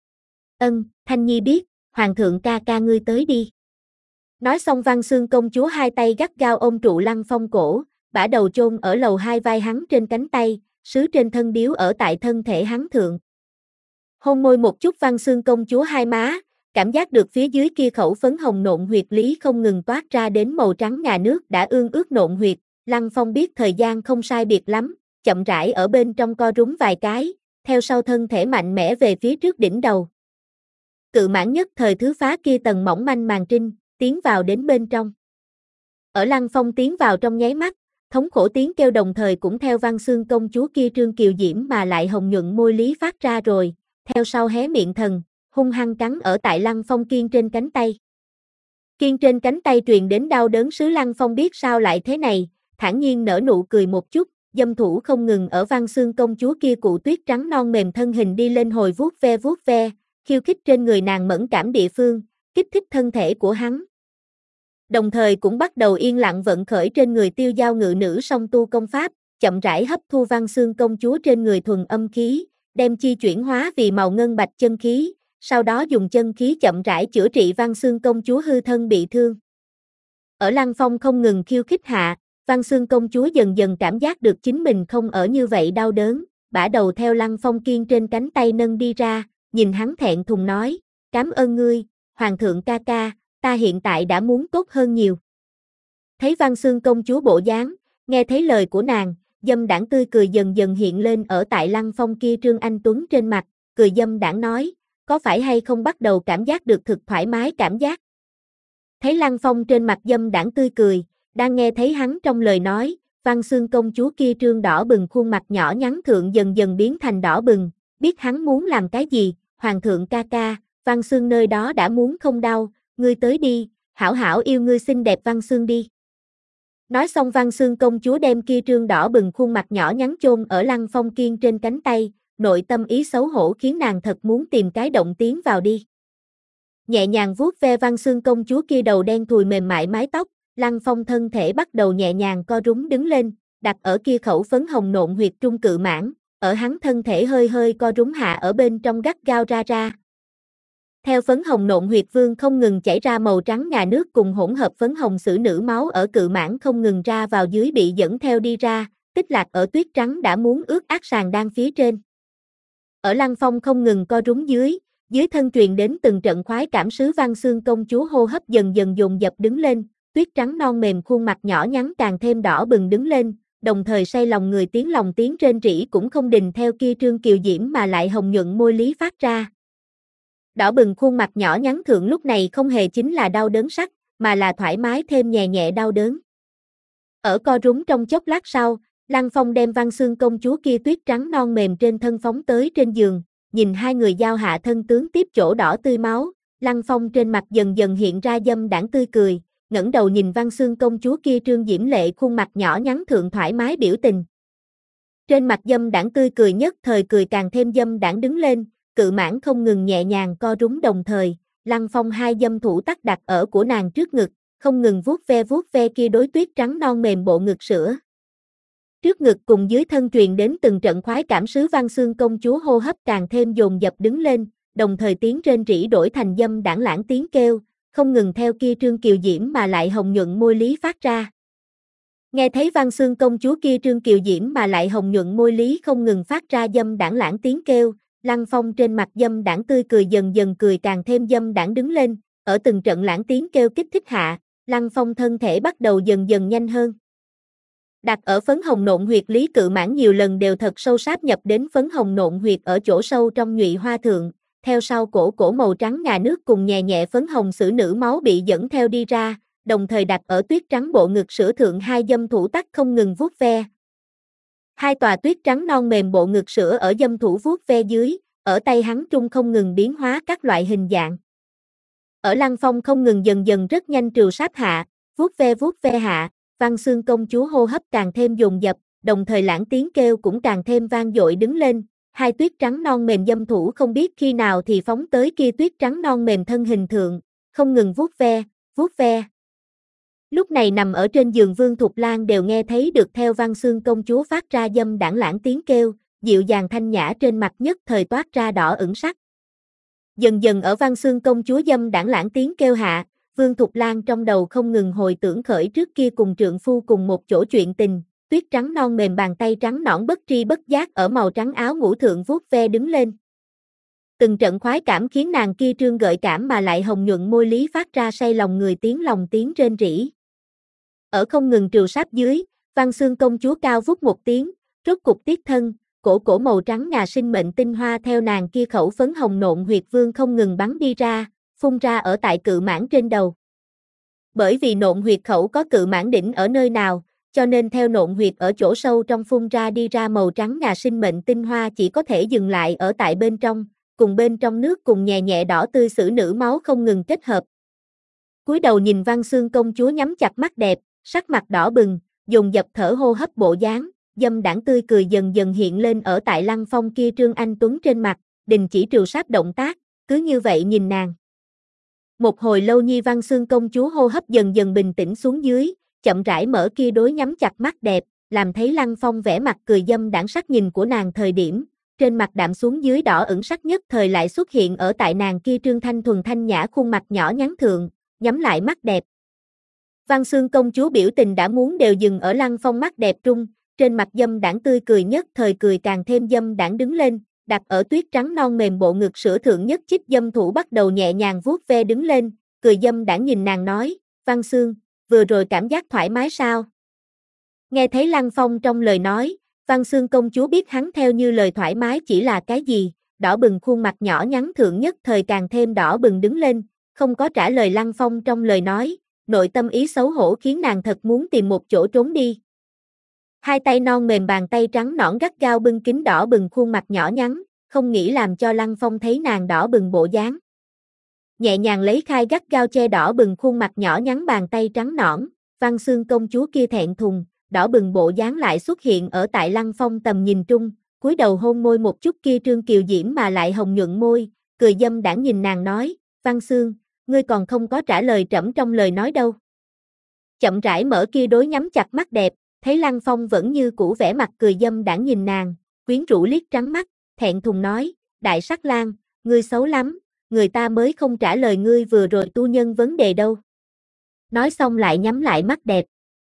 Ân, Thanh Nhi biết, hoàng thượng ca ca ngươi tới đi. Nói xong Văn Xương công chúa hai tay gắt gao ôm trụ Lăng Phong cổ, bả đầu chôn ở lầu hai vai hắn trên cánh tay, sứ trên thân điếu ở tại thân thể hắn thượng. Hôn môi một chút Văn Xương công chúa hai má, cảm giác được phía dưới kia khẩu phấn hồng nộn huyệt lý không ngừng toát ra đến màu trắng ngà nước đã ương ướt nộn huyệt, Lăng Phong biết thời gian không sai biệt lắm, chậm rãi ở bên trong co rúm vài cái, theo sau thân thể mạnh mẽ về phía trước đỉnh đầu. Cự mãn nhất thời thứ phá kia tầng mỏng manh màn trinh, tiến vào đến bên trong. Ở Lăng Phong tiến vào trong nháy mắt, thống khổ tiếng kêu đồng thời cũng theo Văn Xương công chúa kia trương kiều diễm mà lại hồng nhuận môi lý phát ra rồi, theo sau hé miệng thần, hung hăng cắn ở tại Lăng Phong kiên trên cánh tay. Kiên trên cánh tay truyền đến đau đớn sứ Lăng Phong biết sao lại thế này, thản nhiên nở nụ cười một chút, dâm thủ không ngừng ở Văn Xương công chúa kia cụ tuyết trắng non mềm thân hình đi lên hồi vuốt ve vuốt ve, khiêu khích trên người nàng mẫn cảm địa phương, kích thích thân thể của hắn. Đồng thời cũng bắt đầu yên lặng vận khởi trên người Tiêu Giao ngự nữ song tu công pháp, chậm rãi hấp thu Văn Xương công chúa trên người thuần âm khí, đem chi chuyển hóa vì màu ngân bạch chân khí, sau đó dùng chân khí chậm rãi chữa trị Văn Xương công chúa hư thân bị thương. Ở Lăng Phong không ngừng khiêu khích hạ, Văn Xương công chúa dần dần cảm giác được chính mình không ở như vậy đau đớn, bả đầu theo Lăng Phong kiên trên cánh tay nâng đi ra, nhìn hắn thẹn thùng nói, cảm ơn ngươi, Hoàng thượng ca ca, ta hiện tại đã muốn tốt hơn nhiều. Thấy Văn Xương công chúa bộ dáng, nghe thấy lời của nàng, dâm đãng tươi cười dần dần hiện lên ở tại Lăng Phong kia trương anh tuấn trên mặt, cười dâm đãng nói, có phải hay không bắt đầu cảm giác được thực thoải mái cảm giác. Thấy Lăng Phong trên mặt dâm đãng tươi cười, đang nghe thấy hắn trong lời nói, Văn Xương công chúa kia trương đỏ bừng khuôn mặt nhỏ nhắn thượng dần dần biến thành đỏ bừng, biết hắn muốn làm cái gì, Hoàng thượng ca ca, Văn Xương nơi đó đã muốn không đau, ngươi tới đi, hảo hảo yêu ngươi xinh đẹp Văn Xương đi. Nói xong Văn Xương công chúa đem kia trương đỏ bừng khuôn mặt nhỏ nhắn chôn ở Lăng Phong kiên trên cánh tay, nội tâm ý xấu hổ khiến nàng thật muốn tìm cái động tiến vào đi. Nhẹ nhàng vuốt ve Văn Xương công chúa kia đầu đen thùi mềm mại mái tóc, Lăng Phong thân thể bắt đầu nhẹ nhàng co rúm đứng lên, đặt ở kia khẩu phấn hồng nộn huyệt trung cự mãn, ở hắn thân thể hơi hơi co rúm hạ ở bên trong gắt gao ra ra. Theo phấn hồng nộn huyệt vương không ngừng chảy ra màu trắng ngà nước cùng hỗn hợp phấn hồng sử nữ máu ở cự mãn không ngừng ra vào dưới bị dẫn theo đi ra, tích lạc ở tuyết trắng đã muốn ướt át sàn đan phía trên. Ở Lăng Phong không ngừng co rúm dưới, dưới thân truyền đến từng trận khoái cảm sứ Văn Xương công chúa hô hấp dần dần dồn dập đứng lên, tuyết trắng non mềm khuôn mặt nhỏ nhắn càng thêm đỏ bừng đứng lên, đồng thời say lòng người tiếng lòng tiếng rên rỉ cũng không đình theo kia trương kiều diễm mà lại hồng nhuận môi lý phát ra. Đỏ bừng khuôn mặt nhỏ nhắn thượng lúc này không hề chính là đau đớn sắc, mà là thoải mái thêm nhẹ nhẹ đau đớn. Ở co rúm trong chốc lát sau, Lăng Phong đem Văn Xương công chúa kia tuyết trắng non mềm trên thân phóng tới trên giường, nhìn hai người giao hạ thân tướng tiếp chỗ đỏ tươi máu, Lăng Phong trên mặt dần dần hiện ra dâm đãng tươi cười, ngẩng đầu nhìn Văn Xương công chúa kia trương diễm lệ khuôn mặt nhỏ nhắn thượng thoải mái biểu tình. Trên mặt dâm đãng tươi cười nhất thời cười càng thêm dâm đãng đứng lên, cự mãn không ngừng nhẹ nhàng co rúm đồng thời, Lăng Phong hai dâm thủ tắc đặt ở của nàng trước ngực, không ngừng vuốt ve vuốt ve kia đối tuyết trắng non mềm bộ ngực sữa. Trước ngực cùng dưới thân truyền đến từng trận khoái cảm sứ Văn Xương công chúa hô hấp càng thêm dồn dập đứng lên, đồng thời tiếng rên rỉ đổi thành dâm đãng lãng tiếng kêu, không ngừng theo kia trương kiều diễm mà lại hồng nhuận môi lý phát ra. Nghe thấy Văn Xương công chúa kia trương kiều diễm mà lại hồng nhuận môi lý không ngừng phát ra dâm đãng lãng tiếng kêu, Lăng Phong trên mặt dâm đãng tươi cười dần dần cười càng thêm dâm đãng đứng lên, ở từng trận lãng tiếng kêu kích thích hạ, Lăng Phong thân thể bắt đầu dần dần nhanh hơn. Đặt ở phấn hồng nộn huyệt lý cự mãn nhiều lần đều thật sâu sáp nhập đến phấn hồng nộn huyệt ở chỗ sâu trong nhụy hoa thượng, theo sau cổ cổ màu trắng ngà nước cùng nhẹ nhẹ phấn hồng sử nữ máu bị dẫn theo đi ra, đồng thời đặt ở tuyết trắng bộ ngực sữa thượng hai dâm thủ tắc không ngừng vuốt ve. Hai tòa tuyết trắng non mềm bộ ngực sữa ở dâm thủ vuốt ve dưới, ở tay hắn trung không ngừng biến hóa các loại hình dạng. Ở Lăng Phong không ngừng dần dần rất nhanh trừ sát hạ, vuốt ve vuốt ve hạ, Văn Xương công chúa hô hấp càng thêm dồn dập, đồng thời lãng tiếng kêu cũng càng thêm vang dội đứng lên, hai tuyết trắng non mềm dâm thủ không biết khi nào thì phóng tới kia tuyết trắng non mềm thân hình thượng, không ngừng vuốt ve, vuốt ve. Lúc này nằm ở trên giường Vương Thục Lan đều nghe thấy được theo Văn Xương công chúa phát ra dâm đãng lãng tiếng kêu, dịu dàng thanh nhã trên mặt nhất thời toát ra đỏ ửng sắc. Dần dần ở Văn Xương công chúa dâm đãng lãng tiếng kêu hạ, Vương Thục Lan trong đầu không ngừng hồi tưởng khởi trước kia cùng trượng phu cùng một chỗ chuyện tình, tuyết trắng non mềm bàn tay trắng nõn bất tri bất giác ở màu trắng áo ngủ thượng vuốt ve đứng lên. Từng trận khoái cảm khiến nàng kia trương gợi cảm mà lại hồng nhuận môi lý phát ra say lòng người tiếng lòng tiếng rên rỉ. Ở không ngừng trừ sáp dưới, Văn Xương công chúa cao vút một tiếng, rốt cục tiết thân, cổ cổ màu trắng ngà sinh mệnh tinh hoa theo nàng kia khẩu phấn hồng nộn huyệt vương không ngừng bắn đi ra, phun ra ở tại cự mãn trên đầu. Bởi vì nộn huyệt khẩu có cự mãn đỉnh ở nơi nào, cho nên theo nộn huyệt ở chỗ sâu trong phun ra đi ra màu trắng ngà sinh mệnh tinh hoa chỉ có thể dừng lại ở tại bên trong, cùng bên trong nước cùng nhẹ nhẹ đỏ tươi sử nữ máu không ngừng kết hợp. Cúi đầu nhìn Văn Xương công chúa nhắm chặt mắt đẹp, sắc mặt đỏ bừng, dồn dập thở hô hấp bộ dáng, dâm đãng tươi cười dần dần hiện lên ở tại Lăng Phong kia trương anh tuấn trên mặt, đình chỉ trừ sát động tác, cứ như vậy nhìn nàng. Một hồi lâu Nhi Văn Xương công chúa hô hấp dần dần bình tĩnh xuống dưới, chậm rãi mở kia đối nhắm chặt mắt đẹp, làm thấy Lăng Phong vẻ mặt cười dâm đãng sắc nhìn của nàng thời điểm, trên mặt đạm xuống dưới đỏ ửng sắc nhất thời lại xuất hiện ở tại nàng kia trương thanh thuần thanh nhã khuôn mặt nhỏ nhắn thượng, nhắm lại mắt đẹp. Văn Xương công chúa biểu tình đã muốn đều dừng ở Lăng Phong mắt đẹp trung, trên mặt dâm đãng tươi cười nhất thời cười càng thêm dâm đãng đứng lên, đặt ở tuyết trắng non mềm bộ ngực sữa thượng nhất chích dâm thủ bắt đầu nhẹ nhàng vuốt ve đứng lên, cười dâm đãng nhìn nàng nói, Văn Xương, vừa rồi cảm giác thoải mái sao? Nghe thấy Lăng Phong trong lời nói, Văn Xương công chúa biết hắn theo như lời thoải mái chỉ là cái gì, đỏ bừng khuôn mặt nhỏ nhắn thượng nhất thời càng thêm đỏ bừng đứng lên, không có trả lời Lăng Phong trong lời nói, nội tâm ý xấu hổ khiến nàng thật muốn tìm một chỗ trốn đi. Hai tay non mềm bàn tay trắng nõn gắt gao bưng kín đỏ bừng khuôn mặt nhỏ nhắn, không nghĩ làm cho Lăng Phong thấy nàng đỏ bừng bộ dáng. Nhẹ nhàng lấy khai gắt gao che đỏ bừng khuôn mặt nhỏ nhắn bàn tay trắng nõn, Văn Xương công chúa kia thẹn thùng, đỏ bừng bộ dáng lại xuất hiện ở tại Lăng Phong tầm nhìn trung, cúi đầu hôn môi một chút kia trương kiều diễm mà lại hồng nhuận môi, cười dâm đãng nhìn nàng nói, Văn Xương, ngươi còn không có trả lời trẫm trong lời nói đâu. Chậm rãi mở kia đối nhắm chặt mắt đẹp, thấy Lăng Phong vẫn như cũ vẻ mặt cười dâm đãng nhìn nàng, quyến rũ liếc trắng mắt, thẹn thùng nói, đại sắc lang, ngươi xấu lắm, người ta mới không trả lời ngươi vừa rồi tu nhân vấn đề đâu. Nói xong lại nhắm lại mắt đẹp.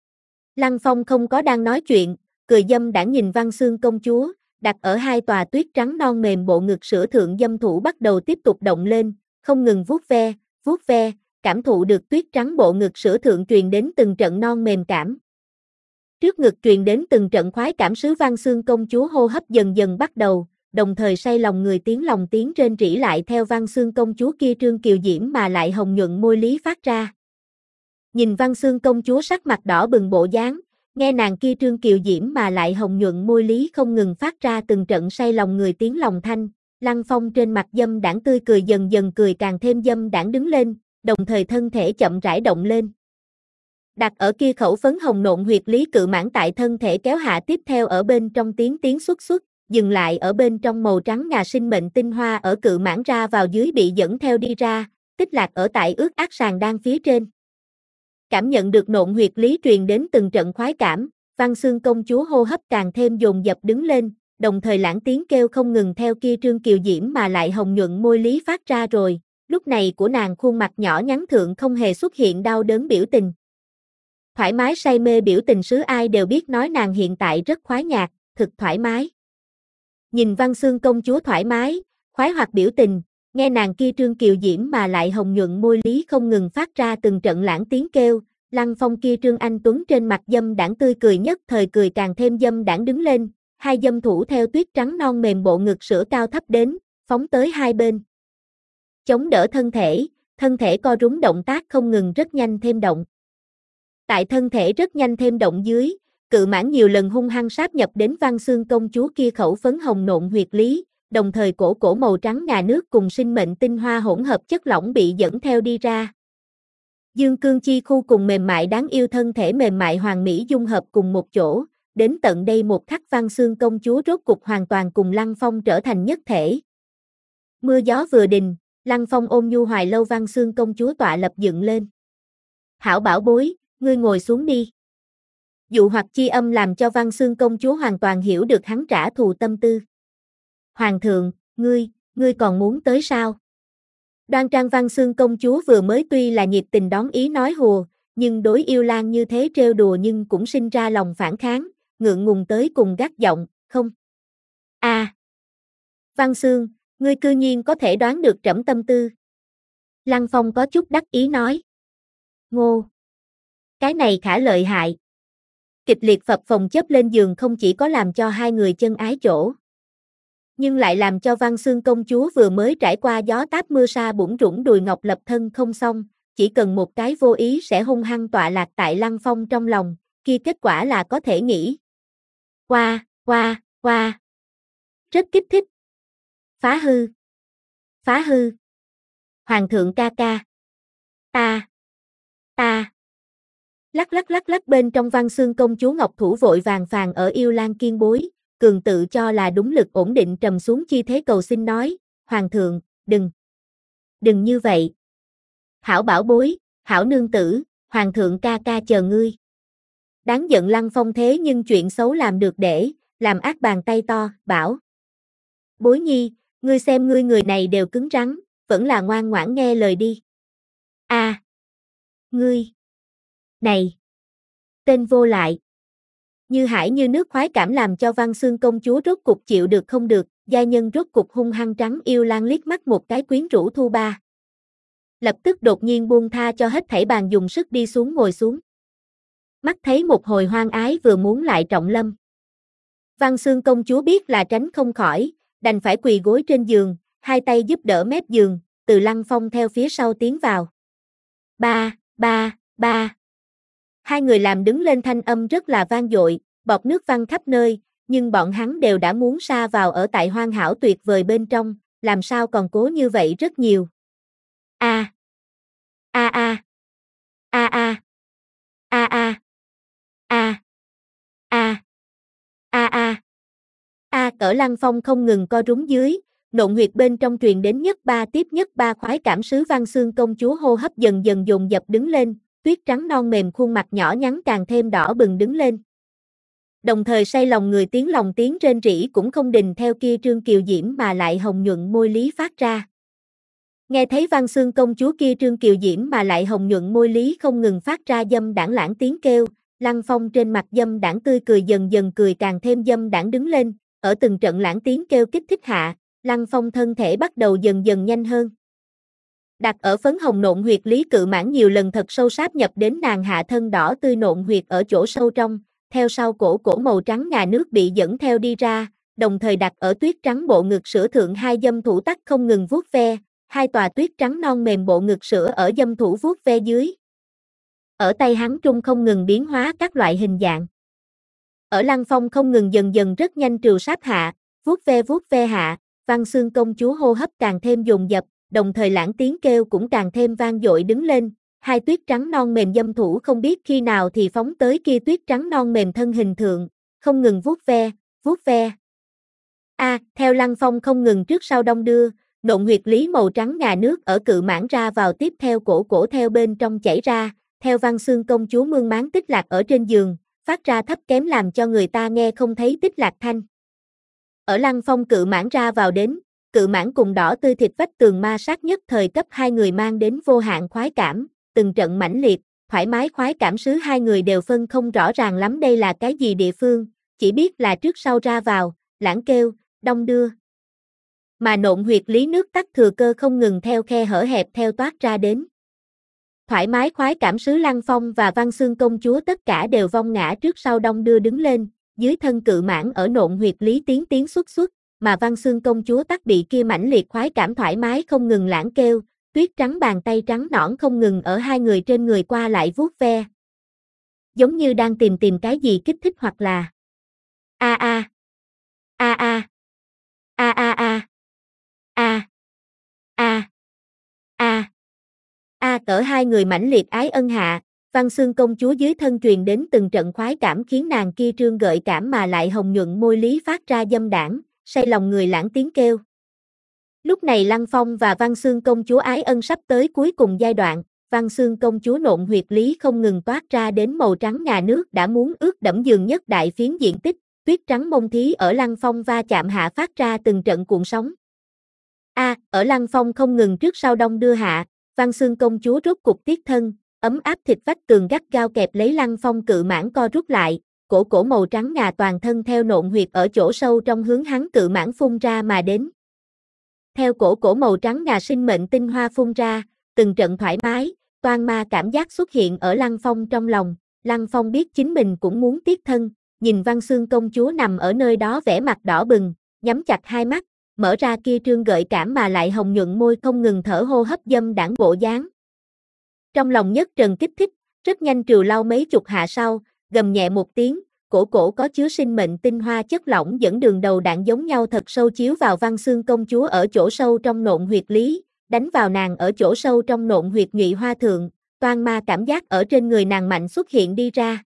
Lăng Phong không có đang nói chuyện, cười dâm đãng nhìn Văn Xương công chúa, đặt ở hai tòa tuyết trắng non mềm bộ ngực sữa thượng dâm thủ bắt đầu tiếp tục động lên, không ngừng vuốt ve, vuốt ve, cảm thụ được tuyết trắng bộ ngực sữa thượng truyền đến từng trận non mềm cảm. Trước ngực truyền đến từng trận khoái cảm sứ Văn Xương công chúa hô hấp dần dần bắt đầu, đồng thời say lòng người tiếng lòng tiếng rên rỉ lại theo Văn Xương công chúa kia trương kiều diễm mà lại hồng nhuận môi lý phát ra. Nhìn Văn Xương công chúa sắc mặt đỏ bừng bộ dáng, nghe nàng kia trương kiều diễm mà lại hồng nhuận môi lý không ngừng phát ra từng trận say lòng người tiếng lòng thanh, Lăng Phong trên mặt dâm đãng tươi cười dần dần cười càng thêm dâm đãng đứng lên, đồng thời thân thể chậm rãi động lên. Đặt ở kia khẩu phấn hồng nộn huyệt lý cự mãn tại thân thể kéo hạ tiếp theo ở bên trong tiếng tiếng xuất xuất, dừng lại ở bên trong màu trắng ngà sinh mệnh tinh hoa ở cự mãn ra vào dưới bị dẫn theo đi ra, tích lạc ở tại ướt át sàn đan phía trên. Cảm nhận được nộn huyệt lý truyền đến từng trận khoái cảm, Văn Xương công chúa hô hấp càng thêm dồn dập đứng lên, đồng thời lãng tiếng kêu không ngừng theo kia trương kiều diễm mà lại hồng nhuận môi lý phát ra rồi, lúc này của nàng khuôn mặt nhỏ nhắn thượng không hề xuất hiện đau đớn biểu tình. Thoải mái say mê biểu tình sứ ai đều biết nói nàng hiện tại rất khoái nhạc, thực thoải mái. Nhìn Văn Xương công chúa thoải mái, khoái hoạt biểu tình, nghe nàng kia trương kiều diễm mà lại hồng nhuận môi lý không ngừng phát ra từng trận lãng tiếng kêu, Lăng Phong kia trương anh tuấn trên mặt dâm đãng tươi cười nhất thời cười càng thêm dâm đãng đứng lên, hai dâm thủ theo tuyết trắng non mềm bộ ngực sữa cao thấp đến, phóng tới hai bên. Chống đỡ thân thể, thân thể co rúm động tác không ngừng rất nhanh thêm động. Tại thân thể rất nhanh thêm động dưới, cự mãn nhiều lần hung hăng sáp nhập đến Văn Xương công chúa kia khẩu phấn hồng nộn huyệt lý, đồng thời cổ cổ màu trắng ngà nước cùng sinh mệnh tinh hoa hỗn hợp chất lỏng bị dẫn theo đi ra. Dương cương chi khu cùng mềm mại đáng yêu thân thể mềm mại hoàn mỹ dung hợp cùng một chỗ, đến tận đây một khắc Văn Xương công chúa rốt cục hoàn toàn cùng Lăng Phong trở thành nhất thể. Mưa gió vừa đình, Lăng Phong ôm nhu hoài lâu Văn Xương công chúa tọa lập dựng lên. Hảo bảo bối, ngươi ngồi xuống đi. Dụ hoặc chi âm làm cho Văn Xương công chúa hoàn toàn hiểu được hắn trả thù tâm tư. Hoàng thượng, ngươi, ngươi còn muốn tới sao? Đoan trang Văn Xương công chúa vừa mới tuy là nhiệt tình đón ý nói hùa, nhưng đối yêu lang như thế trêu đùa nhưng cũng sinh ra lòng phản kháng, ngượng ngùng tới cùng gắt giọng, không. A, à, Văn Xương, ngươi cư nhiên có thể đoán được trẫm tâm tư. Lăng Phong có chút đắc ý nói. Ngô. Cái này khả lợi hại. Kịch liệt phập phồng chớp lên giường không chỉ có làm cho hai người chân ái chỗ, nhưng lại làm cho Văn Xương công chúa vừa mới trải qua gió táp mưa sa bủn rủn đùi ngọc lập thân không xong, chỉ cần một cái vô ý sẽ hung hăng tọa lạc tại Lăng Phong trong lòng, kia kết quả là có thể nghĩ. Qua, qua, qua. Rất kích thích. Phá hư. Phá hư. Hoàng thượng ca ca. Ta. Ta. Lắc lắc lắc lắc bên trong Văn Xương công chúa ngọc thủ vội vàng phàn ở yêu lang kiên bối, cường tự cho là đúng lực ổn định trầm xuống chi thế cầu xin nói, Hoàng thượng, đừng. Đừng như vậy. hảo bảo bối, hảo nương tử, hoàng thượng ca ca chờ ngươi. Đáng giận Lăng Phong thế nhưng chuyện xấu làm được để, làm ác bàn tay to, bảo. Bối nhi, ngươi xem ngươi người này đều cứng rắn, vẫn là ngoan ngoãn nghe lời đi. A, à, ngươi. Này. Tên vô lại. Như hải như nước khoái cảm làm cho Văn Xương công chúa rốt cục chịu được không được, gia nhân rốt cục hung hăng trắng yêu lan liếc mắt một cái quyến rũ thu ba. Lập tức đột nhiên buông tha cho hết thảy bàn dùng sức đi xuống ngồi xuống. Mắt thấy một hồi hoang ái vừa muốn lại trọng lâm. Văn Xương công chúa biết là tránh không khỏi, đành phải quỳ gối trên giường, hai tay giúp đỡ mép giường, từ Lăng Phong theo phía sau tiến vào. Ba, ba, ba. Hai người làm đứng lên thanh âm rất là vang dội, bọt nước văng khắp nơi, nhưng bọn hắn đều đã muốn sa vào ở tại hoang hảo tuyệt vời bên trong, làm sao còn cố như vậy rất nhiều. A. A a. A a. A a. A. A. A a. A cỡ Lăng Phong không ngừng co rúm dưới, nộn huyệt bên trong truyền đến nhất ba tiếp nhất ba khoái cảm sứ Văn Xương công chúa hô hấp dần dần dồn dập đứng lên, tuyết trắng non mềm khuôn mặt nhỏ nhắn càng thêm đỏ bừng đứng lên. Đồng thời say lòng người tiếng lòng tiếng rên rỉ cũng không đình theo kia trương kiều diễm mà lại hồng nhuận môi lý phát ra. Nghe thấy Văn Xương công chúa kia trương kiều diễm mà lại hồng nhuận môi lý không ngừng phát ra dâm đãng lãng tiếng kêu, Lăng Phong trên mặt dâm đãng tươi cười dần dần cười càng thêm dâm đãng đứng lên, ở từng trận lãng tiếng kêu kích thích hạ, Lăng Phong thân thể bắt đầu dần dần nhanh hơn. Đặt ở phấn hồng nộn huyệt Lý Cự Mãn nhiều lần thật sâu sáp nhập đến nàng hạ thân đỏ tươi nộn huyệt ở chỗ sâu trong, theo sau cổ cổ màu trắng ngà nước bị dẫn theo đi ra, đồng thời đặt ở tuyết trắng bộ ngực sữa thượng hai dâm thủ tắc không ngừng vuốt ve, hai tòa tuyết trắng non mềm bộ ngực sữa ở dâm thủ vuốt ve dưới. Ở tay hắn trung không ngừng biến hóa các loại hình dạng. Ở Lăng Phong không ngừng dần dần rất nhanh trừ sát hạ, vuốt ve vuốt ve hạ, Văn Xương công chúa hô hấp càng thêm dồn dập, đồng thời lãng tiếng kêu cũng càng thêm vang dội đứng lên, hai tuyết trắng non mềm dâm thủ không biết khi nào thì phóng tới kia tuyết trắng non mềm thân hình thượng, không ngừng vuốt ve, vuốt ve. A, à, theo Lăng Phong không ngừng trước sau đong đưa, nộn huyệt lý màu trắng ngà nước ở Cự Mãn ra vào tiếp theo cổ cổ theo bên trong chảy ra, theo Văn Xương công chúa mương máng tích lạc ở trên giường, phát ra thấp kém làm cho người ta nghe không thấy tích lạc thanh. Ở Lăng Phong Cự Mãn ra vào đến, Cự Mãn cùng đỏ tươi thịt vách tường ma sát nhất thời cấp hai người mang đến vô hạn khoái cảm, từng trận mãnh liệt, thoải mái khoái cảm sứ hai người đều phân không rõ ràng lắm đây là cái gì địa phương, chỉ biết là trước sau ra vào, lãng kêu, đong đưa. Mà nộn huyệt lý nước tắc thừa cơ không ngừng theo khe hở hẹp theo toát ra đến. Thoải mái khoái cảm sứ Lăng Phong và Văn Xương công chúa tất cả đều vong ngã trước sau đong đưa đứng lên, dưới thân Cự Mãn ở nộn huyệt lý tiến tiến xuất xuất, mà Văn Xương công chúa tắc bị kia mãnh liệt khoái cảm thoải mái không ngừng lãng kêu, tuyết trắng bàn tay trắng nõn không ngừng ở hai người trên người qua lại vuốt ve. Giống như đang tìm tìm cái gì kích thích hoặc là a a a a a a a a a a a cỡ hai người mãnh liệt ái ân hạ, Văn Xương công chúa dưới thân truyền đến từng trận khoái cảm khiến nàng kia trương gợi cảm mà lại hồng nhuận môi lý phát ra dâm đãng, say lòng người lãng tiếng kêu. Lúc này Lăng Phong và Văn Xương công chúa ái ân sắp tới cuối cùng giai đoạn, Văn Xương công chúa nộn huyệt lý không ngừng toát ra đến màu trắng ngà nước đã muốn ướt đẫm giường nhất đại phiến diện tích, tuyết trắng mông thí ở Lăng Phong va chạm hạ phát ra từng trận cuộn sóng. A, à, ở Lăng Phong không ngừng trước sau đong đưa hạ, Văn Xương công chúa rốt cục tiết thân, ấm áp thịt vách tường gắt gao kẹp lấy Lăng Phong Cự Mãn co rút lại, cổ cổ màu trắng ngà toàn thân theo nộn huyệt ở chỗ sâu trong hướng hắn Cự Mãn phun ra mà đến. Theo cổ cổ màu trắng ngà sinh mệnh tinh hoa phun ra, từng trận thoải mái, toan ma cảm giác xuất hiện ở Lăng Phong trong lòng, Lăng Phong biết chính mình cũng muốn tiết thân, nhìn Văn Xương công chúa nằm ở nơi đó vẻ mặt đỏ bừng, nhắm chặt hai mắt, mở ra kia trương gợi cảm mà lại hồng nhuận môi không ngừng thở hô hấp dâm đãng bộ dáng. Trong lòng nhất trần kích thích, rất nhanh trừ lau mấy chục hạ sau, gầm nhẹ một tiếng, cổ cổ có chứa sinh mệnh tinh hoa chất lỏng dẫn đường đầu đạn giống nhau thật sâu chiếu vào Văn Xương công chúa ở chỗ sâu trong nộn huyệt lý, đánh vào nàng ở chỗ sâu trong nộn huyệt nhụy hoa thượng, toan ma cảm giác ở trên người nàng mạnh xuất hiện đi ra.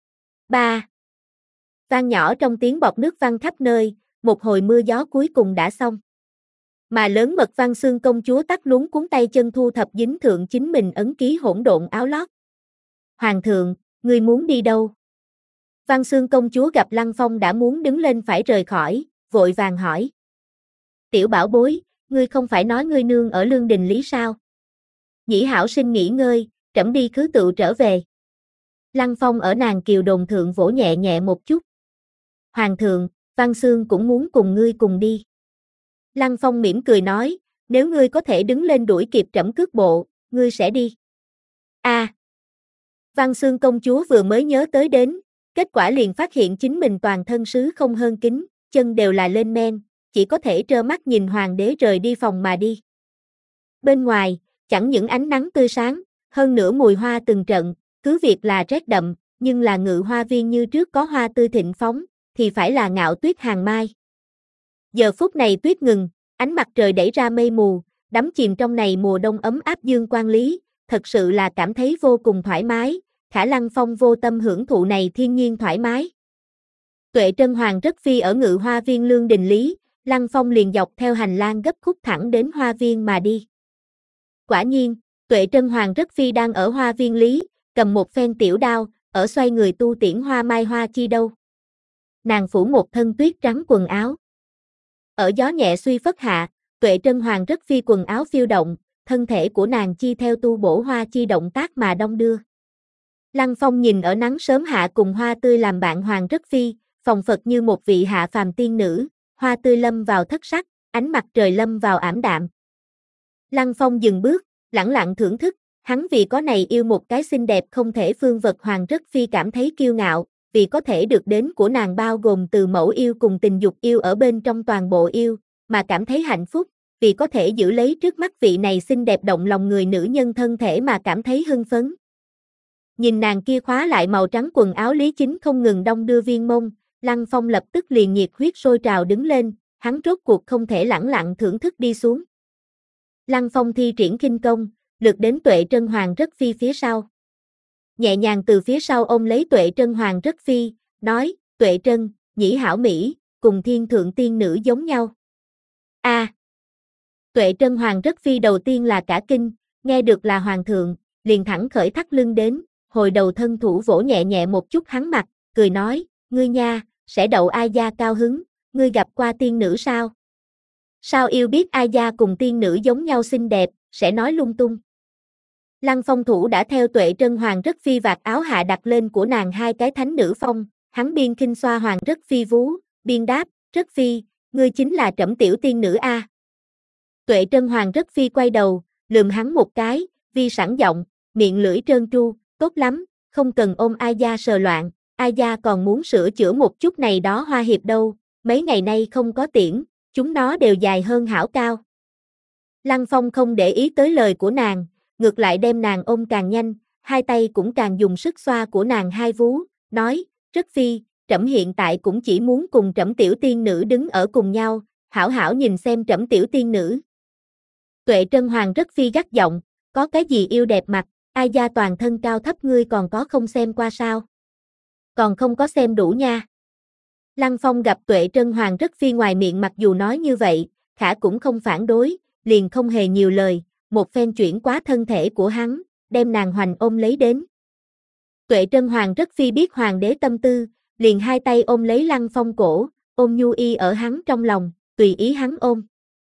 ba. Vang nhỏ trong tiếng bọt nước văng khắp nơi, một hồi mưa gió cuối cùng đã xong. Mà lớn mật Văn Xương công chúa tắt luống cuốn tay chân thu thập dính thượng chính mình ấn ký hỗn độn áo lót. Hoàng thượng, ngươi muốn đi đâu? Văn Xương công chúa gặp Lăng Phong đã muốn đứng lên phải rời khỏi, vội vàng hỏi. Tiểu bảo bối, ngươi không phải nói ngươi nương ở Lương Đình Lý sao? Nhĩ hảo sinh nghỉ ngơi, trẫm đi cứ tự trở về. Lăng Phong ở nàng kiều đồn thượng vỗ nhẹ nhẹ một chút. Hoàng thượng, Văn Xương cũng muốn cùng ngươi cùng đi. Lăng Phong mỉm cười nói, nếu ngươi có thể đứng lên đuổi kịp trẫm cước bộ, ngươi sẽ đi. A. À, Văn Xương công chúa vừa mới nhớ tới đến, kết quả liền phát hiện chính mình toàn thân sứ không hơn kính, chân đều là lên men, chỉ có thể trơ mắt nhìn hoàng đế rời đi phòng mà đi. Bên ngoài, chẳng những ánh nắng tươi sáng, hơn nữa mùi hoa từng trận, cứ việc là rét đậm, nhưng là Ngự Hoa Viên như trước có hoa tươi thịnh phóng, thì phải là ngạo tuyết hàng mai. Giờ phút này tuyết ngừng, ánh mặt trời đẩy ra mây mù, đắm chìm trong này mùa đông ấm áp dương quang lý, thật sự là cảm thấy vô cùng thoải mái, Khả Lăng Phong vô tâm hưởng thụ này thiên nhiên thoải mái. Tuệ Trân Hoàng rất phi ở Ngự Hoa Viên Lương Đình Lý, Lăng Phong liền dọc theo hành lang gấp khúc thẳng đến hoa viên mà đi. Quả nhiên, Tuệ Trân Hoàng rất phi đang ở hoa viên lý, cầm một phen tiểu đao, ở xoay người tu tiễn hoa mai hoa chi đâu. Nàng phủ một thân tuyết trắng quần áo. Ở gió nhẹ suy phất hạ, Tuệ Trân Hoàng rất phi quần áo phiêu động, thân thể của nàng chi theo tu bổ hoa chi động tác mà đong đưa. Lăng Phong nhìn ở nắng sớm hạ cùng hoa tươi làm bạn Hoàng rất phi, phồng phật như một vị hạ phàm tiên nữ, hoa tươi lâm vào thất sắc, ánh mặt trời lâm vào ảm đạm. Lăng Phong dừng bước, lẳng lặng thưởng thức, hắn vì có này yêu một cái xinh đẹp không thể phương vật Hoàng rất phi cảm thấy kiêu ngạo, vì có thể được đến của nàng bao gồm từ mẫu yêu cùng tình dục yêu ở bên trong toàn bộ yêu, mà cảm thấy hạnh phúc, vì có thể giữ lấy trước mắt vị này xinh đẹp động lòng người nữ nhân thân thể mà cảm thấy hưng phấn. Nhìn nàng kia khóa lại màu trắng quần áo lý chính không ngừng đong đưa viên mông, Lăng Phong lập tức liền nhiệt huyết sôi trào đứng lên, hắn rốt cuộc không thể lẳng lặng thưởng thức đi xuống. Lăng Phong thi triển khinh công, lược đến Tuệ Trân Hoàng rất phi phía sau. Nhẹ nhàng từ phía sau ôm lấy Tuệ Trân Hoàng rất phi, nói, Tuệ Trân, nhĩ hảo mỹ, cùng thiên thượng tiên nữ giống nhau. A. À, Tuệ Trân Hoàng rất phi đầu tiên là cả kinh, nghe được là hoàng thượng, liền thẳng khởi thắt lưng đến, hồi đầu thân thủ vỗ nhẹ nhẹ một chút hắn mặt, cười nói, ngươi nha, sẽ đậu ai gia cao hứng, ngươi gặp qua tiên nữ sao? Sao yêu biết ai gia cùng tiên nữ giống nhau xinh đẹp, sẽ nói lung tung. Lăng Phong thủ đã theo Tuệ Trân Hoàng rất phi vạt áo hạ đặt lên của nàng hai cái thánh nữ phong, hắn biên khinh xoa Hoàng rất phi vú, biên đáp, rất phi, ngươi chính là trẫm tiểu tiên nữ a. Tuệ Trân Hoàng rất phi quay đầu, lườm hắn một cái, vi sẵn giọng, miệng lưỡi trơn tru, tốt lắm, không cần ôm ai gia sờ loạn, ai gia còn muốn sửa chữa một chút này đó hoa hiệp đâu, mấy ngày nay không có tiễn, chúng nó đều dài hơn hảo cao. Lăng Phong không để ý tới lời của nàng, ngược lại đem nàng ôm càng nhanh, hai tay cũng càng dùng sức xoa của nàng hai vú, nói, rất phi, trẫm hiện tại cũng chỉ muốn cùng trẫm tiểu tiên nữ đứng ở cùng nhau, hảo hảo nhìn xem trẫm tiểu tiên nữ. Tuệ Trân Hoàng rất phi gắt giọng, có cái gì yêu đẹp mặt, ai gia toàn thân cao thấp ngươi còn có không xem qua sao? Còn không có xem đủ nha. Lăng Phong gặp Tuệ Trân Hoàng rất phi ngoài miệng mặc dù nói như vậy, khả cũng không phản đối, liền không hề nhiều lời, một phen chuyển quá thân thể của hắn, đem nàng hoành ôm lấy đến. Tuệ Trân Hoàng rất phi biết hoàng đế tâm tư, liền hai tay ôm lấy Lăng Phong cổ, ôm nhu y ở hắn trong lòng, tùy ý hắn ôm.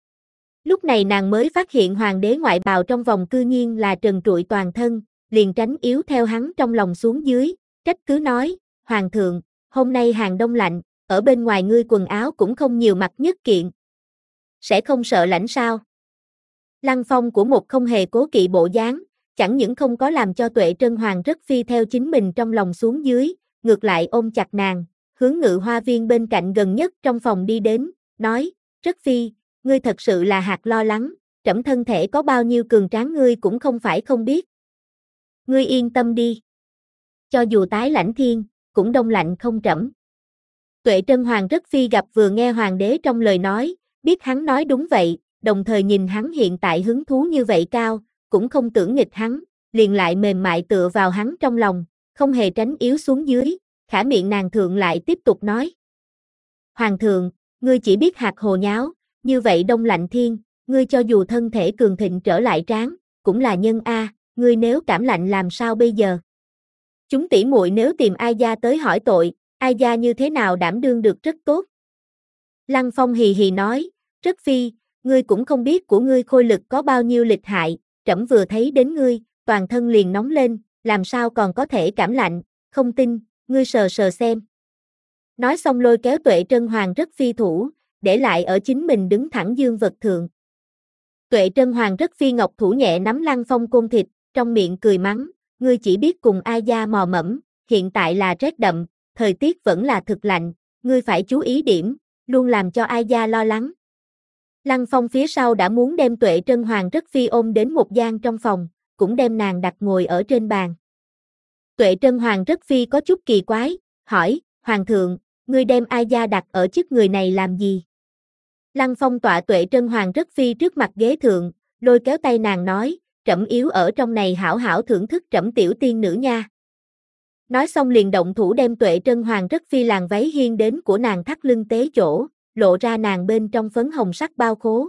Lúc này nàng mới phát hiện hoàng đế ngoại bào trong vòng cư nhiên là trần trụi toàn thân, liền tránh yếu theo hắn trong lòng xuống dưới, trách cứ nói, hoàng thượng, hôm nay hàng đông lạnh, ở bên ngoài ngươi quần áo cũng không nhiều mặc nhất kiện. Sẽ không sợ lạnh sao? Lăng Phong của một không hề cố kỵ bộ dáng, chẳng những không có làm cho Tuệ Trân Hoàng rất phi theo chính mình trong lòng xuống dưới, ngược lại ôm chặt nàng, hướng Ngự Hoa Viên bên cạnh gần nhất trong phòng đi đến, nói, rất phi, ngươi thật sự là hạt lo lắng, trẫm thân thể có bao nhiêu cường tráng ngươi cũng không phải không biết. Ngươi yên tâm đi. Cho dù tái lãnh thiên, cũng đông lạnh không trẫm. Tuệ Trân Hoàng rất phi gặp vừa nghe hoàng đế trong lời nói, biết hắn nói đúng vậy, đồng thời nhìn hắn hiện tại hứng thú như vậy cao, cũng không tưởng nghịch hắn, liền lại mềm mại tựa vào hắn trong lòng, không hề tránh yếu xuống dưới, khả miệng nàng thượng lại tiếp tục nói. Hoàng thượng, ngươi chỉ biết hạt hồ nháo, như vậy đông lạnh thiên, ngươi cho dù thân thể cường thịnh trở lại tráng, cũng là nhân a, ngươi nếu cảm lạnh làm sao bây giờ? Chúng tỷ muội nếu tìm Ai gia tới hỏi tội, Ai gia như thế nào đảm đương được rất tốt. Lăng Phong hì hì nói, Rất Phi, ngươi cũng không biết của ngươi khôi lực có bao nhiêu lịch hại, trẫm vừa thấy đến ngươi, toàn thân liền nóng lên, làm sao còn có thể cảm lạnh, không tin, ngươi sờ sờ xem. Nói xong lôi kéo Tuệ Trân Hoàng Rất Phi thủ, để lại ở chính mình đứng thẳng dương vật thượng. Tuệ Trân Hoàng Rất Phi ngọc thủ nhẹ nắm Lăng Phong côn thịt, trong miệng cười mắng, ngươi chỉ biết cùng Ai gia mò mẫm, hiện tại là rét đậm, thời tiết vẫn là thực lạnh, ngươi phải chú ý điểm, luôn làm cho Ai gia lo lắng. Lăng Phong phía sau đã muốn đem Tuệ Trân Hoàng Rất Phi ôm đến một gian trong phòng, cũng đem nàng đặt ngồi ở trên bàn. Tuệ Trân Hoàng Rất Phi có chút kỳ quái, hỏi, Hoàng thượng, ngươi đem Ai gia đặt ở trước người này làm gì? Lăng Phong tọa Tuệ Trân Hoàng Rất Phi trước mặt ghế thượng, lôi kéo tay nàng nói, trẫm yếu ở trong này hảo hảo thưởng thức trẫm tiểu tiên nữ nha. Nói xong liền động thủ đem Tuệ Trân Hoàng Rất Phi làn váy hiên đến của nàng thắt lưng tế chỗ, lộ ra nàng bên trong phấn hồng sắc bao khố.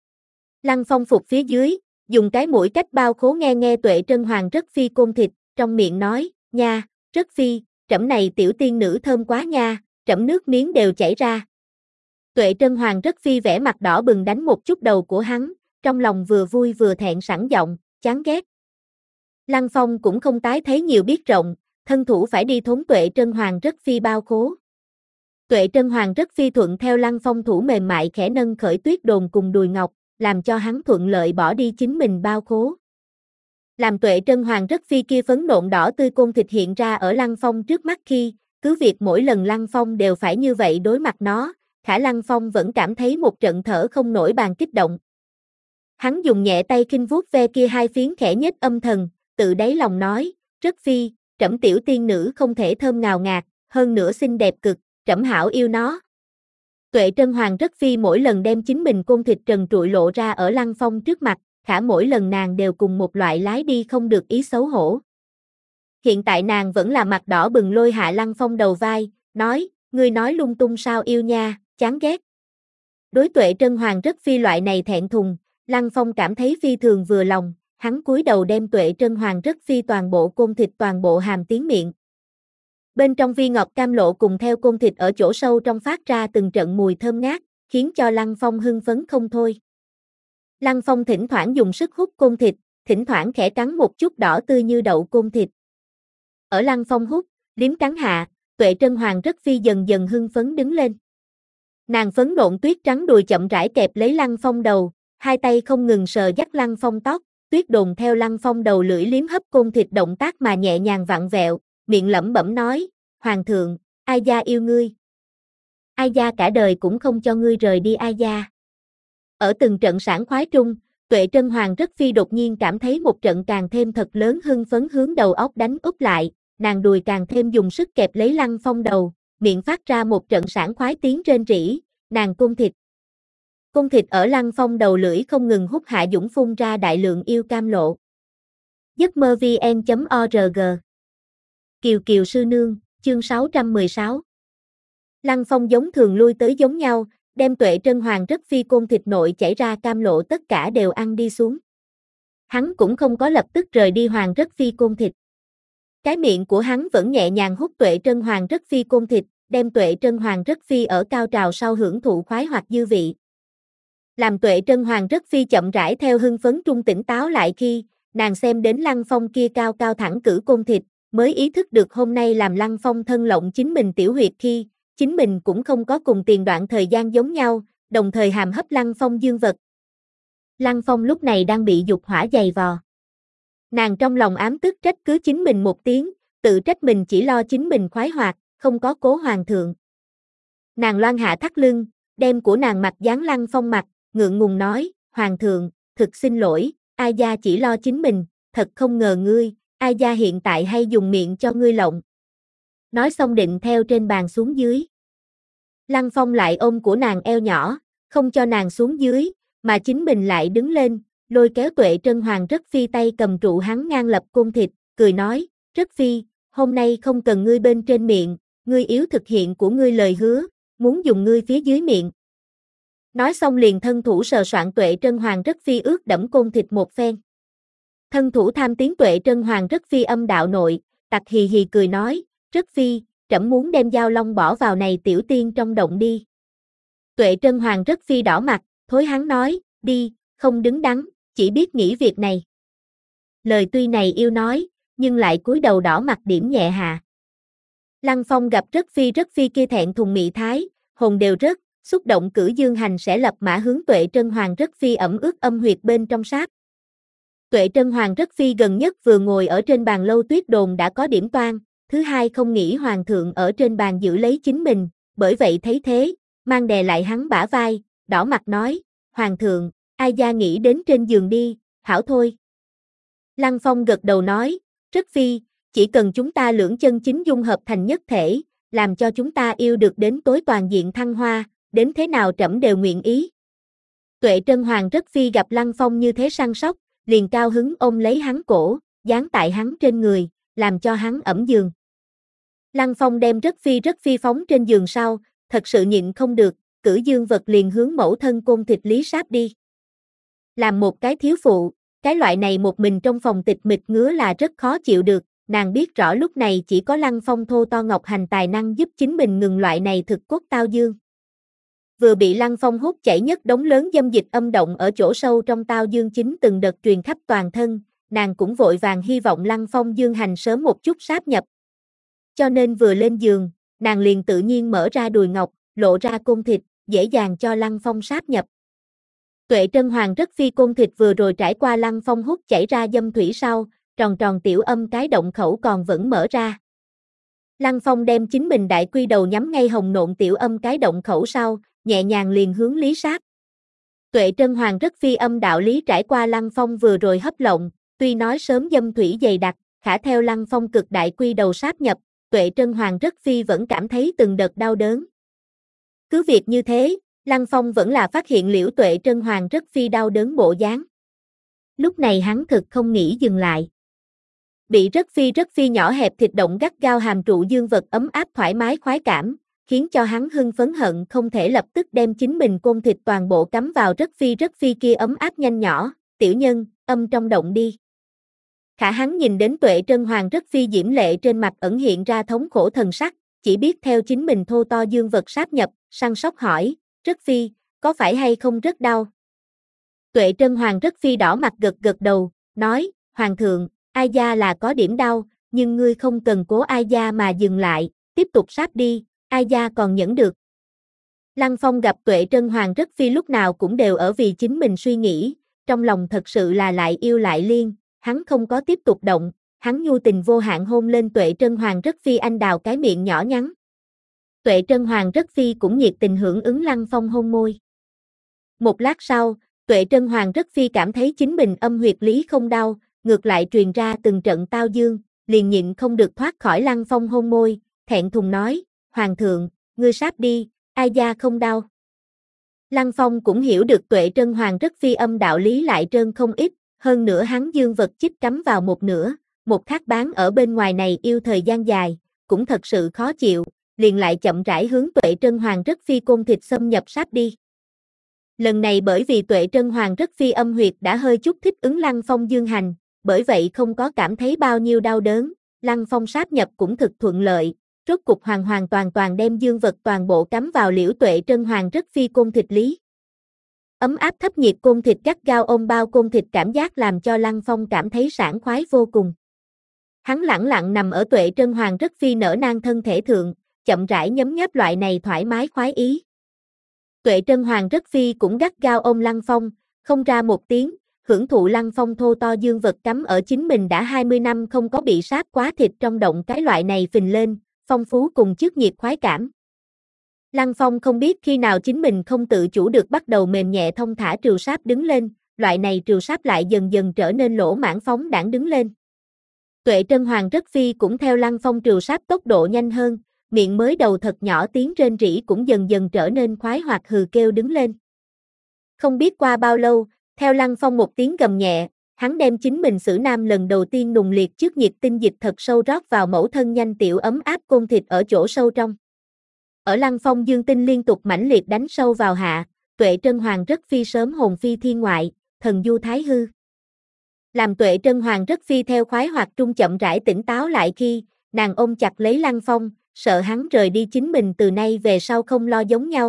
Lăng Phong phục phía dưới, dùng cái mũi cách bao khố nghe nghe Tuệ Trân Hoàng Rất Phi côn thịt, trong miệng nói, nha, Rất Phi, trẫm này tiểu tiên nữ thơm quá nha, trẫm nước miếng đều chảy ra. Tuệ Trân Hoàng Rất Phi vẻ mặt đỏ bừng đánh một chút đầu của hắn, trong lòng vừa vui vừa thẹn sẵn giọng, chán ghét. Lăng Phong cũng không tái thấy nhiều biết rộng, thân thủ phải đi thốn Tuệ Trân Hoàng Rất Phi bao khố. Tuệ Trân Hoàng Rất Phi thuận theo Lăng Phong thủ mềm mại khẽ nâng khởi tuyết đồn cùng đùi ngọc, làm cho hắn thuận lợi bỏ đi chính mình bao khố. Làm Tuệ Trân Hoàng Rất Phi kia phấn nộn đỏ tươi côn thịt hiện ra ở Lăng Phong trước mắt khi, cứ việc mỗi lần Lăng Phong đều phải như vậy đối mặt nó, khả Lăng Phong vẫn cảm thấy một trận thở không nổi bàn kích động. Hắn dùng nhẹ tay khinh vuốt ve kia hai phiến khẽ nhếch âm thần, tự đáy lòng nói, Rất Phi, trẫm tiểu tiên nữ không thể thơm ngào ngạt, hơn nữa xinh đẹp cực, trẫm hảo yêu nó. Tuệ Trân Hoàng Rất Phi mỗi lần đem chính mình côn thịt trần trụi lộ ra ở Lăng Phong trước mặt, khả mỗi lần nàng đều cùng một loại lái đi không được ý xấu hổ. Hiện tại nàng vẫn là mặt đỏ bừng lôi hạ Lăng Phong đầu vai, nói, ngươi nói lung tung sao yêu nha, chán ghét. Đối Tuệ Trân Hoàng Rất Phi loại này thẹn thùng, Lăng Phong cảm thấy phi thường vừa lòng, hắn cúi đầu đem Tuệ Trân Hoàng Rất Phi toàn bộ côn thịt toàn bộ hàm tiến miệng. Bên trong vi ngọt cam lộ cùng theo côn thịt ở chỗ sâu trong phát ra từng trận mùi thơm ngát, khiến cho Lăng Phong hưng phấn không thôi. Lăng Phong thỉnh thoảng dùng sức hút côn thịt, thỉnh thoảng khẽ cắn một chút đỏ tươi như đậu côn thịt. Ở Lăng Phong hút, liếm cắn hạ, Tuệ Trân Hoàng Rất Phi dần dần hưng phấn đứng lên. Nàng phấn nộn tuyết trắng đùi chậm rãi kẹp lấy Lăng Phong đầu, hai tay không ngừng sờ dắt Lăng Phong tóc, tuyết đồn theo Lăng Phong đầu lưỡi liếm hấp côn thịt động tác mà nhẹ nhàng vặn vẹo, miệng lẩm bẩm nói, Hoàng thượng, Ai gia yêu ngươi. Ai gia cả đời cũng không cho ngươi rời đi Ai gia. Ở từng trận sảng khoái trung, Tuệ Trân Hoàng Rất Phi đột nhiên cảm thấy một trận càng thêm thật lớn hưng phấn hướng đầu óc đánh úp lại, nàng đùi càng thêm dùng sức kẹp lấy Lăng Phong đầu, miệng phát ra một trận sảng khoái tiếng rên rỉ, nàng côn thịt. Côn thịt ở Lăng Phong đầu lưỡi không ngừng hút hạ dũng phun ra đại lượng yêu cam lộ. giấc mơ vn chấm org Kiều Kiều sư nương, chương sáu trăm mười sáu. Lăng Phong giống thường lui tới giống nhau, đem Tuệ Trân Hoàng Rất Phi côn thịt nội chảy ra cam lộ tất cả đều ăn đi xuống. Hắn cũng không có lập tức rời đi Hoàng Rất Phi côn thịt. Cái miệng của hắn vẫn nhẹ nhàng hút Tuệ Trân Hoàng Rất Phi côn thịt, đem Tuệ Trân Hoàng Rất Phi ở cao trào sau hưởng thụ khoái hoặc dư vị. Làm Tuệ Trân Hoàng Rất Phi chậm rãi theo hưng phấn trung tỉnh táo lại khi, nàng xem đến Lăng Phong kia cao cao thẳng cử côn thịt, mới ý thức được hôm nay làm Lăng Phong thân lộng chính mình tiểu huyệt khi, chính mình cũng không có cùng tiền đoạn thời gian giống nhau, đồng thời hàm hấp Lăng Phong dương vật. Lăng Phong lúc này đang bị dục hỏa dày vò. Nàng trong lòng ám tức trách cứ chính mình một tiếng, tự trách mình chỉ lo chính mình khoái hoạt, không có cố hoàng thượng. Nàng loan hạ thắt lưng, đem của nàng mặt dán Lăng Phong mặt, ngượng ngùng nói, Hoàng thượng, thực xin lỗi, Ai gia chỉ lo chính mình, thật không ngờ ngươi, Ai gia hiện tại hay dùng miệng cho ngươi lộng. Nói xong định theo trên bàn xuống dưới. Lăng Phong lại ôm của nàng eo nhỏ, không cho nàng xuống dưới, mà chính mình lại đứng lên, lôi kéo Tuệ Trân Hoàng Rất Phi tay cầm trụ hắn ngang lập côn thịt, cười nói, Rất Phi, hôm nay không cần ngươi bên trên miệng, ngươi yếu thực hiện của ngươi lời hứa, muốn dùng ngươi phía dưới miệng. Nói xong liền thân thủ sờ soạn Tuệ Trân Hoàng rất phi ướt đẫm côn thịt một phen. Thân thủ tham tiến Tuệ Trân Hoàng rất phi âm đạo nội, tặc hì hì cười nói, rất phi, trẫm muốn đem dao long bỏ vào này tiểu tiên trong động đi. Tuệ Trân Hoàng rất phi đỏ mặt, thối hắn nói, đi, không đứng đắn, chỉ biết nghĩ việc này. Lời tuy này yêu nói, nhưng lại cúi đầu đỏ mặt điểm nhẹ hạ. Lăng Phong gặp rất phi rất phi kia thẹn thùng mị thái, hồn đều rớt, xúc động cử dương hành sẽ lập mã hướng Tuệ Trân Hoàng rất phi ẩm ướt âm huyệt bên trong sáp. Tuệ Trân Hoàng rất phi gần nhất vừa ngồi ở trên bàn lâu tuyết đồn đã có điểm toan, thứ hai không nghĩ hoàng thượng ở trên bàn giữ lấy chính mình, bởi vậy thấy thế, mang đè lại hắn bả vai, đỏ mặt nói, hoàng thượng, ai gia nghĩ đến trên giường đi, hảo thôi. Lăng Phong gật đầu nói, rất phi, chỉ cần chúng ta lưỡng chân chính dung hợp thành nhất thể, làm cho chúng ta yêu được đến tối toàn diện thăng hoa, đến thế nào trẫm đều nguyện ý. Tuệ Trân Hoàng rất phi gặp Lăng Phong như thế săn sóc, liền cao hứng ôm lấy hắn cổ, dán tại hắn trên người, làm cho hắn ẩm giường. Lăng Phong đem rất phi rất phi phóng trên giường sau, thật sự nhịn không được, cử dương vật liền hướng mẫu thân côn thịt lý sáp đi. Làm một cái thiếu phụ, cái loại này một mình trong phòng tịch mịch ngứa là rất khó chịu được, nàng biết rõ lúc này chỉ có Lăng Phong thô to ngọc hành tài năng giúp chính mình ngừng loại này thực cốt tao dương. Vừa bị Lăng Phong hút chảy nhất đống lớn dâm dịch âm động ở chỗ sâu trong tao dương chính từng đợt truyền khắp toàn thân, nàng cũng vội vàng hy vọng Lăng Phong dương hành sớm một chút sáp nhập. Cho nên vừa lên giường, nàng liền tự nhiên mở ra đùi ngọc, lộ ra côn thịt, dễ dàng cho Lăng Phong sáp nhập. Tuệ Trân Hoàng rất phi côn thịt vừa rồi trải qua Lăng Phong hút chảy ra dâm thủy sau, tròn tròn tiểu âm cái động khẩu còn vẫn mở ra. Lăng Phong đem chính mình đại quy đầu nhắm ngay hồng nộn tiểu âm cái động khẩu sau, nhẹ nhàng liền hướng lý sáp. Tuệ Trân Hoàng rất phi âm đạo lý trải qua Lăng Phong vừa rồi hấp lộng, tuy nói sớm dâm thủy dày đặc, khả theo Lăng Phong cực đại quy đầu sáp nhập, Tuệ Trân Hoàng rất phi vẫn cảm thấy từng đợt đau đớn. Cứ việc như thế, Lăng Phong vẫn là phát hiện liễu Tuệ Trân Hoàng rất phi đau đớn bộ dáng. Lúc này hắn thực không nghĩ dừng lại. Bị rất phi rất phi nhỏ hẹp thịt động gắt gao hàm trụ dương vật ấm áp thoải mái khoái cảm, khiến cho hắn hưng phấn hận không thể lập tức đem chính mình côn thịt toàn bộ cắm vào rất phi rất phi kia ấm áp nhanh nhỏ, tiểu nhân, âm trong động đi. Khả hắn nhìn đến Tuệ Trân Hoàng rất phi diễm lệ trên mặt ẩn hiện ra thống khổ thần sắc, chỉ biết theo chính mình thô to dương vật sáp nhập, săn sóc hỏi, rất phi, có phải hay không rất đau? Tuệ Trân Hoàng rất phi đỏ mặt gật gật đầu, nói, hoàng thượng, ai gia là có điểm đau, nhưng ngươi không cần cố ai gia mà dừng lại, tiếp tục sáp đi, ai gia còn nhẫn được. Lăng Phong gặp Tuệ Trân Hoàng rất phi lúc nào cũng đều ở vì chính mình suy nghĩ, trong lòng thật sự là lại yêu lại liên, hắn không có tiếp tục động, hắn nhu tình vô hạn hôn lên Tuệ Trân Hoàng rất phi anh đào cái miệng nhỏ nhắn. Tuệ Trân Hoàng rất phi cũng nhiệt tình hưởng ứng Lăng Phong hôn môi. Một lát sau, Tuệ Trân Hoàng rất phi cảm thấy chính mình âm huyệt lý không đau, ngược lại truyền ra từng trận tao dương, liền nhịn không được thoát khỏi Lăng Phong hôn môi, thẹn thùng nói, hoàng thượng, ngươi sáp đi, ai gia không đau. Lăng Phong cũng hiểu được Tuệ Trân Hoàng rất phi âm đạo lý lại trơn không ít, hơn nữa hắn dương vật chích cắm vào một nửa, một khắc bán ở bên ngoài này yêu thời gian dài, cũng thật sự khó chịu, liền lại chậm rãi hướng Tuệ Trân Hoàng rất phi côn thịt xâm nhập sáp đi. Lần này bởi vì Tuệ Trân Hoàng rất phi âm huyệt đã hơi chút thích ứng Lăng Phong dương hành, bởi vậy không có cảm thấy bao nhiêu đau đớn, Lăng Phong sáp nhập cũng thực thuận lợi, rốt cục hoàn hoàn toàn toàn đem dương vật toàn bộ cắm vào liễu Tuệ Trân Hoàng rất phi côn thịt lý. Ấm áp thấp nhiệt côn thịt gắt gao ôm bao côn thịt cảm giác làm cho Lăng Phong cảm thấy sảng khoái vô cùng. Hắn lẳng lặng nằm ở Tuệ Trân Hoàng rất phi nở nang thân thể thượng, chậm rãi nhấm nháp loại này thoải mái khoái ý. Tuệ Trân Hoàng rất phi cũng gắt gao ôm Lăng Phong, không ra một tiếng, hưởng thụ Lăng Phong thô to dương vật cắm ở chính mình đã hai mươi năm không có bị sáp quá thịt trong động cái loại này phình lên, phong phú cùng trước nhiệt khoái cảm. Lăng Phong không biết khi nào chính mình không tự chủ được bắt đầu mềm nhẹ thông thả trừu sáp đứng lên, loại này trừu sáp lại dần dần trở nên lỗ mãng phóng đãng đứng lên. Tuệ Trân Hoàng rất phi cũng theo Lăng Phong trừu sáp tốc độ nhanh hơn, miệng mới đầu thật nhỏ tiếng rên rỉ cũng dần dần trở nên khoái hoạt hừ kêu đứng lên. Không biết qua bao lâu, theo Lăng Phong một tiếng gầm nhẹ, hắn đem chính mình xử nam lần đầu tiên nùng liệt trước nhiệt tinh dịch thật sâu rót vào mẫu thân nhanh tiểu ấm áp côn thịt ở chỗ sâu trong. Ở Lăng Phong dương tinh liên tục mãnh liệt đánh sâu vào hạ, Tuệ Trân Hoàng rất phi sớm hồn phi thiên ngoại, thần du thái hư. Làm Tuệ Trân Hoàng rất phi theo khoái hoặc trung chậm rãi tỉnh táo lại khi, nàng ôm chặt lấy Lăng Phong, sợ hắn rời đi chính mình từ nay về sau không lo giống nhau.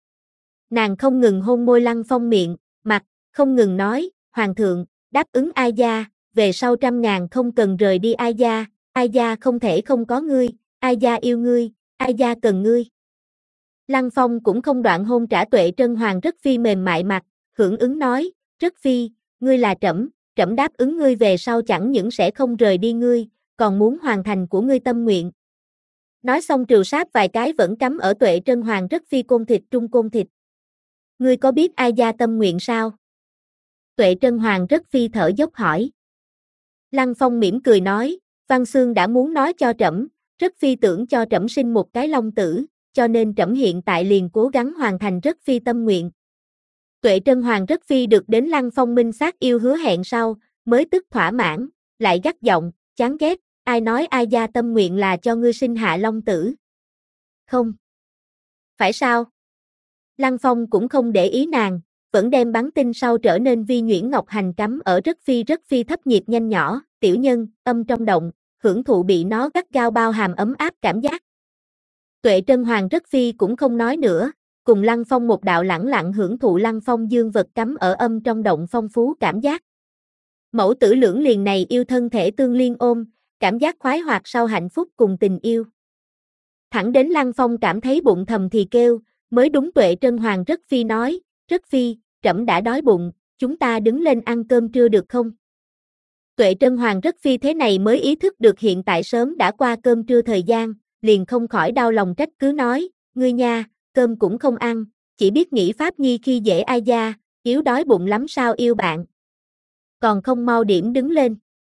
Nàng không ngừng hôn môi Lăng Phong miệng, mặt, không ngừng nói, Hoàng thượng, đáp ứng Ai Gia, về sau trăm ngàn không cần rời đi Ai Gia, Ai Gia không thể không có ngươi, Ai Gia yêu ngươi, Ai Gia cần ngươi. Lăng Phong cũng không đoạn hôn trả Tuệ Trân Hoàng rất phi mềm mại mặt, hưởng ứng nói, rất phi, ngươi là trẫm, trẫm đáp ứng ngươi về sau chẳng những sẽ không rời đi ngươi, còn muốn hoàn thành của ngươi tâm nguyện. Nói xong trừ sáp vài cái vẫn cắm ở Tuệ Trân Hoàng rất phi côn thịt trung côn thịt. Ngươi có biết Ai Gia tâm nguyện sao? Tuệ Trân Hoàng rất phi thở dốc hỏi. Lăng Phong mỉm cười nói, Văn Xương đã muốn nói cho trẫm, rất phi tưởng cho trẫm sinh một cái long tử, cho nên trẫm hiện tại liền cố gắng hoàn thành rất phi tâm nguyện. Tuệ Trân Hoàng rất phi được đến Lăng Phong minh xác yêu hứa hẹn sau, mới tức thỏa mãn, lại gắt giọng, chán ghét, ai nói Ai Gia tâm nguyện là cho ngươi sinh hạ long tử? Không. Phải sao? Lăng Phong cũng không để ý nàng, vẫn đem bắn tinh sau trở nên vi nhuyễn ngọc hành cắm ở rất phi rất phi thấp nhiệt nhanh nhỏ, tiểu nhân, âm trong động, hưởng thụ bị nó gắt gao bao hàm ấm áp cảm giác. Tuệ Trân Hoàng rất phi cũng không nói nữa, cùng Lăng Phong một đạo lẳng lặng hưởng thụ Lăng Phong dương vật cắm ở âm trong động phong phú cảm giác. Mẫu tử lưỡng liền này yêu thân thể tương liên ôm, cảm giác khoái hoạt sau hạnh phúc cùng tình yêu. Thẳng đến Lăng Phong cảm thấy bụng thầm thì kêu, mới đúng Tuệ Trân Hoàng rất phi nói, rất phi, trẫm đã đói bụng, chúng ta đứng lên ăn cơm trưa được không? Tuệ Trân Hoàng rất phi thế này mới ý thức được hiện tại sớm đã qua cơm trưa thời gian, liền không khỏi đau lòng trách cứ nói, ngươi nha, cơm cũng không ăn, chỉ biết nghĩ pháp nhi khi dễ Ai Gia, yếu đói bụng lắm sao yêu bạn. Còn không mau điểm đứng lên.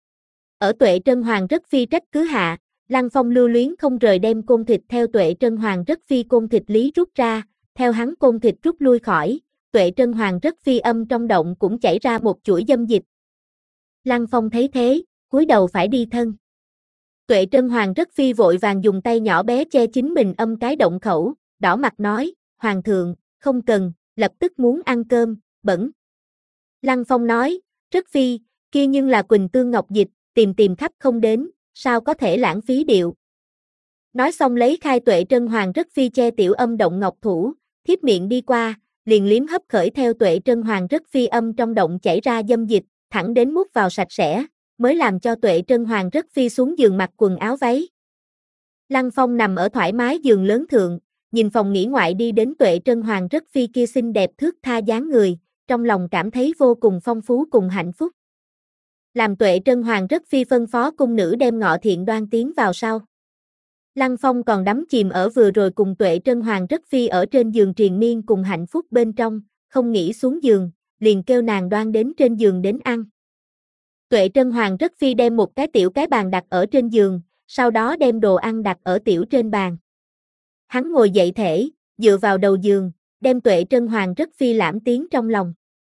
Ở Tuệ Trân Hoàng rất phi trách cứ hạ, Lăng Phong lưu luyến không rời đem côn thịt theo Tuệ Trân Hoàng rất phi côn thịt lý rút ra, theo hắn côn thịt rút lui khỏi, Tuệ Trân Hoàng rất phi âm trong động cũng chảy ra một chuỗi dâm dịch. Lăng Phong thấy thế, cúi đầu phải đi thân. Tuệ Trân Hoàng rất phi vội vàng dùng tay nhỏ bé che chính mình âm cái động khẩu, đỏ mặt nói, Hoàng thượng, không cần, lập tức muốn ăn cơm, bẩn. Lăng Phong nói, rất phi, kia nhưng là Quỳnh Tương Ngọc Dịch, tìm tìm khắp không đến, sao có thể lãng phí điệu. Nói xong lấy khai Tuệ Trân Hoàng rất phi che tiểu âm động ngọc thủ, thiếp miệng đi qua, liền liếm hấp khởi theo Tuệ Trân Hoàng rất phi âm trong động chảy ra dâm dịch, thẳng đến mút vào sạch sẽ, mới làm cho Tuệ Trân Hoàng rất phi xuống giường mặc quần áo váy. Lăng Phong nằm ở thoải mái giường lớn thượng, nhìn phòng nghỉ ngoại đi đến Tuệ Trân Hoàng rất phi kia xinh đẹp thước tha dáng người, trong lòng cảm thấy vô cùng phong phú cùng hạnh phúc. Làm Tuệ Trân Hoàng rất phi phân phó cung nữ đem Ngọ Thiện Đoan tiến vào sau. Lăng Phong còn đắm chìm ở vừa rồi cùng Tuệ Trân Hoàng rất phi ở trên giường triền miên cùng hạnh phúc bên trong, không nghĩ xuống giường, liền kêu nàng đoan đến trên giường đến ăn. Tuệ Trân Hoàng rất phi đem một cái tiểu cái bàn đặt ở trên giường, sau đó đem đồ ăn đặt ở tiểu trên bàn. Hắn ngồi dậy thể, dựa vào đầu giường, đem Tuệ Trân Hoàng rất phi lãm tiến trong lòng.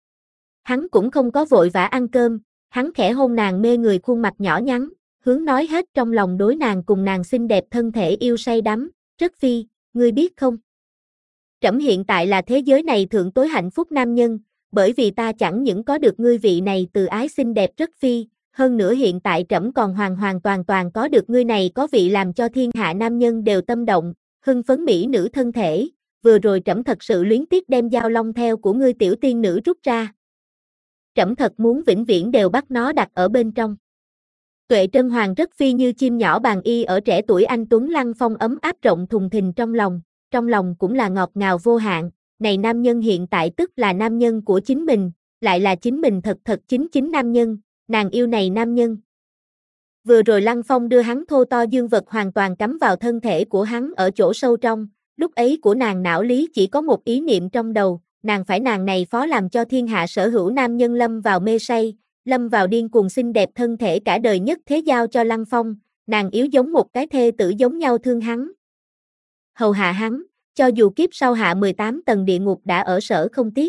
Hắn cũng không có vội vã ăn cơm, hắn khẽ hôn nàng mê người khuôn mặt nhỏ nhắn, hướng nói hết trong lòng đối nàng cùng nàng xinh đẹp thân thể yêu say đắm, rất phi, ngươi biết không? Trẫm hiện tại là thế giới này thượng tối hạnh phúc nam nhân, bởi vì ta chẳng những có được ngươi vị này từ ái xinh đẹp rất phi, hơn nữa hiện tại trẫm còn hoàn hoàn toàn toàn có được ngươi này có vị làm cho thiên hạ nam nhân đều tâm động, hưng phấn mỹ nữ thân thể, vừa rồi trẫm thật sự luyến tiếc đem dao long theo của ngươi tiểu tiên nữ rút ra. Trẫm thật muốn vĩnh viễn đều bắt nó đặt ở bên trong. Tuệ Trân Hoàng rất phi như chim nhỏ bàn y ở trẻ tuổi anh Tuấn Lăng Phong ấm áp rộng thùng thình trong lòng, trong lòng cũng là ngọt ngào vô hạn, này nam nhân hiện tại tức là nam nhân của chính mình, lại là chính mình thật thật chính chính nam nhân, nàng yêu này nam nhân. Vừa rồi Lăng Phong đưa hắn thô to dương vật hoàn toàn cắm vào thân thể của hắn ở chỗ sâu trong, lúc ấy của nàng não lý chỉ có một ý niệm trong đầu, nàng phải nàng này phó làm cho thiên hạ sở hữu nam nhân lâm vào mê say, lâm vào điên cuồng xinh đẹp thân thể cả đời nhất thế giao cho Lăng Phong, nàng yếu giống một cái thê tử giống nhau thương hắn. Hầu hạ hắn, cho dù kiếp sau hạ mười tám tầng địa ngục đã ở sở không tiếc.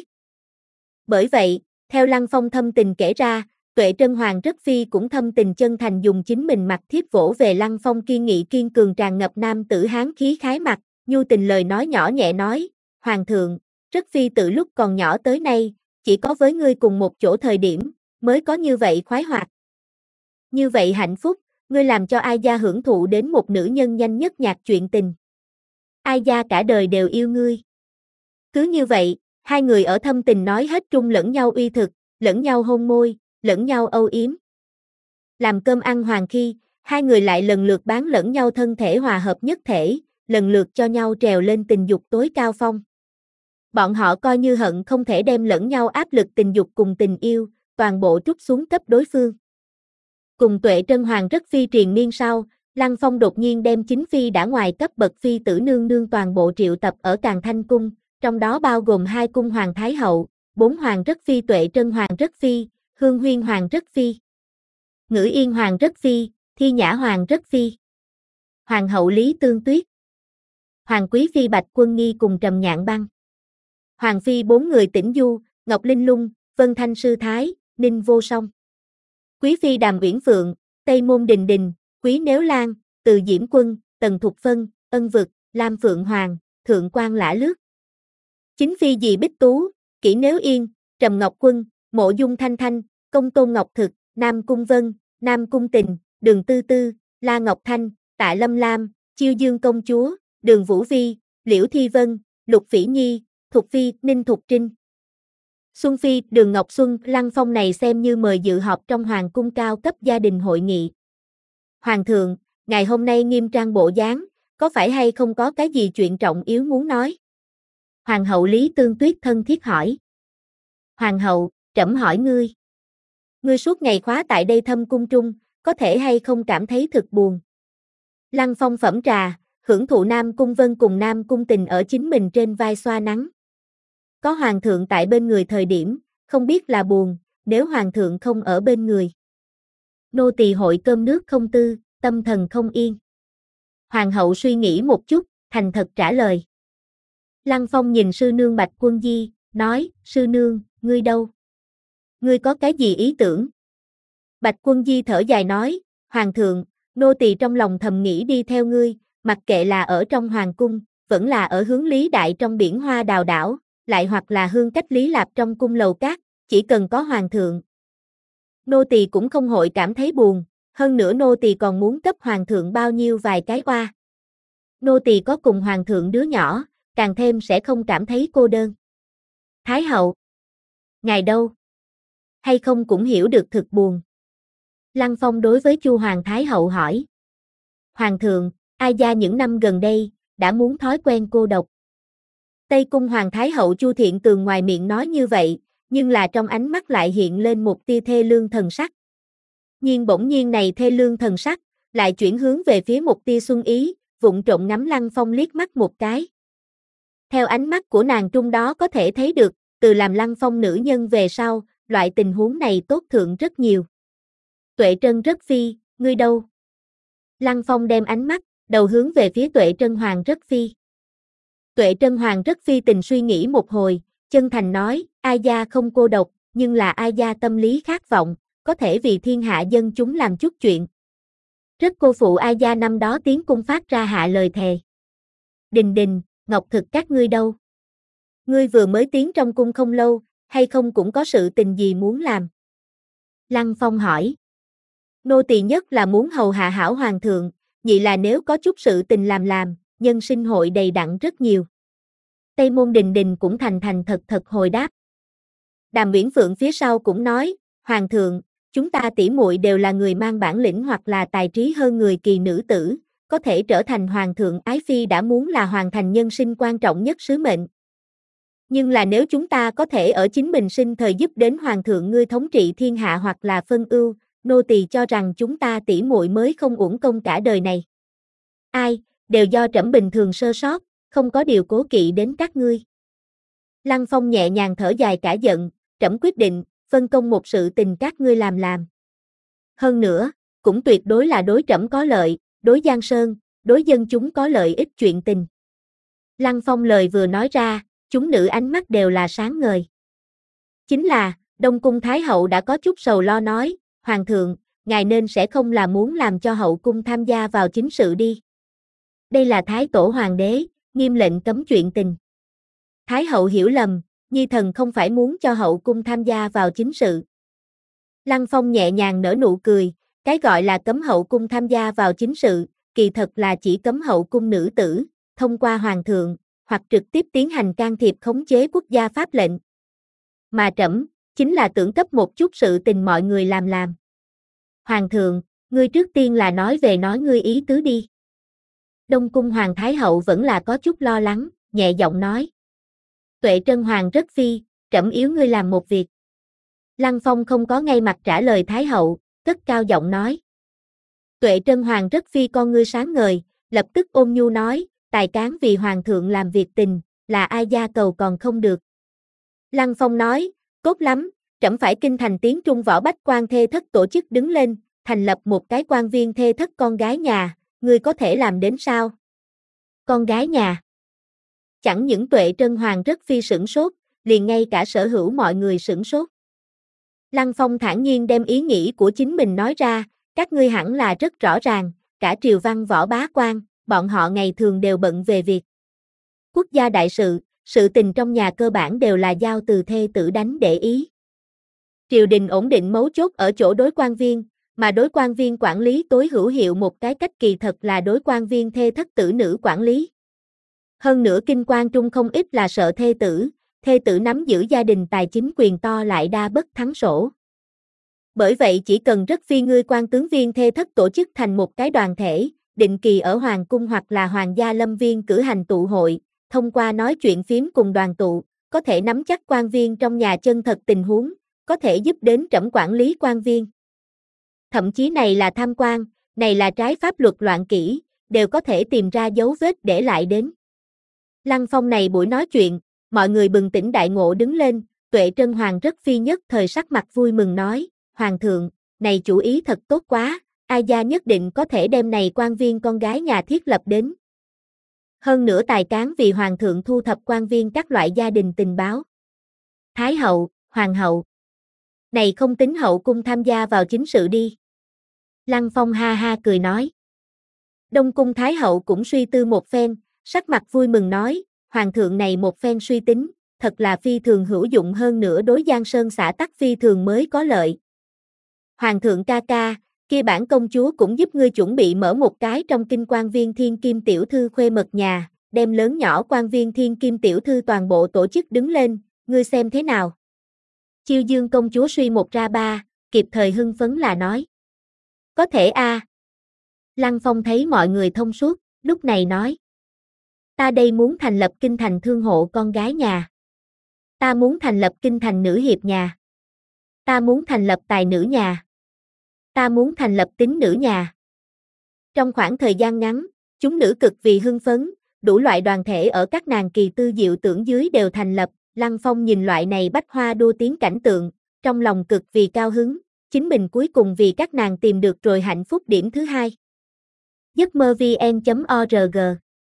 Bởi vậy, theo Lăng Phong thâm tình kể ra, Tuệ Trân Hoàng rất phi cũng thâm tình chân thành dùng chính mình mặt thiếp vỗ về Lăng Phong kiên nghị kiên cường tràn ngập nam tử hán khí khái mặt, nhu tình lời nói nhỏ nhẹ nói, Hoàng thượng, Rất phi từ lúc còn nhỏ tới nay, chỉ có với ngươi cùng một chỗ thời điểm, mới có như vậy khoái hoạt. Như vậy hạnh phúc, ngươi làm cho ai gia hưởng thụ đến một nữ nhân nhanh nhất nhạc chuyện tình. Ai gia cả đời đều yêu ngươi. Cứ như vậy, hai người ở thâm tình nói hết trung lẫn nhau uy thực, lẫn nhau hôn môi, lẫn nhau âu yếm. Làm cơm ăn hoàng khi, hai người lại lần lượt bán lẫn nhau thân thể hòa hợp nhất thể, lần lượt cho nhau trèo lên tình dục tối cao phong. Bọn họ coi như hận không thể đem lẫn nhau áp lực tình dục cùng tình yêu, toàn bộ trút xuống cấp đối phương. Cùng Tuệ Trân Hoàng rất phi triền miên sau, Lăng Phong đột nhiên đem chính phi đã ngoài cấp bậc phi tử nương nương toàn bộ triệu tập ở Càn Thanh Cung, trong đó bao gồm hai cung hoàng thái hậu, bốn hoàng rất phi Tuệ Trân Hoàng rất phi, Hương Huyên Hoàng rất phi, Ngữ Yên Hoàng rất phi, Thi Nhã Hoàng rất phi, Hoàng hậu Lý Tương Tuyết, Hoàng quý phi Bạch Quân Nghi cùng Trầm Nhạn Băng, Hoàng phi bốn người Tĩnh Du, Ngọc Linh Lung, Vân Thanh Sư Thái, Ninh Vô Song, Quý phi Đàm Uyển Phượng, Tây Môn Đình Đình, Quý Nếu Lan, Từ Diễm Quân, Tần Thục Phân, Ân Vực, Lam Phượng Hoàng, Thượng Quan Lã Lướt. Chính phi Dì Bích Tú, Kỷ Nếu Yên, Trầm Ngọc Quân, Mộ Dung Thanh Thanh, Công Tôn Ngọc Thực, Nam Cung Vân, Nam Cung Tình, Đường Tư Tư, La Ngọc Thanh, Tạ Lâm Lam, Chiêu Dương Công Chúa, Đường Vũ Vi, Liễu Thi Vân, Lục Phỉ Nhi, Thục Phi, Ninh Thục Trinh. Xuân Phi, Đường Ngọc Xuân, Lăng Phong này xem như mời dự họp trong hoàng cung cao cấp gia đình hội nghị. Hoàng thượng, ngày hôm nay nghiêm trang bộ dáng, có phải hay không có cái gì chuyện trọng yếu muốn nói? Hoàng hậu Lý Tương Tuyết thân thiết hỏi. Hoàng hậu, trẫm hỏi ngươi. Ngươi suốt ngày khóa tại đây thâm cung trung, có thể hay không cảm thấy thực buồn? Lăng Phong phẩm trà, hưởng thụ Nam Cung Vân cùng Nam Cung Tình ở chính mình trên vai xoa nắng. Có hoàng thượng tại bên người thời điểm, không biết là buồn, nếu hoàng thượng không ở bên người. Nô tỳ hội cơm nước không tư, tâm thần không yên. Hoàng hậu suy nghĩ một chút, thành thật trả lời. Lăng Phong nhìn sư nương Bạch Quân Di, nói, sư nương, ngươi đâu? Ngươi có cái gì ý tưởng? Bạch Quân Di thở dài nói, hoàng thượng, nô tỳ trong lòng thầm nghĩ đi theo ngươi, mặc kệ là ở trong hoàng cung, vẫn là ở hướng Lý Đại trong biển hoa đào đảo, lại hoặc là hương cách Lý Lạp trong cung lầu cát, chỉ cần có hoàng thượng. Nô tỳ cũng không hội cảm thấy buồn, hơn nữa nô tỳ còn muốn cấp hoàng thượng bao nhiêu vài cái oa. Nô tỳ có cùng hoàng thượng đứa nhỏ, càng thêm sẽ không cảm thấy cô đơn. Thái hậu, ngài đâu? Hay không cũng hiểu được thực buồn. Lăng Phong đối với Chu Hoàng Thái hậu hỏi. Hoàng thượng, ai gia những năm gần đây, đã muốn thói quen cô độc. Tây cung Hoàng Thái hậu Chu Thiện Tường ngoài miệng nói như vậy, nhưng là trong ánh mắt lại hiện lên một tia thê lương thần sắc. Nhưng bỗng nhiên này thê lương thần sắc, lại chuyển hướng về phía một tia xuân ý, vụng trộm ngắm Lăng Phong liếc mắt một cái. Theo ánh mắt của nàng trung đó có thể thấy được, từ làm Lăng Phong nữ nhân về sau, loại tình huống này tốt thượng rất nhiều. Tuệ Trân rất phi, ngươi đâu? Lăng Phong đem ánh mắt, đầu hướng về phía Tuệ Trân Hoàng rất phi. Tuệ Trân Hoàng rất phi tình suy nghĩ một hồi, chân thành nói, ai gia không cô độc, nhưng là ai gia tâm lý khát vọng, có thể vì thiên hạ dân chúng làm chút chuyện. Rất cô phụ ai gia năm đó tiến cung phát ra hạ lời thề. Đình Đình, Ngọc Thực các ngươi đâu? Ngươi vừa mới tiến trong cung không lâu, hay không cũng có sự tình gì muốn làm? Lăng Phong hỏi. Nô tỳ nhất là muốn hầu hạ hảo hoàng thượng, nhị là nếu có chút sự tình làm làm, nhân sinh hội đầy đặn rất nhiều. Tây Môn Đình Đình cũng thành thành thật thật hồi đáp. Đàm Uyển Phượng phía sau cũng nói, hoàng thượng, chúng ta tỷ muội đều là người mang bản lĩnh hoặc là tài trí hơn người kỳ nữ tử, có thể trở thành hoàng thượng ái phi đã muốn là hoàn thành nhân sinh quan trọng nhất sứ mệnh. Nhưng là nếu chúng ta có thể ở chính mình sinh thời giúp đến hoàng thượng ngươi thống trị thiên hạ hoặc là phân ưu, nô tỳ cho rằng chúng ta tỷ muội mới không uổng công cả đời này. Ai, đều do trẫm bình thường sơ sót, không có điều cố kỵ đến các ngươi. Lăng Phong nhẹ nhàng thở dài cả giận, trẫm quyết định, phân công một sự tình các ngươi làm làm. Hơn nữa, cũng tuyệt đối là đối trẫm có lợi, đối Giang Sơn, đối dân chúng có lợi ích chuyện tình. Lăng Phong lời vừa nói ra, chúng nữ ánh mắt đều là sáng ngời. Chính là, Đông Cung Thái hậu đã có chút sầu lo nói, hoàng thượng, ngài nên sẽ không là muốn làm cho hậu cung tham gia vào chính sự đi. Đây là Thái tổ hoàng đế, nghiêm lệnh cấm chuyện tình. Thái hậu hiểu lầm, nhi thần không phải muốn cho hậu cung tham gia vào chính sự. Lăng Phong nhẹ nhàng nở nụ cười, cái gọi là cấm hậu cung tham gia vào chính sự, kỳ thật là chỉ cấm hậu cung nữ tử, thông qua hoàng thượng, hoặc trực tiếp tiến hành can thiệp khống chế quốc gia pháp lệnh. Mà trẫm, chính là tưởng cấp một chút sự tình mọi người làm làm. Hoàng thượng, ngươi trước tiên là nói về nói ngươi ý tứ đi. Đông cung Hoàng Thái hậu vẫn là có chút lo lắng, nhẹ giọng nói. Tuệ Trân Hoàng rất phi, trẫm yếu ngươi làm một việc. Lăng Phong không có ngay mặt trả lời Thái hậu, cất cao giọng nói. Tuệ Trân Hoàng rất phi con ngươi sáng ngời, lập tức ôn nhu nói, tài cán vì Hoàng thượng làm việc tình, là ai gia cầu còn không được. Lăng Phong nói, tốt lắm, trẫm phải kinh thành tiến trung võ bách quan thê thất tổ chức đứng lên, thành lập một cái quan viên thê thất con gái nhà, ngươi có thể làm đến sao? Con gái nhà. Chẳng những Tuệ Trân Hoàng rất phi sửng sốt, liền ngay cả sở hữu mọi người sửng sốt. Lăng Phong thản nhiên đem ý nghĩ của chính mình nói ra, các ngươi hẳn là rất rõ ràng, cả triều văn võ bá quan, bọn họ ngày thường đều bận về việc quốc gia đại sự, sự tình trong nhà cơ bản đều là giao từ thê tử đánh để ý. Triều đình ổn định mấu chốt ở chỗ đối quan viên, mà đối quan viên quản lý tối hữu hiệu một cái cách kỳ thật là đối quan viên thê thất tử nữ quản lý. Hơn nữa kinh quan trung không ít là sợ thê tử, thê tử nắm giữ gia đình tài chính quyền to lại đa bất thắng sổ. Bởi vậy chỉ cần rất phi ngươi quan tướng viên thê thất tổ chức thành một cái đoàn thể, định kỳ ở hoàng cung hoặc là hoàng gia lâm viên cử hành tụ hội, thông qua nói chuyện phím cùng đoàn tụ, có thể nắm chắc quan viên trong nhà chân thật tình huống, có thể giúp đến trẫm quản lý quan viên. Thậm chí này là tham quan, này là trái pháp luật loạn kỷ, đều có thể tìm ra dấu vết để lại đến. Lăng Phong này buổi nói chuyện, mọi người bừng tỉnh đại ngộ đứng lên, Tuệ Trân Hoàng rất phi nhất thời sắc mặt vui mừng nói, Hoàng thượng, này chủ ý thật tốt quá, ai gia nhất định có thể đem này quan viên con gái nhà thiết lập đến. Hơn nữa tài cán vì Hoàng thượng thu thập quan viên các loại gia đình tình báo. Thái hậu, Hoàng hậu. Này không tính hậu cung tham gia vào chính sự đi. Lăng Phong ha ha cười nói. Đông cung Thái hậu cũng suy tư một phen, sắc mặt vui mừng nói, Hoàng thượng này một phen suy tính, thật là phi thường hữu dụng hơn nữa đối Giang Sơn xã tắc phi thường mới có lợi. Hoàng thượng ca ca, kia bản công chúa cũng giúp ngươi chuẩn bị mở một cái trong kinh quan viên thiên kim tiểu thư khuê mật nhà, đem lớn nhỏ quan viên thiên kim tiểu thư toàn bộ tổ chức đứng lên, ngươi xem thế nào? Chiêu Dương công chúa suy một ra ba, kịp thời hưng phấn là nói. Có thể a. À. Lăng Phong thấy mọi người thông suốt, lúc này nói. Ta đây muốn thành lập kinh thành thương hộ con gái nhà. Ta muốn thành lập kinh thành nữ hiệp nhà. Ta muốn thành lập tài nữ nhà. Ta muốn thành lập tín nữ nhà. Trong khoảng thời gian ngắn, chúng nữ cực vì hưng phấn, đủ loại đoàn thể ở các nàng kỳ tư diệu tưởng dưới đều thành lập. Lăng Phong nhìn loại này bách hoa đua tiếng cảnh tượng, trong lòng cực vì cao hứng, chính mình cuối cùng vì các nàng tìm được rồi hạnh phúc điểm thứ hai. giấc mơ vn chấm org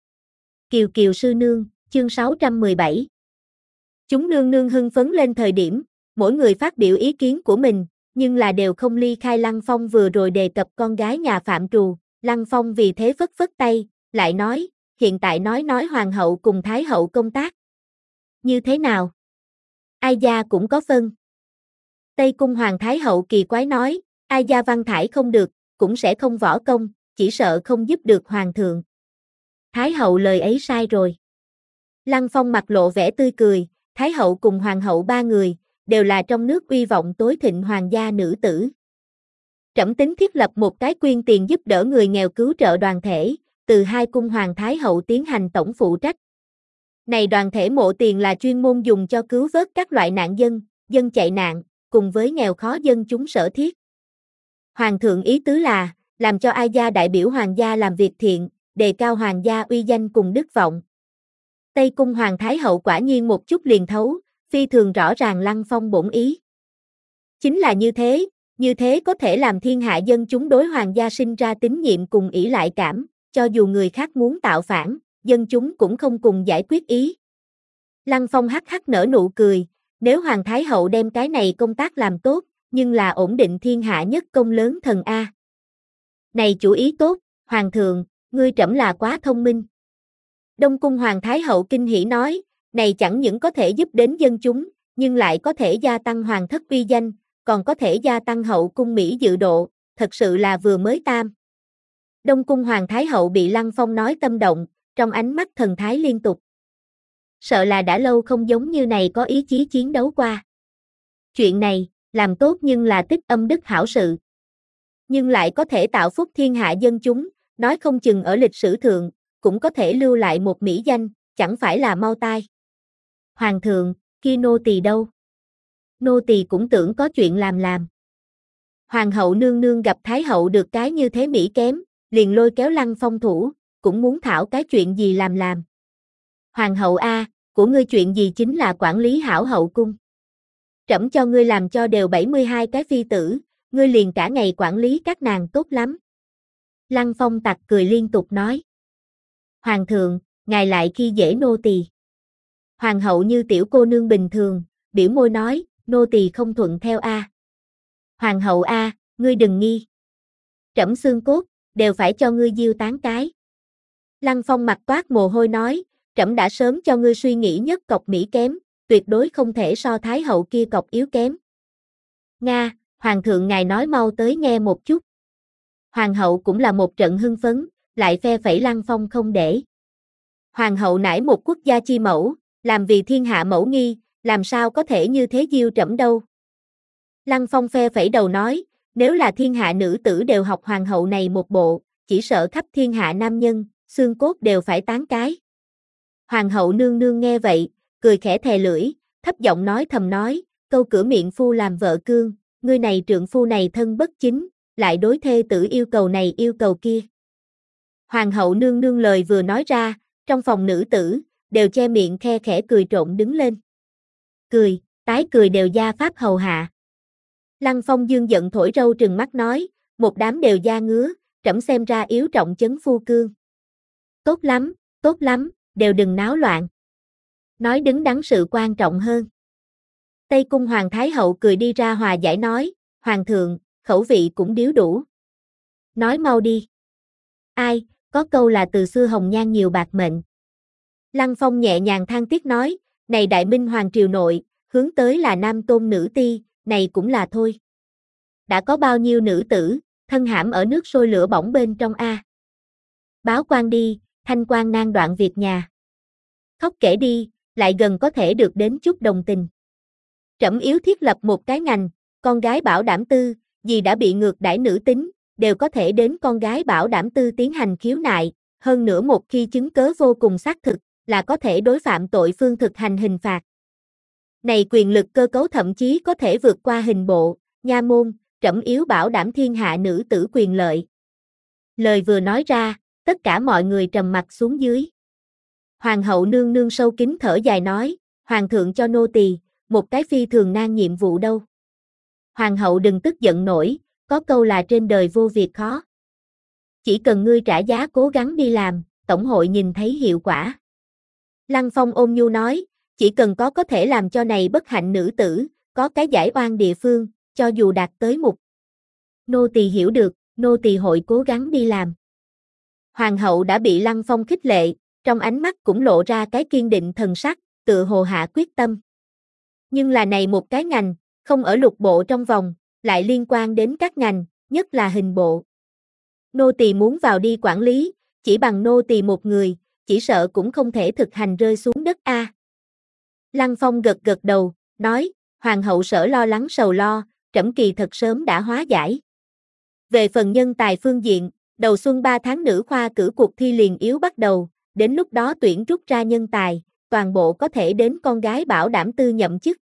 Kiều Kiều sư nương, chương sáu trăm mười bảy. Chúng nương nương hưng phấn lên thời điểm, mỗi người phát biểu ý kiến của mình, nhưng là đều không ly khai Lăng Phong vừa rồi đề cập con gái nhà Phạm Trù. Lăng Phong vì thế phất phất tay, lại nói, hiện tại nói nói Hoàng hậu cùng Thái hậu công tác. Như thế nào? Ai gia cũng có phân. Tây cung Hoàng Thái hậu kỳ quái nói, ai gia văn thải không được, cũng sẽ không võ công, chỉ sợ không giúp được Hoàng thượng. Thái hậu lời ấy sai rồi. Lăng Phong mặt lộ vẻ tươi cười, Thái hậu cùng Hoàng hậu ba người, đều là trong nước uy vọng tối thịnh hoàng gia nữ tử. Trẫm tính thiết lập một cái quyên tiền giúp đỡ người nghèo cứu trợ đoàn thể, từ hai cung Hoàng Thái hậu tiến hành tổng phụ trách. Này đoàn thể mộ tiền là chuyên môn dùng cho cứu vớt các loại nạn dân, dân chạy nạn, cùng với nghèo khó dân chúng sở thiết. Hoàng thượng ý tứ là, làm cho ai gia đại biểu hoàng gia làm việc thiện, đề cao hoàng gia uy danh cùng đức vọng. Tây cung Hoàng Thái hậu quả nhiên một chút liền thấu, phi thường rõ ràng Lăng Phong bổn ý. Chính là như thế, như thế có thể làm thiên hạ dân chúng đối hoàng gia sinh ra tín nhiệm cùng ỷ lại cảm, cho dù người khác muốn tạo phản, dân chúng cũng không cùng giải quyết ý. Lăng Phong hắc hắc nở nụ cười, nếu Hoàng Thái hậu đem cái này công tác làm tốt, nhưng là ổn định thiên hạ nhất công lớn thần A. Này chủ ý tốt, Hoàng thượng, ngươi trẫm là quá thông minh. Đông cung Hoàng Thái hậu kinh hỉ nói, Này chẳng những có thể giúp đến dân chúng, nhưng lại có thể gia tăng hoàng thất uy danh, còn có thể gia tăng hậu cung Mỹ dự độ, thật sự là vừa mới tam. Đông cung Hoàng Thái Hậu bị Lăng Phong nói tâm động, trong ánh mắt thần thái liên tục. Sợ là đã lâu không giống như này có ý chí chiến đấu qua. Chuyện này, làm tốt nhưng là tích âm đức hảo sự. Nhưng lại có thể tạo phúc thiên hạ dân chúng, nói không chừng ở lịch sử thượng, cũng có thể lưu lại một mỹ danh, chẳng phải là mau tai. Hoàng thượng, kia nô tỳ đâu? Nô tỳ cũng tưởng có chuyện làm làm. Hoàng hậu nương nương gặp Thái hậu được cái như thế mỹ kém, liền lôi kéo Lăng Phong thủ, cũng muốn thảo cái chuyện gì làm làm. Hoàng hậu a, của ngươi chuyện gì chính là quản lý hảo hậu cung. Trẫm cho ngươi làm cho đều bảy mươi hai cái phi tử, ngươi liền cả ngày quản lý các nàng tốt lắm. Lăng Phong tặc cười liên tục nói. Hoàng thượng, ngài lại khi dễ nô tỳ. Hoàng hậu như tiểu cô nương bình thường, biểu môi nói, nô tỳ không thuận theo a. Hoàng hậu a, ngươi đừng nghi. Trẫm xương cốt, đều phải cho ngươi diêu tán cái. Lăng Phong mặt toát mồ hôi nói, trẫm đã sớm cho ngươi suy nghĩ nhất cọc mỹ kém, tuyệt đối không thể so Thái hậu kia cọc yếu kém. Nga, Hoàng thượng ngài nói mau tới nghe một chút. Hoàng hậu cũng là một trận hưng phấn, lại phe phẩy Lăng Phong không để. Hoàng hậu nải một quốc gia chi mẫu, làm vì thiên hạ mẫu nghi, làm sao có thể như thế diêu trẫm đâu. Lăng Phong phe phẩy đầu nói, nếu là thiên hạ nữ tử đều học hoàng hậu này một bộ, chỉ sợ khắp thiên hạ nam nhân, xương cốt đều phải tán cái. Hoàng hậu nương nương nghe vậy, cười khẽ thè lưỡi, thấp giọng nói thầm nói, câu cửa miệng phu làm vợ cương, ngươi này trượng phu này thân bất chính, lại đối thê tử yêu cầu này yêu cầu kia. Hoàng hậu nương nương lời vừa nói ra, trong phòng nữ tử, đều che miệng khe khẽ cười trộn đứng lên. Cười, tái cười đều gia pháp hầu hạ. Lăng Phong dương giận thổi râu trừng mắt nói, một đám đều da ngứa, trẫm xem ra yếu trọng chấn phu cương. Tốt lắm, tốt lắm, đều đừng náo loạn. Nói đứng đắn sự quan trọng hơn. Tây cung Hoàng Thái hậu cười đi ra hòa giải nói, Hoàng thượng, khẩu vị cũng điếu đủ. Nói mau đi. Ai, có câu là từ xưa hồng nhan nhiều bạc mệnh. Lăng Phong nhẹ nhàng than tiếc nói, này đại minh hoàng triều nội, hướng tới là nam tôn nữ ti, này cũng là thôi. Đã có bao nhiêu nữ tử, thân hãm ở nước sôi lửa bỏng bên trong a. Báo quan đi, thanh quan nan đoạn việc nhà. Khóc kể đi, lại gần có thể được đến chút đồng tình. Trẫm yếu thiết lập một cái ngành, con gái bảo đảm tư, vì đã bị ngược đãi nữ tính, đều có thể đến con gái bảo đảm tư tiến hành khiếu nại, hơn nữa một khi chứng cớ vô cùng xác thực, là có thể đối phạm tội phương thực hành hình phạt. Này quyền lực cơ cấu thậm chí có thể vượt qua hình bộ, nha môn, trẫm yếu bảo đảm thiên hạ nữ tử quyền lợi. Lời vừa nói ra, tất cả mọi người trầm mặt xuống dưới. Hoàng hậu nương nương sâu kín thở dài nói, Hoàng thượng cho nô tỳ một cái phi thường nan nhiệm vụ đâu. Hoàng hậu đừng tức giận nổi, có câu là trên đời vô việc khó. Chỉ cần ngươi trả giá cố gắng đi làm, tổng hội nhìn thấy hiệu quả. Lăng Phong ôn nhu nói, chỉ cần có có thể làm cho này bất hạnh nữ tử, có cái giải oan địa phương, cho dù đạt tới mục. Nô tỳ hiểu được, nô tỳ hội cố gắng đi làm. Hoàng hậu đã bị Lăng Phong khích lệ, trong ánh mắt cũng lộ ra cái kiên định thần sắc, tự hồ hạ quyết tâm. Nhưng là này một cái ngành, không ở lục bộ trong vòng, lại liên quan đến các ngành, nhất là hình bộ. Nô tỳ muốn vào đi quản lý, chỉ bằng nô tỳ một người, chỉ sợ cũng không thể thực hành rơi xuống đất a. À. Lăng Phong gật gật đầu, nói, Hoàng hậu sở lo lắng sầu lo, trẫm kỳ thật sớm đã hóa giải. Về phần nhân tài phương diện, đầu xuân ba tháng nữ khoa cử cuộc thi liền yếu bắt đầu, đến lúc đó tuyển rút ra nhân tài, toàn bộ có thể đến con gái bảo đảm tư nhậm chức.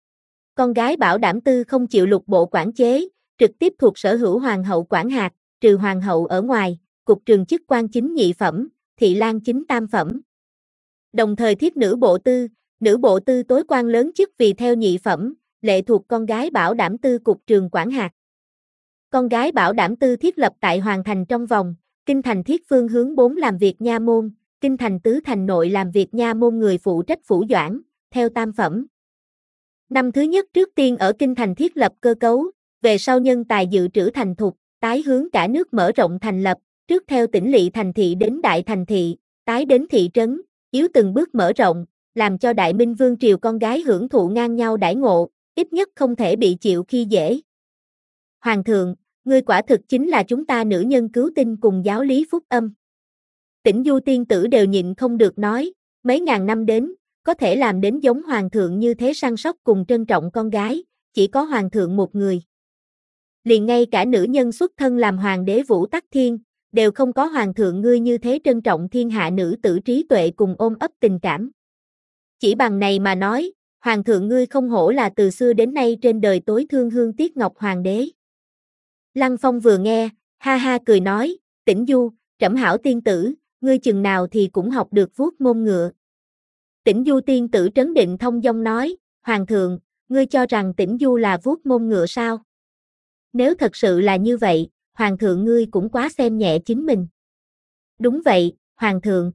Con gái bảo đảm tư không chịu lục bộ quản chế, trực tiếp thuộc sở hữu hoàng hậu quản hạt, trừ hoàng hậu ở ngoài, cục trường chức quan chính nhị phẩm, thị lang chính tam phẩm. Đồng thời thiết nữ bộ tư, nữ bộ tư tối quan lớn chức vì theo nhị phẩm, lệ thuộc con gái bảo đảm tư cục trường quản hạt. Con gái bảo đảm tư thiết lập tại hoàng thành trong vòng, kinh thành thiết phương hướng bốn làm việc nha môn, kinh thành tứ thành nội làm việc nha môn người phụ trách phủ doãn, theo tam phẩm. Năm thứ nhất trước tiên ở kinh thành thiết lập cơ cấu, về sau nhân tài dự trữ thành thục, tái hướng cả nước mở rộng thành lập, trước theo tỉnh lỵ thành thị đến đại thành thị, tái đến thị trấn, yếu từng bước mở rộng, làm cho Đại Minh Vương triều con gái hưởng thụ ngang nhau đãi ngộ, ít nhất không thể bị chịu khi dễ. Hoàng thượng, ngươi quả thực chính là chúng ta nữ nhân cứu tinh cùng giáo lý phúc âm. Tĩnh Du tiên tử đều nhịn không được nói, mấy ngàn năm đến, có thể làm đến giống hoàng thượng như thế săn sóc cùng trân trọng con gái, chỉ có hoàng thượng một người. Liền ngay cả nữ nhân xuất thân làm hoàng đế Vũ Tắc Thiên, đều không có hoàng thượng ngươi như thế trân trọng thiên hạ nữ tử trí tuệ cùng ôm ấp tình cảm. Chỉ bằng này mà nói, hoàng thượng ngươi không hổ là từ xưa đến nay trên đời tối thương hương tiếc ngọc hoàng đế. Lăng Phong vừa nghe, ha ha cười nói, Tĩnh Du, trẫm hảo tiên tử, ngươi chừng nào thì cũng học được vuốt mông ngựa. Tĩnh Du tiên tử trấn định thông dong nói, hoàng thượng, ngươi cho rằng Tĩnh Du là vuốt mông ngựa sao? Nếu thật sự là như vậy, hoàng thượng ngươi cũng quá xem nhẹ chính mình. Đúng vậy, hoàng thượng.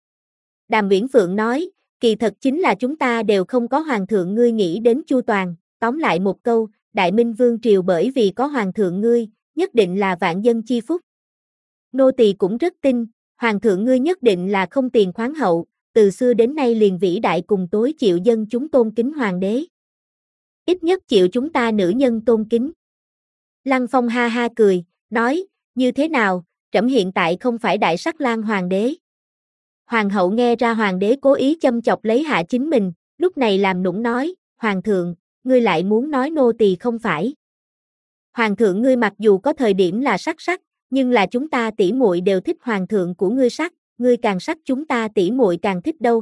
Đàm Uyển Phượng nói, kỳ thật chính là chúng ta đều không có hoàng thượng ngươi nghĩ đến chu toàn, tóm lại một câu, Đại Minh Vương triều bởi vì có hoàng thượng ngươi, nhất định là vạn dân chi phúc. Nô tỳ cũng rất tin, hoàng thượng ngươi nhất định là không tiền khoáng hậu, từ xưa đến nay liền vĩ đại cùng tối chịu dân chúng tôn kính hoàng đế. Ít nhất chịu chúng ta nữ nhân tôn kính. Lăng Phong ha ha cười, nói, như thế nào, trẫm hiện tại không phải đại sắc lang hoàng đế. Hoàng hậu nghe ra hoàng đế cố ý châm chọc lấy hạ chính mình, lúc này làm nũng nói, hoàng thượng, ngươi lại muốn nói nô tỳ không phải. Hoàng thượng ngươi mặc dù có thời điểm là sắc sắc, nhưng là chúng ta tỷ muội đều thích hoàng thượng của ngươi sắc, ngươi càng sắc chúng ta tỷ muội càng thích đâu.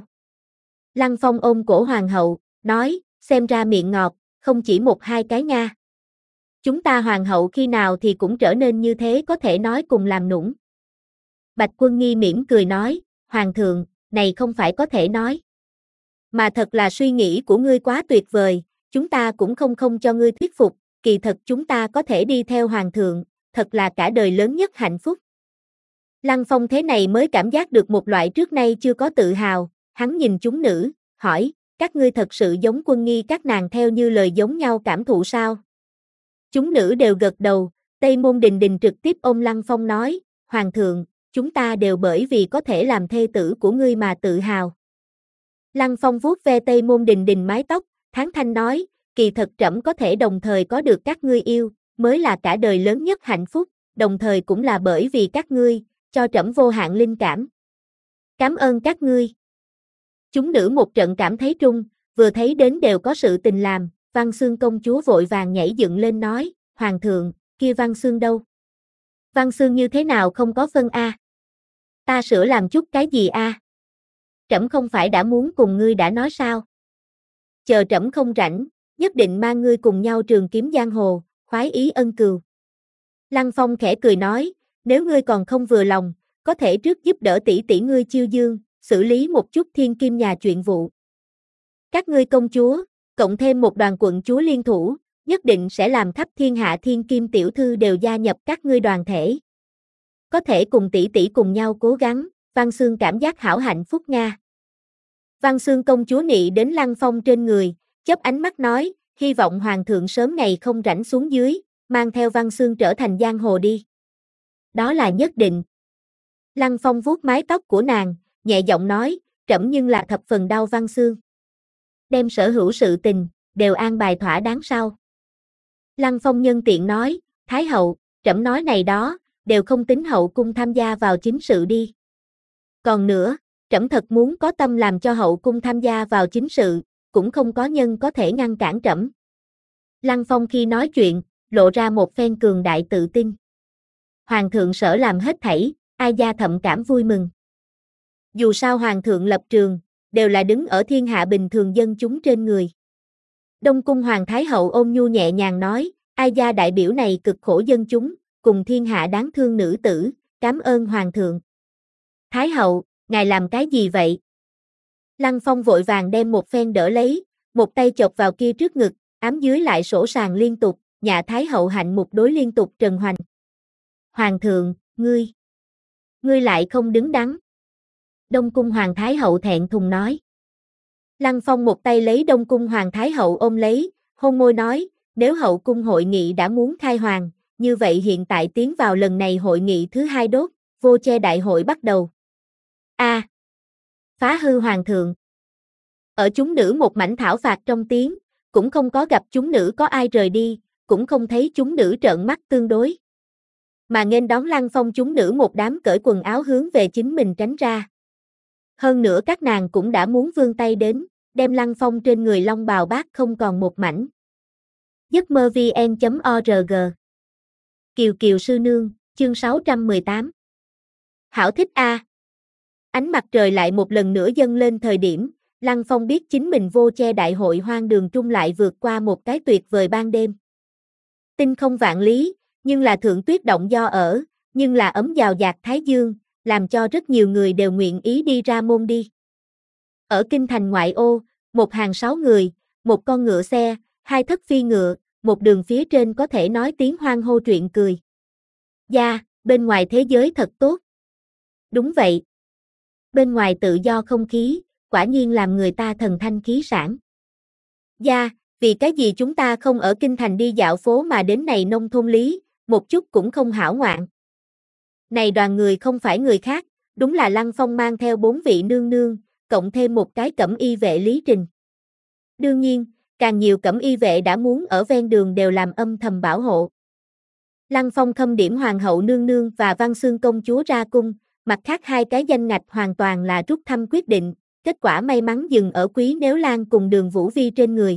Lăng Phong ôm cổ hoàng hậu, nói, xem ra miệng ngọt, không chỉ một hai cái nha. Chúng ta hoàng hậu khi nào thì cũng trở nên như thế có thể nói cùng làm nũng. Bạch Quân Nghi mỉm cười nói, hoàng thượng, này không phải có thể nói. Mà thật là suy nghĩ của ngươi quá tuyệt vời, chúng ta cũng không không cho ngươi thuyết phục, kỳ thật chúng ta có thể đi theo hoàng thượng, thật là cả đời lớn nhất hạnh phúc. Lăng Phong thế này mới cảm giác được một loại trước nay chưa có tự hào, hắn nhìn chúng nữ, hỏi, các ngươi thật sự giống Quân Nghi các nàng theo như lời giống nhau cảm thụ sao? Chúng nữ đều gật đầu, Tây Môn Đình Đình trực tiếp ôm Lăng Phong nói, hoàng thượng, chúng ta đều bởi vì có thể làm thê tử của ngươi mà tự hào. Lăng Phong vuốt ve Tây Môn Đình Đình mái tóc, thán thanh nói, kỳ thật trẫm có thể đồng thời có được các ngươi yêu, mới là cả đời lớn nhất hạnh phúc, đồng thời cũng là bởi vì các ngươi, cho trẫm vô hạn linh cảm. Cảm ơn các ngươi. Chúng nữ một trận cảm thấy trung, vừa thấy đến đều có sự tình làm, Văn Xương công chúa vội vàng nhảy dựng lên nói, hoàng thượng, kia Văn Xương đâu? Văn Xương như thế nào không có phân a? Ta sửa làm chút cái gì a? Trẫm không phải đã muốn cùng ngươi đã nói sao? Chờ trẫm không rảnh, nhất định mang ngươi cùng nhau trường kiếm giang hồ, khoái ý ân cừu. Lăng Phong khẽ cười nói, nếu ngươi còn không vừa lòng, có thể trước giúp đỡ tỷ tỷ ngươi Chiêu Dương, xử lý một chút thiên kim nhà chuyện vụ. Các ngươi công chúa, cộng thêm một đoàn quận chúa liên thủ, nhất định sẽ làm khắp thiên hạ thiên kim tiểu thư đều gia nhập các ngươi đoàn thể. Có thể cùng tỷ tỷ cùng nhau cố gắng, Văn Xương cảm giác hảo hạnh phúc nga. Văn Xương công chúa nị đến Lăng Phong trên người, chớp ánh mắt nói, hy vọng hoàng thượng sớm ngày không rảnh xuống dưới, mang theo Văn Xương trở thành giang hồ đi. Đó là nhất định. Lăng Phong vuốt mái tóc của nàng, nhẹ giọng nói, trẫm nhưng là thập phần đau Văn Xương. Đem sở hữu sự tình, đều an bài thỏa đáng sau. Lăng Phong nhân tiện nói, Thái hậu, trẫm nói này đó, đều không tính hậu cung tham gia vào chính sự đi. Còn nữa, trẫm thật muốn có tâm làm cho hậu cung tham gia vào chính sự, cũng không có nhân có thể ngăn cản trẫm. Lăng Phong khi nói chuyện, lộ ra một phen cường đại tự tin. Hoàng thượng sở làm hết thảy, ai gia thậm cảm vui mừng. Dù sao hoàng thượng lập trường, đều là đứng ở thiên hạ bình thường dân chúng trên người. Đông cung hoàng thái hậu ôn nhu nhẹ nhàng nói, ai gia đại biểu này cực khổ dân chúng, cùng thiên hạ đáng thương nữ tử, cảm ơn hoàng thượng. Thái hậu, ngài làm cái gì vậy? Lăng Phong vội vàng đem một phen đỡ lấy, một tay chộp vào kia trước ngực, ám dưới lại sổ sàng liên tục, nhà thái hậu hạnh một đối liên tục trần hoành. Hoàng thượng, ngươi, ngươi lại không đứng đắn. Đông cung hoàng thái hậu thẹn thùng nói. Lăng Phong một tay lấy Đông cung hoàng thái hậu ôm lấy, hôn môi nói, nếu hậu cung hội nghị đã muốn khai hoàng, như vậy hiện tại tiến vào lần này hội nghị thứ hai đốt, vô che đại hội bắt đầu. A. Phá hư hoàng thượng. Ở chúng nữ một mảnh thảo phạt trong tiếng, cũng không có gặp chúng nữ có ai rời đi, cũng không thấy chúng nữ trợn mắt tương đối. Mà nghênh đón Lăng Phong chúng nữ một đám cởi quần áo hướng về chính mình tránh ra. Hơn nữa các nàng cũng đã muốn vươn tay đến, đem Lăng Phong trên người long bào bát không còn một mảnh. giấc mơ vn chấm org Kiều Kiều Sư Nương, chương sáu trăm mười tám. Hảo thích a. Ánh mặt trời lại một lần nữa dâng lên thời điểm, Lăng Phong biết chính mình vô che đại hội hoang đường trung lại vượt qua một cái tuyệt vời ban đêm. Tinh không vạn lý, nhưng là thượng tuyết động do ở, nhưng là ấm dào dạt thái dương, làm cho rất nhiều người đều nguyện ý đi ra môn đi. Ở kinh thành ngoại ô, một hàng sáu người, một con ngựa xe, hai thất phi ngựa, một đường phía trên có thể nói tiếng hoan hô truyện cười. Gia, bên ngoài thế giới thật tốt. Đúng vậy. Bên ngoài tự do không khí, quả nhiên làm người ta thần thanh khí sảng. Gia, vì cái gì chúng ta không ở kinh thành đi dạo phố mà đến này nông thôn lý, một chút cũng không hảo ngoạn. Này đoàn người không phải người khác, đúng là Lăng Phong mang theo bốn vị nương nương, cộng thêm một cái cẩm y vệ Lý Trình. Đương nhiên, càng nhiều cẩm y vệ đã muốn ở ven đường đều làm âm thầm bảo hộ. Lăng Phong khâm điểm hoàng hậu nương nương và Văn Xương công chúa ra cung, mặt khác hai cái danh ngạch hoàn toàn là rút thăm quyết định, kết quả may mắn dừng ở Quý Nếu Lan cùng Đường Vũ Vi trên người.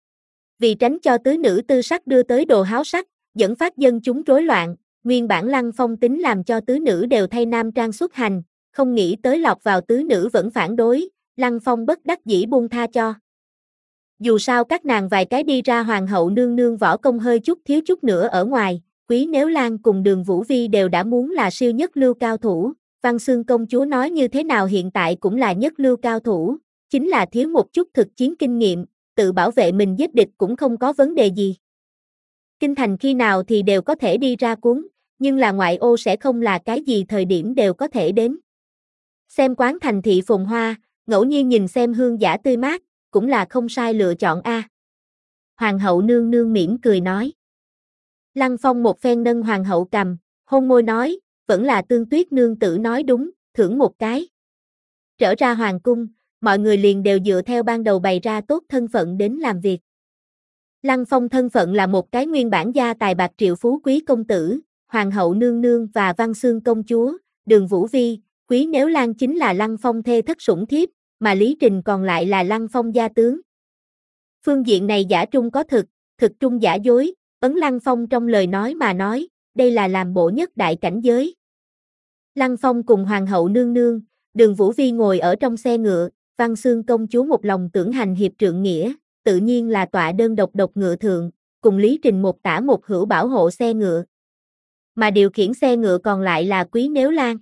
Vì tránh cho tứ nữ tư sắc đưa tới đồ háo sắc, dẫn phát dân chúng rối loạn, nguyên bản Lăng Phong tính làm cho tứ nữ đều thay nam trang xuất hành, không nghĩ tới lọt vào tứ nữ vẫn phản đối, Lăng Phong bất đắc dĩ buông tha cho. Dù sao các nàng vài cái đi ra hoàng hậu nương nương võ công hơi chút thiếu chút nữa ở ngoài, Quý Nếu Lan cùng Đường Vũ Vi đều đã muốn là siêu nhất lưu cao thủ, Văn Xương công chúa nói như thế nào hiện tại cũng là nhất lưu cao thủ, chính là thiếu một chút thực chiến kinh nghiệm, tự bảo vệ mình giết địch cũng không có vấn đề gì. Kinh thành khi nào thì đều có thể đi ra cuốn, nhưng là ngoại ô sẽ không là cái gì thời điểm đều có thể đến. Xem quán thành thị phồn hoa, ngẫu nhiên nhìn xem hương giả tươi mát, cũng là không sai lựa chọn a. Hoàng hậu nương nương mỉm cười nói. Lăng Phong một phen nâng hoàng hậu cầm, hôn môi nói, vẫn là Tương Tuyết nương tử nói đúng, thưởng một cái. Trở ra hoàng cung, mọi người liền đều dựa theo ban đầu bày ra tốt thân phận đến làm việc. Lăng Phong thân phận là một cái nguyên bản gia tài bạc triệu phú quý công tử, hoàng hậu nương nương và Văn Xương công chúa, Đường Vũ Vi, Quý Nếu Lan chính là Lăng Phong thê thất sủng thiếp, mà Lý Trình còn lại là Lăng Phong gia tướng. Phương diện này giả trung có thực, thực trung giả dối, ấn Lăng Phong trong lời nói mà nói, đây là làm bộ nhất đại cảnh giới. Lăng Phong cùng hoàng hậu nương nương, Đường Vũ Vi ngồi ở trong xe ngựa, Văn Xương công chúa một lòng tưởng hành hiệp trượng nghĩa, tự nhiên là tọa đơn độc độc ngựa thượng, cùng Lý Trình một tả một hữu bảo hộ xe ngựa. Mà điều khiển xe ngựa còn lại là Quý Nếu Lan.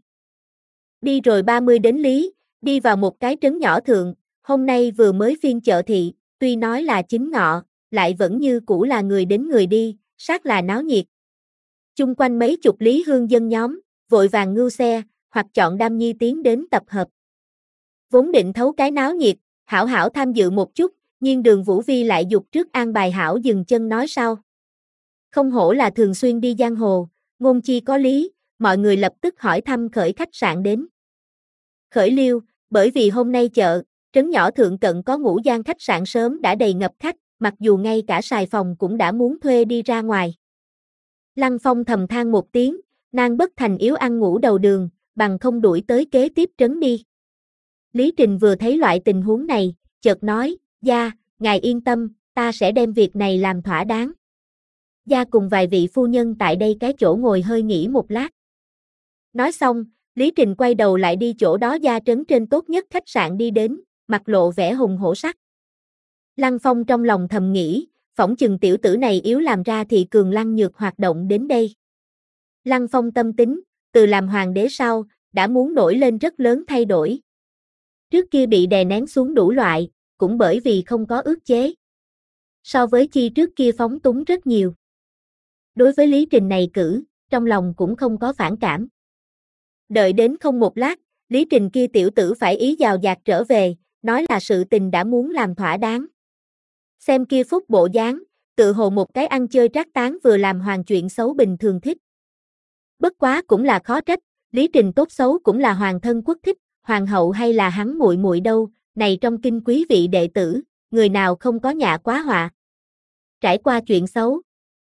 Đi rồi ba mươi đến Lý, đi vào một cái trấn nhỏ thượng, hôm nay vừa mới phiên chợ thị, tuy nói là chính ngọ, lại vẫn như cũ là người đến người đi, sát là náo nhiệt. Chung quanh mấy chục Lý hương dân nhóm, vội vàng ngưu xe, hoặc chọn đam nhi tiến đến tập hợp. Vốn định thấu cái náo nhiệt, hảo hảo tham dự một chút, nhưng Đường Vũ Vi lại dục trước an bài hảo dừng chân nói sau. Không hổ là thường xuyên đi giang hồ, ngôn chi có lý, mọi người lập tức hỏi thăm khởi khách sạn đến. Khởi Liêu, bởi vì hôm nay chợ, trấn nhỏ thượng cận có ngũ giang khách sạn sớm đã đầy ngập khách, mặc dù ngay cả xài phòng cũng đã muốn thuê đi ra ngoài. Lăng Phong thầm than một tiếng, nàng bất thành yếu ăn ngủ đầu đường, bằng không đuổi tới kế tiếp trấn đi. Lý Trình vừa thấy loại tình huống này, chợt nói, gia, ngài yên tâm, ta sẽ đem việc này làm thỏa đáng. Gia cùng vài vị phu nhân tại đây cái chỗ ngồi hơi nghỉ một lát. Nói xong, Lý Trình quay đầu lại đi chỗ đó gia trấn trên tốt nhất khách sạn đi đến, mặt lộ vẻ hùng hổ sắc. Lăng Phong trong lòng thầm nghĩ, phỏng chừng tiểu tử này yếu làm ra thì cường lăng nhược hoạt động đến đây. Lăng Phong tâm tính, từ làm hoàng đế sau, đã muốn nổi lên rất lớn thay đổi. Trước kia bị đè nén xuống đủ loại, cũng bởi vì không có ước chế. So với chi trước kia phóng túng rất nhiều. Đối với Lý Trình này cử, trong lòng cũng không có phản cảm. Đợi đến không một lát, Lý Trình kia tiểu tử phải ý dào dạt trở về, nói là sự tình đã muốn làm thỏa đáng. Xem kia phúc bộ dáng, tự hồ một cái ăn chơi trác tán vừa làm hoàng chuyện xấu bình thường thích. Bất quá cũng là khó trách, Lý Trình tốt xấu cũng là hoàng thân quốc thích, hoàng hậu hay là hắn muội muội đâu, này trong kinh quý vị đệ tử, người nào không có nhạ quá họa. Trải qua chuyện xấu,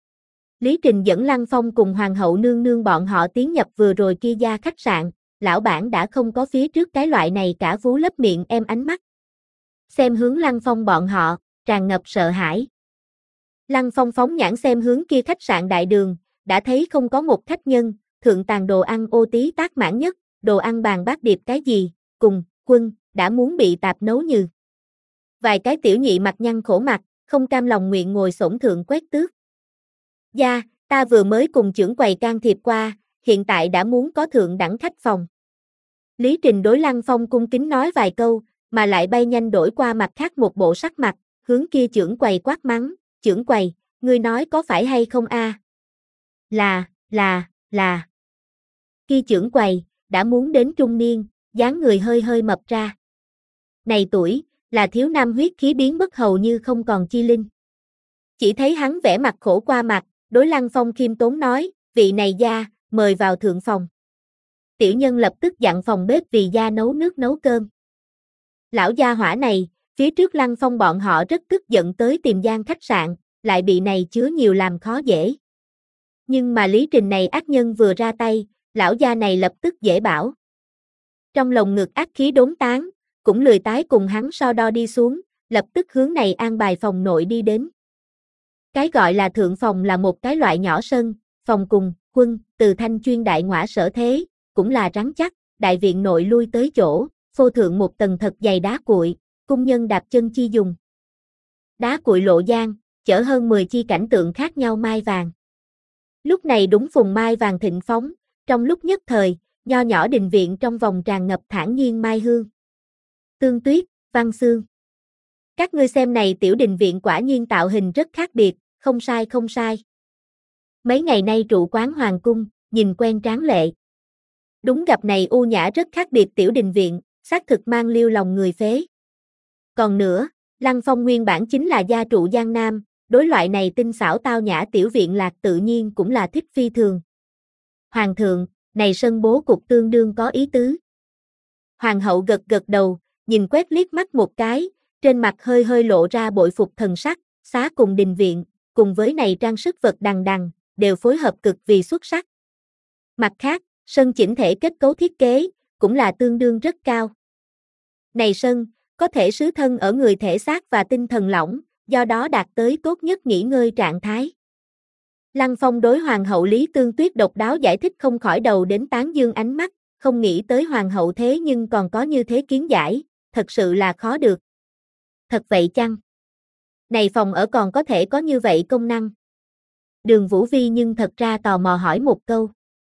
Lý Trình dẫn Lăng Phong cùng Hoàng hậu nương nương bọn họ tiến nhập vừa rồi kia gia khách sạn, lão bản đã không có phía trước cái loại này cả vú lấp miệng em ánh mắt. Xem hướng Lăng Phong bọn họ, tràn ngập sợ hãi. Lăng Phong phóng nhãn xem hướng kia khách sạn đại đường, đã thấy không có một khách nhân, thượng tàn đồ ăn ô tí tác mãn nhất, đồ ăn bàn bát điệp cái gì, cùng, quân, đã muốn bị tạp nấu như. Vài cái tiểu nhị mặt nhăn khổ mặt, không cam lòng nguyện ngồi xổm thượng quét tước. Gia, ta vừa mới cùng trưởng quầy can thiệp qua, hiện tại đã muốn có thượng đẳng khách phòng. Lý Trình đối Lăng Phong cung kính nói vài câu, mà lại bay nhanh đổi qua mặt khác một bộ sắc mặt, hướng kia trưởng quầy quát mắng, trưởng quầy, ngươi nói có phải hay không a? Là, là, là. Kia trưởng quầy, đã muốn đến trung niên, dáng người hơi hơi mập ra. Này tuổi, là thiếu nam huyết khí biến mất hầu như không còn chi linh. Chỉ thấy hắn vẻ mặt khổ qua mặt, đối Lăng Phong khiêm tốn nói, vị này gia, mời vào thượng phòng. Tiểu nhân lập tức dặn phòng bếp vì gia nấu nước nấu cơm. Lão gia hỏa này, phía trước Lăng Phong bọn họ rất tức giận tới tìm gian khách sạn, lại bị này chứa nhiều làm khó dễ. Nhưng mà Lý Trình này ác nhân vừa ra tay, lão gia này lập tức dễ bảo. Trong lòng ngực ác khí đốn tán, cũng lười tái cùng hắn so đo đi xuống, lập tức hướng này an bài phòng nội đi đến. Cái gọi là thượng phòng là một cái loại nhỏ sân, phòng cùng, quân, từ thanh chuyên đại ngõa sở thế, cũng là rắn chắc, đại viện nội lui tới chỗ, phô thượng một tầng thật dày đá cuội, cung nhân đạp chân chi dùng. Đá cuội lộ giang, chở hơn mười chi cảnh tượng khác nhau mai vàng. Lúc này đúng phùng mai vàng thịnh phóng, trong lúc nhất thời, nho nhỏ đình viện trong vòng tràn ngập thản nhiên mai hương. Tương Tuyết, Văn Xương. Các ngươi xem này tiểu đình viện quả nhiên tạo hình rất khác biệt, không sai không sai. Mấy ngày nay trụ quán hoàng cung, nhìn quen tráng lệ. Đúng gặp này u nhã rất khác biệt tiểu đình viện, xác thực mang liêu lòng người phế. Còn nữa, Lăng Phong nguyên bản chính là gia trụ Giang Nam, đối loại này tinh xảo tao nhã tiểu viện lạc tự nhiên cũng là thích phi thường. Hoàng thượng, này sân bố cục tương đương có ý tứ. Hoàng hậu gật gật đầu, nhìn quét liếc mắt một cái, trên mặt hơi hơi lộ ra bội phục thần sắc, xá cùng đình viện, cùng với này trang sức vật đằng đằng, đều phối hợp cực vì xuất sắc. Mặt khác, sân chỉnh thể kết cấu thiết kế, cũng là tương đương rất cao. Này sân, có thể xứ thân ở người thể xác và tinh thần lỏng, do đó đạt tới tốt nhất nghỉ ngơi trạng thái. Lăng Phong đối Hoàng hậu Lý Tương Tuyết độc đáo giải thích không khỏi đầu đến tán dương ánh mắt, không nghĩ tới Hoàng hậu thế nhưng còn có như thế kiến giải, thật sự là khó được. Thật vậy chăng? Này phòng ở còn có thể có như vậy công năng? Đường Vũ Vi nhưng thật ra tò mò hỏi một câu.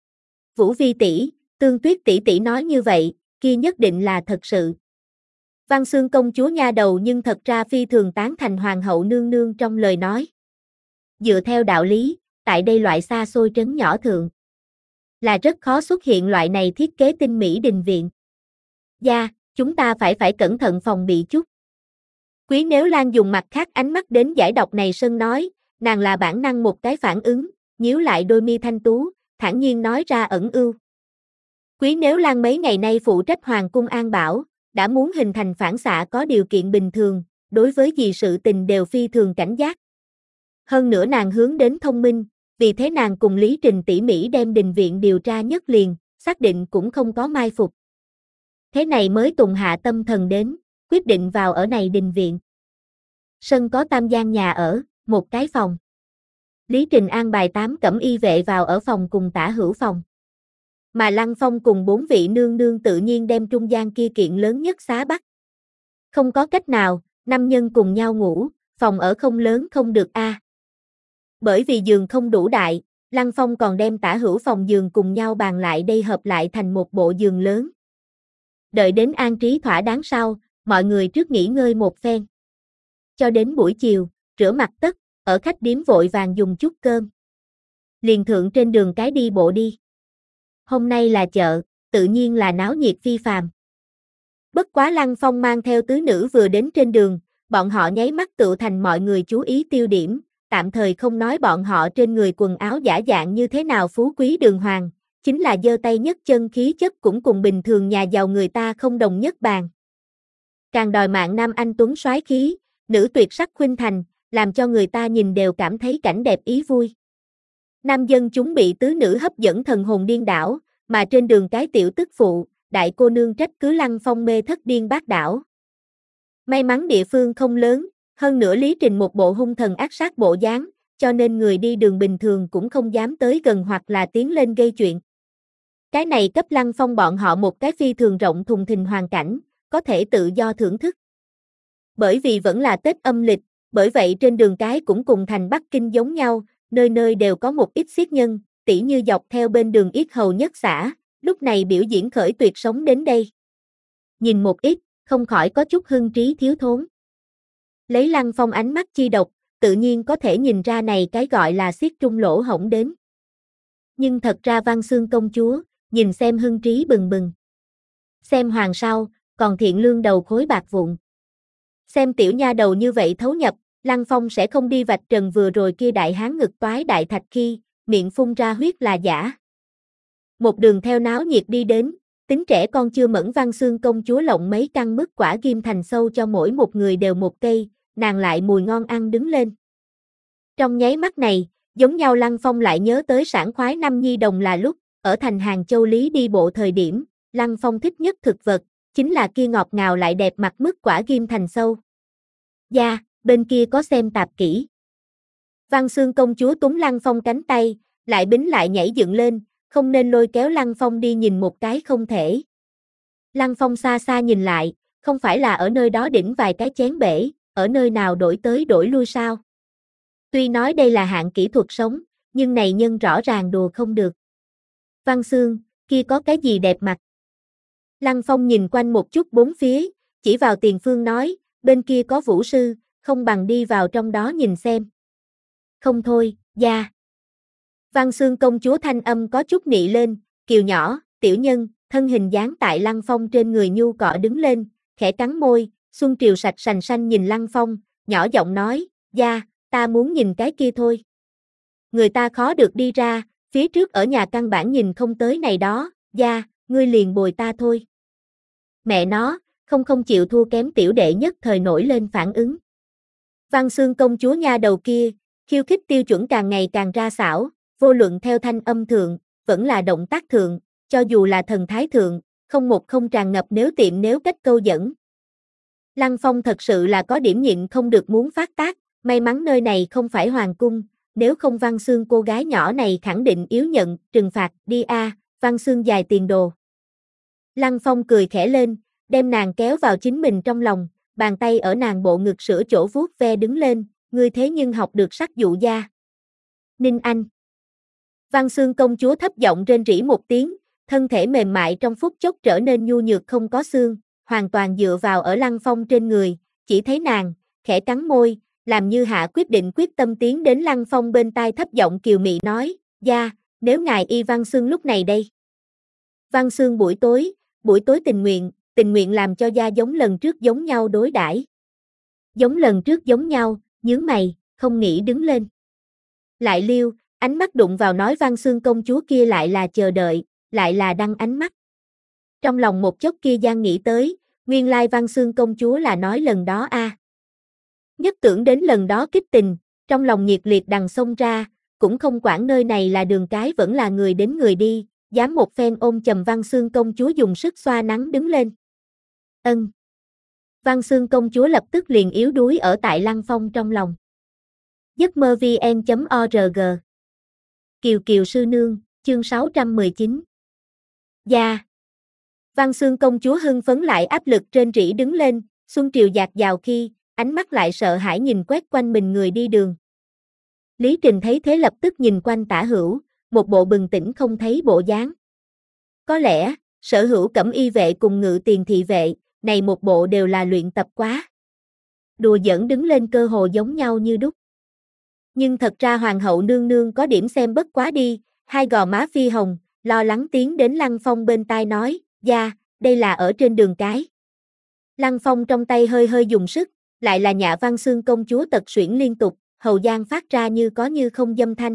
Vũ Vi tỷ, Tương Tuyết tỷ tỷ nói như vậy, kia nhất định là thật sự. Văn Xương công chúa nha đầu nhưng thật ra phi thường tán thành hoàng hậu nương nương trong lời nói. Dựa theo đạo lý, tại đây loại xa xôi trấn nhỏ thượng, là rất khó xuất hiện loại này thiết kế tinh mỹ đình viện. Gia, chúng ta phải phải cẩn thận phòng bị chút. Quý Nếu Lan dùng mặt khác ánh mắt đến giải độc này sân nói, nàng là bản năng một cái phản ứng, nhíu lại đôi mi thanh tú, thản nhiên nói ra ẩn ưu. Quý Nếu Lan mấy ngày nay phụ trách hoàng cung an bảo, đã muốn hình thành phản xạ có điều kiện bình thường, đối với gì sự tình đều phi thường cảnh giác. Hơn nữa nàng hướng đến thông minh, vì thế nàng cùng Lý Trình tỉ mỉ đem đình viện điều tra nhất liền, xác định cũng không có mai phục. Thế này mới tùng hạ tâm thần đến, quyết định vào ở này đình viện. Sân có tam gian nhà ở, một cái phòng. Lý Trình an bài tám cẩm y vệ vào ở phòng cùng tả hữu phòng. Mà Lăng Phong cùng bốn vị nương nương tự nhiên đem trung gian kia kiện lớn nhất xá bắt. Không có cách nào, năm nhân cùng nhau ngủ, phòng ở không lớn không được a. À. Bởi vì giường không đủ đại, Lăng Phong còn đem tả hữu phòng giường cùng nhau bàn lại đây hợp lại thành một bộ giường lớn. Đợi đến an trí thỏa đáng sau, mọi người trước nghỉ ngơi một phen. Cho đến buổi chiều, rửa mặt tất, ở khách điếm vội vàng dùng chút cơm. Liền thượng trên đường cái đi bộ đi. Hôm nay là chợ, tự nhiên là náo nhiệt phi phàm. Bất quá Lăng Phong mang theo tứ nữ vừa đến trên đường, bọn họ nháy mắt tựu thành mọi người chú ý tiêu điểm, tạm thời không nói bọn họ trên người quần áo giả dạng như thế nào phú quý đường hoàng, chính là giơ tay nhất chân khí chất cũng cùng bình thường nhà giàu người ta không đồng nhất bàn. Càng đòi mạng nam anh tuấn soái khí, nữ tuyệt sắc khuynh thành, làm cho người ta nhìn đều cảm thấy cảnh đẹp ý vui. Nam dân chúng bị tứ nữ hấp dẫn thần hồn điên đảo, mà trên đường cái tiểu tức phụ, đại cô nương trách cứ Lăng Phong mê thất điên bát đảo. May mắn địa phương không lớn, hơn nữa Lý Trình một bộ hung thần ác sát bộ dáng, cho nên người đi đường bình thường cũng không dám tới gần hoặc là tiến lên gây chuyện. Cái này cấp Lăng Phong bọn họ một cái phi thường rộng thùng thình hoàn cảnh, có thể tự do thưởng thức. Bởi vì vẫn là Tết âm lịch, bởi vậy trên đường cái cũng cùng thành Bắc Kinh giống nhau, nơi nơi đều có một ít xiết nhân, tỉ như dọc theo bên đường Yết Hầu Nhất xã, lúc này biểu diễn khởi tuyệt sống đến đây. Nhìn một ít, không khỏi có chút hưng trí thiếu thốn. Lấy Lăng Phong ánh mắt chi độc, tự nhiên có thể nhìn ra này cái gọi là xiết trung lỗ hổng đến. Nhưng thật ra Văn Xương công chúa, nhìn xem hưng trí bừng bừng. Xem hoàng sau, còn thiện lương đầu khối bạc vụn. Xem tiểu nha đầu như vậy thấu nhập, Lăng Phong sẽ không đi vạch trần vừa rồi kia đại hán ngực toái đại thạch khi, miệng phun ra huyết là giả. Một đường theo náo nhiệt đi đến, tính trẻ con chưa mẫn Văn Xương công chúa lộng mấy căn mứt quả ghim thành sâu cho mỗi một người đều một cây, nàng lại mùi ngon ăn đứng lên. Trong nháy mắt này, giống nhau Lăng Phong lại nhớ tới sảng khoái năm nhi đồng là lúc, ở thành Hàng Châu Lý đi bộ thời điểm, Lăng Phong thích nhất thực vật, chính là kia ngọt ngào lại đẹp mặt mứt quả ghim thành sâu. Gia, bên kia có xem tạp kỹ. Văn Xương công chúa túm Lăng Phong cánh tay, lại bính lại nhảy dựng lên, không nên lôi kéo Lăng Phong đi nhìn một cái không thể. Lăng Phong xa xa nhìn lại, không phải là ở nơi đó đỉnh vài cái chén bể, ở nơi nào đổi tới đổi lui sao. Tuy nói đây là hạng kỹ thuật sống, nhưng này nhân rõ ràng đùa không được. Văn Xương, kia có cái gì đẹp mặt? Lăng Phong nhìn quanh một chút bốn phía, chỉ vào tiền phương nói, bên kia có vũ sư, không bằng đi vào trong đó nhìn xem. Không thôi, gia. Văn Xương công chúa thanh âm có chút nị lên, kiều nhỏ, tiểu nhân, thân hình dáng tại Lăng Phong trên người nhu cọ đứng lên, khẽ cắn môi, Xuân Triều sạch sành xanh nhìn Lăng Phong, nhỏ giọng nói, gia, ta muốn nhìn cái kia thôi. Người ta khó được đi ra, phía trước ở nhà căn bản nhìn không tới này đó, gia, ngươi liền bồi ta thôi. Mẹ nó, không không chịu thua kém tiểu đệ nhất thời nổi lên phản ứng. Văn Xương công chúa nha đầu kia, khiêu khích tiêu chuẩn càng ngày càng ra xảo, vô luận theo thanh âm thượng, vẫn là động tác thượng, cho dù là thần thái thượng, không một không tràn ngập nếu tiệm nếu cách câu dẫn. Lăng Phong thật sự là có điểm nhịn không được muốn phát tác, may mắn nơi này không phải hoàng cung, nếu không Văn Xương cô gái nhỏ này khẳng định yếu nhận, trừng phạt, đi a, à, Văn Xương dài tiền đồ. Lăng Phong cười khẽ lên, đem nàng kéo vào chính mình trong lòng, bàn tay ở nàng bộ ngực sữa chỗ vuốt ve đứng lên, ngươi thế nhưng học được sắc dụ gia. Ninh Anh. Văn Xương công chúa thấp giọng rên rỉ một tiếng, thân thể mềm mại trong phút chốc trở nên nhu nhược không có xương, hoàn toàn dựa vào ở Lăng Phong trên người, chỉ thấy nàng, khẽ cắn môi, làm như hạ quyết định quyết tâm tiến đến Lăng Phong bên tai thấp giọng kiều mị nói, gia, nếu ngài y Văn Xương lúc này đây. Văn Xương buổi tối, buổi tối tình nguyện, tình nguyện làm cho gia giống lần trước giống nhau đối đãi. Giống lần trước giống nhau, nhướng mày, không nghĩ đứng lên. Lại liêu, ánh mắt đụng vào nói Văn Xương công chúa kia lại là chờ đợi, lại là đăng ánh mắt. Trong lòng một chốc kia Giang nghĩ tới, nguyên lai Văn Xương công chúa là nói lần đó a. À. Nhất tưởng đến lần đó kích tình, trong lòng nhiệt liệt đằng xông ra, cũng không quản nơi này là đường cái vẫn là người đến người đi, dám một phen ôm chầm Văn Xương công chúa dùng sức xoa nắng đứng lên. Ân. Văn Xương công chúa lập tức liền yếu đuối ở tại Lăng Phong trong lòng. giấc mơ vn chấm org Kiều Kiều sư nương, chương sáu trăm mười chín. Gia. Văn Xương công chúa hưng phấn lại áp lực trên rỉ đứng lên, Xuân Triều dạt dào khi, ánh mắt lại sợ hãi nhìn quét quanh mình người đi đường. Lý Trình thấy thế lập tức nhìn quanh tả hữu, một bộ bừng tỉnh không thấy bộ dáng. Có lẽ, sở hữu cẩm y vệ cùng ngự tiền thị vệ, này một bộ đều là luyện tập quá. Đùa giỡn đứng lên cơ hồ giống nhau như đúc. Nhưng thật ra hoàng hậu nương nương có điểm xem bất quá đi, hai gò má phi hồng, lo lắng tiến đến Lăng Phong bên tai nói, gia, đây là ở trên đường cái. Lăng Phong trong tay hơi hơi dùng sức, lại là Nhạ Văn Xương công chúa tật xuyễn liên tục, hầu giang phát ra như có như không dâm thanh.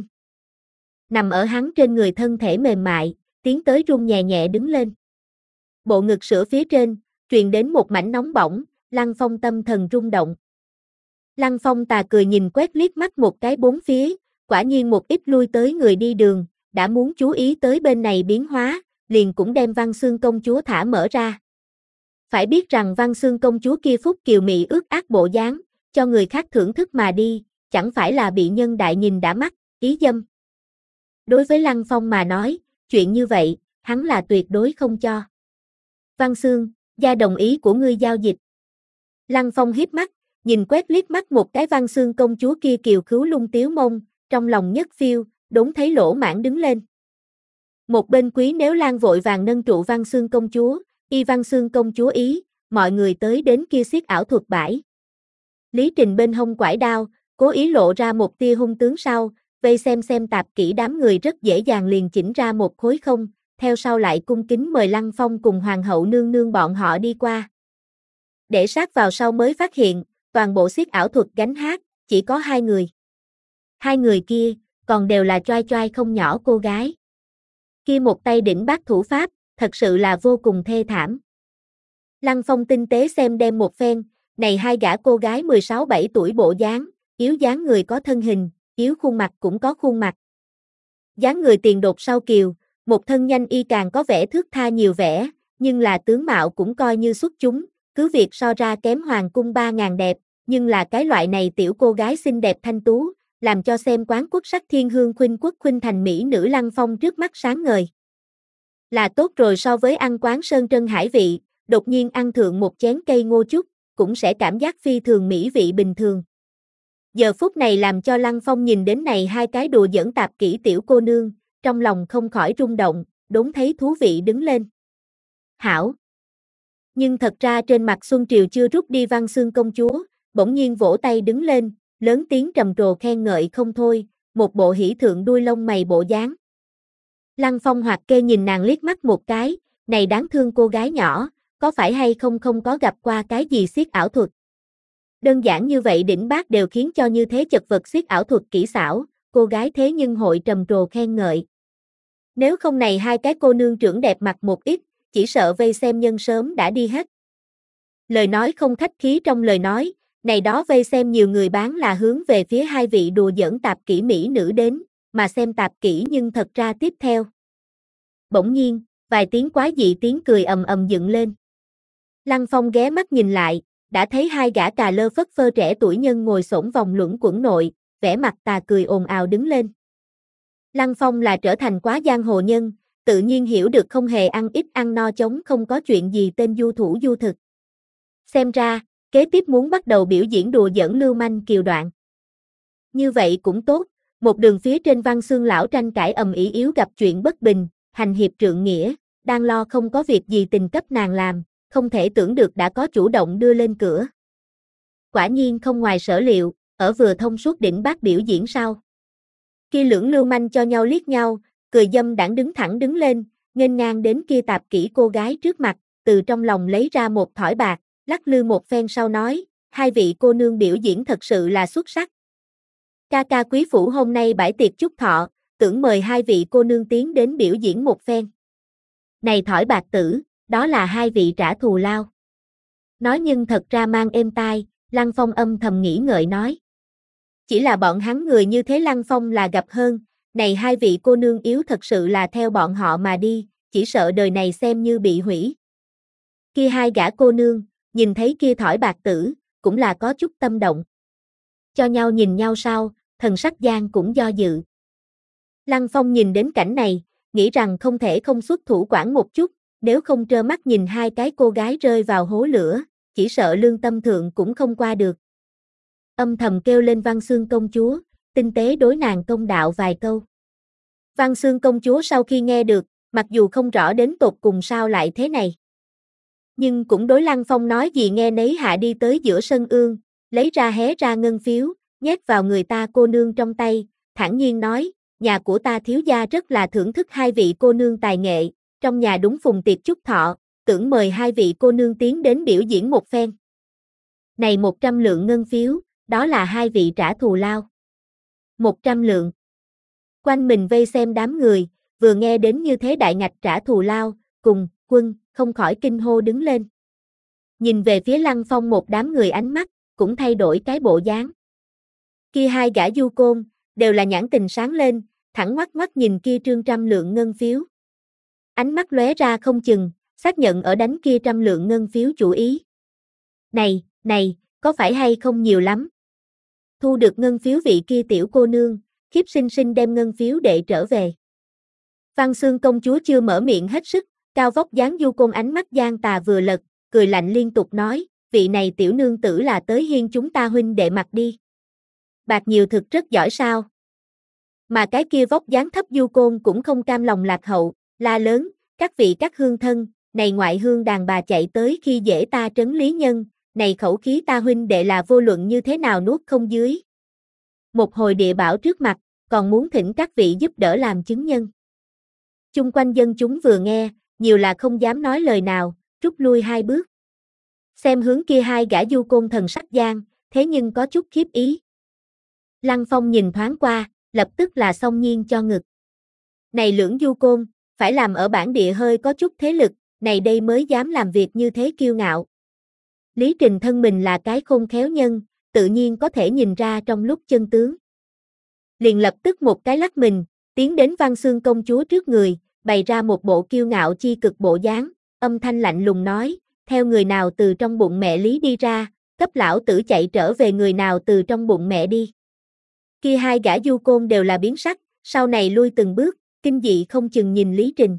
Nằm ở hắn trên người thân thể mềm mại, tiến tới run nhẹ nhẹ đứng lên. Bộ ngực sữa phía trên, truyền đến một mảnh nóng bỏng, Lăng Phong tâm thần rung động. Lăng Phong tà cười nhìn quét liếc mắt một cái bốn phía, quả nhiên một ít lui tới người đi đường, đã muốn chú ý tới bên này biến hóa, liền cũng đem Văn Xương công chúa thả mở ra. Phải biết rằng Văn Xương công chúa kia phúc kiều mị ước ác bộ dáng, cho người khác thưởng thức mà đi, chẳng phải là bị nhân đại nhìn đã mắt, ý dâm. Đối với Lăng Phong mà nói, chuyện như vậy, hắn là tuyệt đối không cho. Văn Xương, gia đồng ý của ngươi giao dịch. Lăng Phong hiếp mắt, nhìn quét liếc mắt một cái Văn Xương công chúa kia kiều khứu lung tiếu mông, trong lòng nhất phiêu, đốn thấy lỗ mãn đứng lên. Một bên Quý Nếu Lan vội vàng nâng trụ Văn Xương công chúa, y Văn Xương công chúa ý, mọi người tới đến kia xiết ảo thuật bãi. Lý Trình bên hông quải đao, cố ý lộ ra một tia hung tướng sau, vây xem xem tạp kỹ đám người rất dễ dàng liền chỉnh ra một khối không, theo sau lại cung kính mời Lăng Phong cùng Hoàng hậu nương nương bọn họ đi qua. Để sát vào sau mới phát hiện, toàn bộ xiết ảo thuật gánh hát, chỉ có hai người. Hai người kia, còn đều là choai choai không nhỏ cô gái. Kia một tay đỉnh bát thủ pháp, thật sự là vô cùng thê thảm. Lăng Phong tinh tế xem đem một phen, này hai gã cô gái mười sáu bảy tuổi bộ dáng, yếu dáng người có thân hình, yếu khuôn mặt cũng có khuôn mặt. Dáng người tiền đột sau kiều, một thân nhanh y càng có vẻ thước tha nhiều vẻ, nhưng là tướng mạo cũng coi như xuất chúng, cứ việc so ra kém hoàng cung ba ngàn đẹp, nhưng là cái loại này tiểu cô gái xinh đẹp thanh tú, làm cho xem quán quốc sắc thiên hương khuynh quốc khuynh thành mỹ nữ Lăng Phong trước mắt sáng ngời. Là tốt rồi, so với ăn quán sơn trân hải vị, đột nhiên ăn thượng một chén cây ngô chút, cũng sẽ cảm giác phi thường mỹ vị bình thường. Giờ phút này làm cho Lăng Phong nhìn đến này hai cái đùa giỡn tạp kỹ tiểu cô nương, trong lòng không khỏi rung động, đốn thấy thú vị đứng lên. Hảo! Nhưng thật ra trên mặt Xuân Triều chưa rút đi Văn Xương công chúa, bỗng nhiên vỗ tay đứng lên, lớn tiếng trầm trồ khen ngợi không thôi, một bộ hỉ thượng đuôi lông mày bộ dáng. Lăng Phong hoặc kê nhìn nàng liếc mắt một cái, này đáng thương cô gái nhỏ, có phải hay không không có gặp qua cái gì xiết ảo thuật. Đơn giản như vậy đỉnh bát đều khiến cho như thế chật vật xiết ảo thuật kỹ xảo, cô gái thế nhưng hội trầm trồ khen ngợi. Nếu không này hai cái cô nương trưởng đẹp mặt một ít, chỉ sợ vây xem nhân sớm đã đi hết. Lời nói không khách khí trong lời nói, này đó vây xem nhiều người bán là hướng về phía hai vị đùa giỡn tạp kỹ mỹ nữ đến, mà xem tạp kỹ nhưng thật ra tiếp theo. Bỗng nhiên, vài tiếng quái dị tiếng cười ầm ầm dựng lên. Lăng Phong ghé mắt nhìn lại, đã thấy hai gã cà lơ phất phơ trẻ tuổi nhân ngồi xổm vòng luẩn quẩn nội, vẻ mặt tà cười ồn ào đứng lên. Lăng Phong là trở thành quá giang hồ nhân, tự nhiên hiểu được không hề ăn ít ăn no chống không có chuyện gì tên du thủ du thực. Xem ra, kế tiếp muốn bắt đầu biểu diễn đùa giỡn lưu manh kiều đoạn. Như vậy cũng tốt, một đường phía trên Văn Xương lão tranh cãi ầm ĩ yếu gặp chuyện bất bình, hành hiệp trượng nghĩa, đang lo không có việc gì tình cấp nàng làm, không thể tưởng được đã có chủ động đưa lên cửa. Quả nhiên không ngoài sở liệu, ở vừa thông suốt đỉnh bát biểu diễn sau. Kia lưỡng lưu manh cho nhau liếc nhau, cười dâm đãng đứng thẳng đứng lên, nghênh ngang đến kia tạp kỹ cô gái trước mặt, từ trong lòng lấy ra một thỏi bạc, lắc lư một phen sau nói, hai vị cô nương biểu diễn thật sự là xuất sắc. Ca ca quý phủ hôm nay bãi tiệc chúc thọ, tưởng mời hai vị cô nương tiến đến biểu diễn một phen. Này thỏi bạc tử, đó là hai vị trả thù lao. Nói nhưng thật ra mang êm tai, Lăng Phong âm thầm nghĩ ngợi nói. Chỉ là bọn hắn người như thế Lăng Phong là gặp hơn, này hai vị cô nương yếu thật sự là theo bọn họ mà đi, chỉ sợ đời này xem như bị hủy. Kia hai gã cô nương, nhìn thấy kia thỏi bạc tử, cũng là có chút tâm động. Cho nhau nhìn nhau sau, thần sắc gian cũng do dự. Lăng Phong nhìn đến cảnh này, nghĩ rằng không thể không xuất thủ quản một chút, nếu không trơ mắt nhìn hai cái cô gái rơi vào hố lửa, chỉ sợ lương tâm thượng cũng không qua được. Âm thầm kêu lên Văn Xương công chúa, tinh tế đối nàng công đạo vài câu. Văn Xương công chúa sau khi nghe được, mặc dù không rõ đến tột cùng sao lại thế này, nhưng cũng đối Lăng Phong nói gì nghe nấy hạ đi tới giữa sân ương, lấy ra hé ra ngân phiếu, nhét vào người ta cô nương trong tay, thản nhiên nói, nhà của ta thiếu gia rất là thưởng thức hai vị cô nương tài nghệ, trong nhà đúng phùng tiệc chúc thọ, tưởng mời hai vị cô nương tiến đến biểu diễn một phen. Này một trăm lượng ngân phiếu, đó là hai vị trả thù lao. Một trăm lượng. Quanh mình vây xem đám người, vừa nghe đến như thế đại ngạch trả thù lao, cùng, quân, không khỏi kinh hô đứng lên. nhìn về phía Lăng Phong một đám người ánh mắt, cũng thay đổi cái bộ dáng. Kia hai gã du côn, đều là nhãn tình sáng lên, thẳng ngoắt ngoắt nhìn kia trương trăm lượng ngân phiếu. Ánh mắt lóe ra không chừng, xác nhận ở đánh kia trăm lượng ngân phiếu chủ ý. Này, này, có phải hay không nhiều lắm? Thu được ngân phiếu vị kia tiểu cô nương, khiếp sinh sinh đem ngân phiếu đệ trở về. Văn Xương công chúa chưa mở miệng hết sức, cao vóc dáng du côn ánh mắt gian tà vừa lật, cười lạnh liên tục nói, vị này tiểu nương tử là tới hiên chúng ta huynh đệ mặt đi. Bạc nhiều thực rất giỏi sao? Mà cái kia vóc dáng thấp du côn cũng không cam lòng lạc hậu, la lớn, các vị các hương thân, này ngoại hương đàn bà chạy tới khi dễ ta trấn lý nhân, này khẩu khí ta huynh đệ là vô luận như thế nào nuốt không dưới. Một hồi địa bảo trước mặt, còn muốn thỉnh các vị giúp đỡ làm chứng nhân. Chung quanh dân chúng vừa nghe, nhiều là không dám nói lời nào, rút lui hai bước. Xem hướng kia hai gã du côn thần sắc gian, thế nhưng có chút khiếp ý. Lăng Phong nhìn thoáng qua, lập tức là xông nhiên cho ngực. Này lưỡng du côn, phải làm ở bản địa hơi có chút thế lực, này đây mới dám làm việc như thế kiêu ngạo. Lý Trình thân mình là cái khôn khéo nhân, tự nhiên có thể nhìn ra trong lúc chân tướng. Liền lập tức một cái lắc mình, tiến đến Văn Xương công chúa trước người, bày ra một bộ kiêu ngạo chi cực bộ dáng, âm thanh lạnh lùng nói, theo người nào từ trong bụng mẹ Lý đi ra, cấp lão tử chạy trở về người nào từ trong bụng mẹ đi. Kia hai gã du côn đều là biến sắc, sau này lui từng bước, kinh dị không chừng nhìn Lý Trình.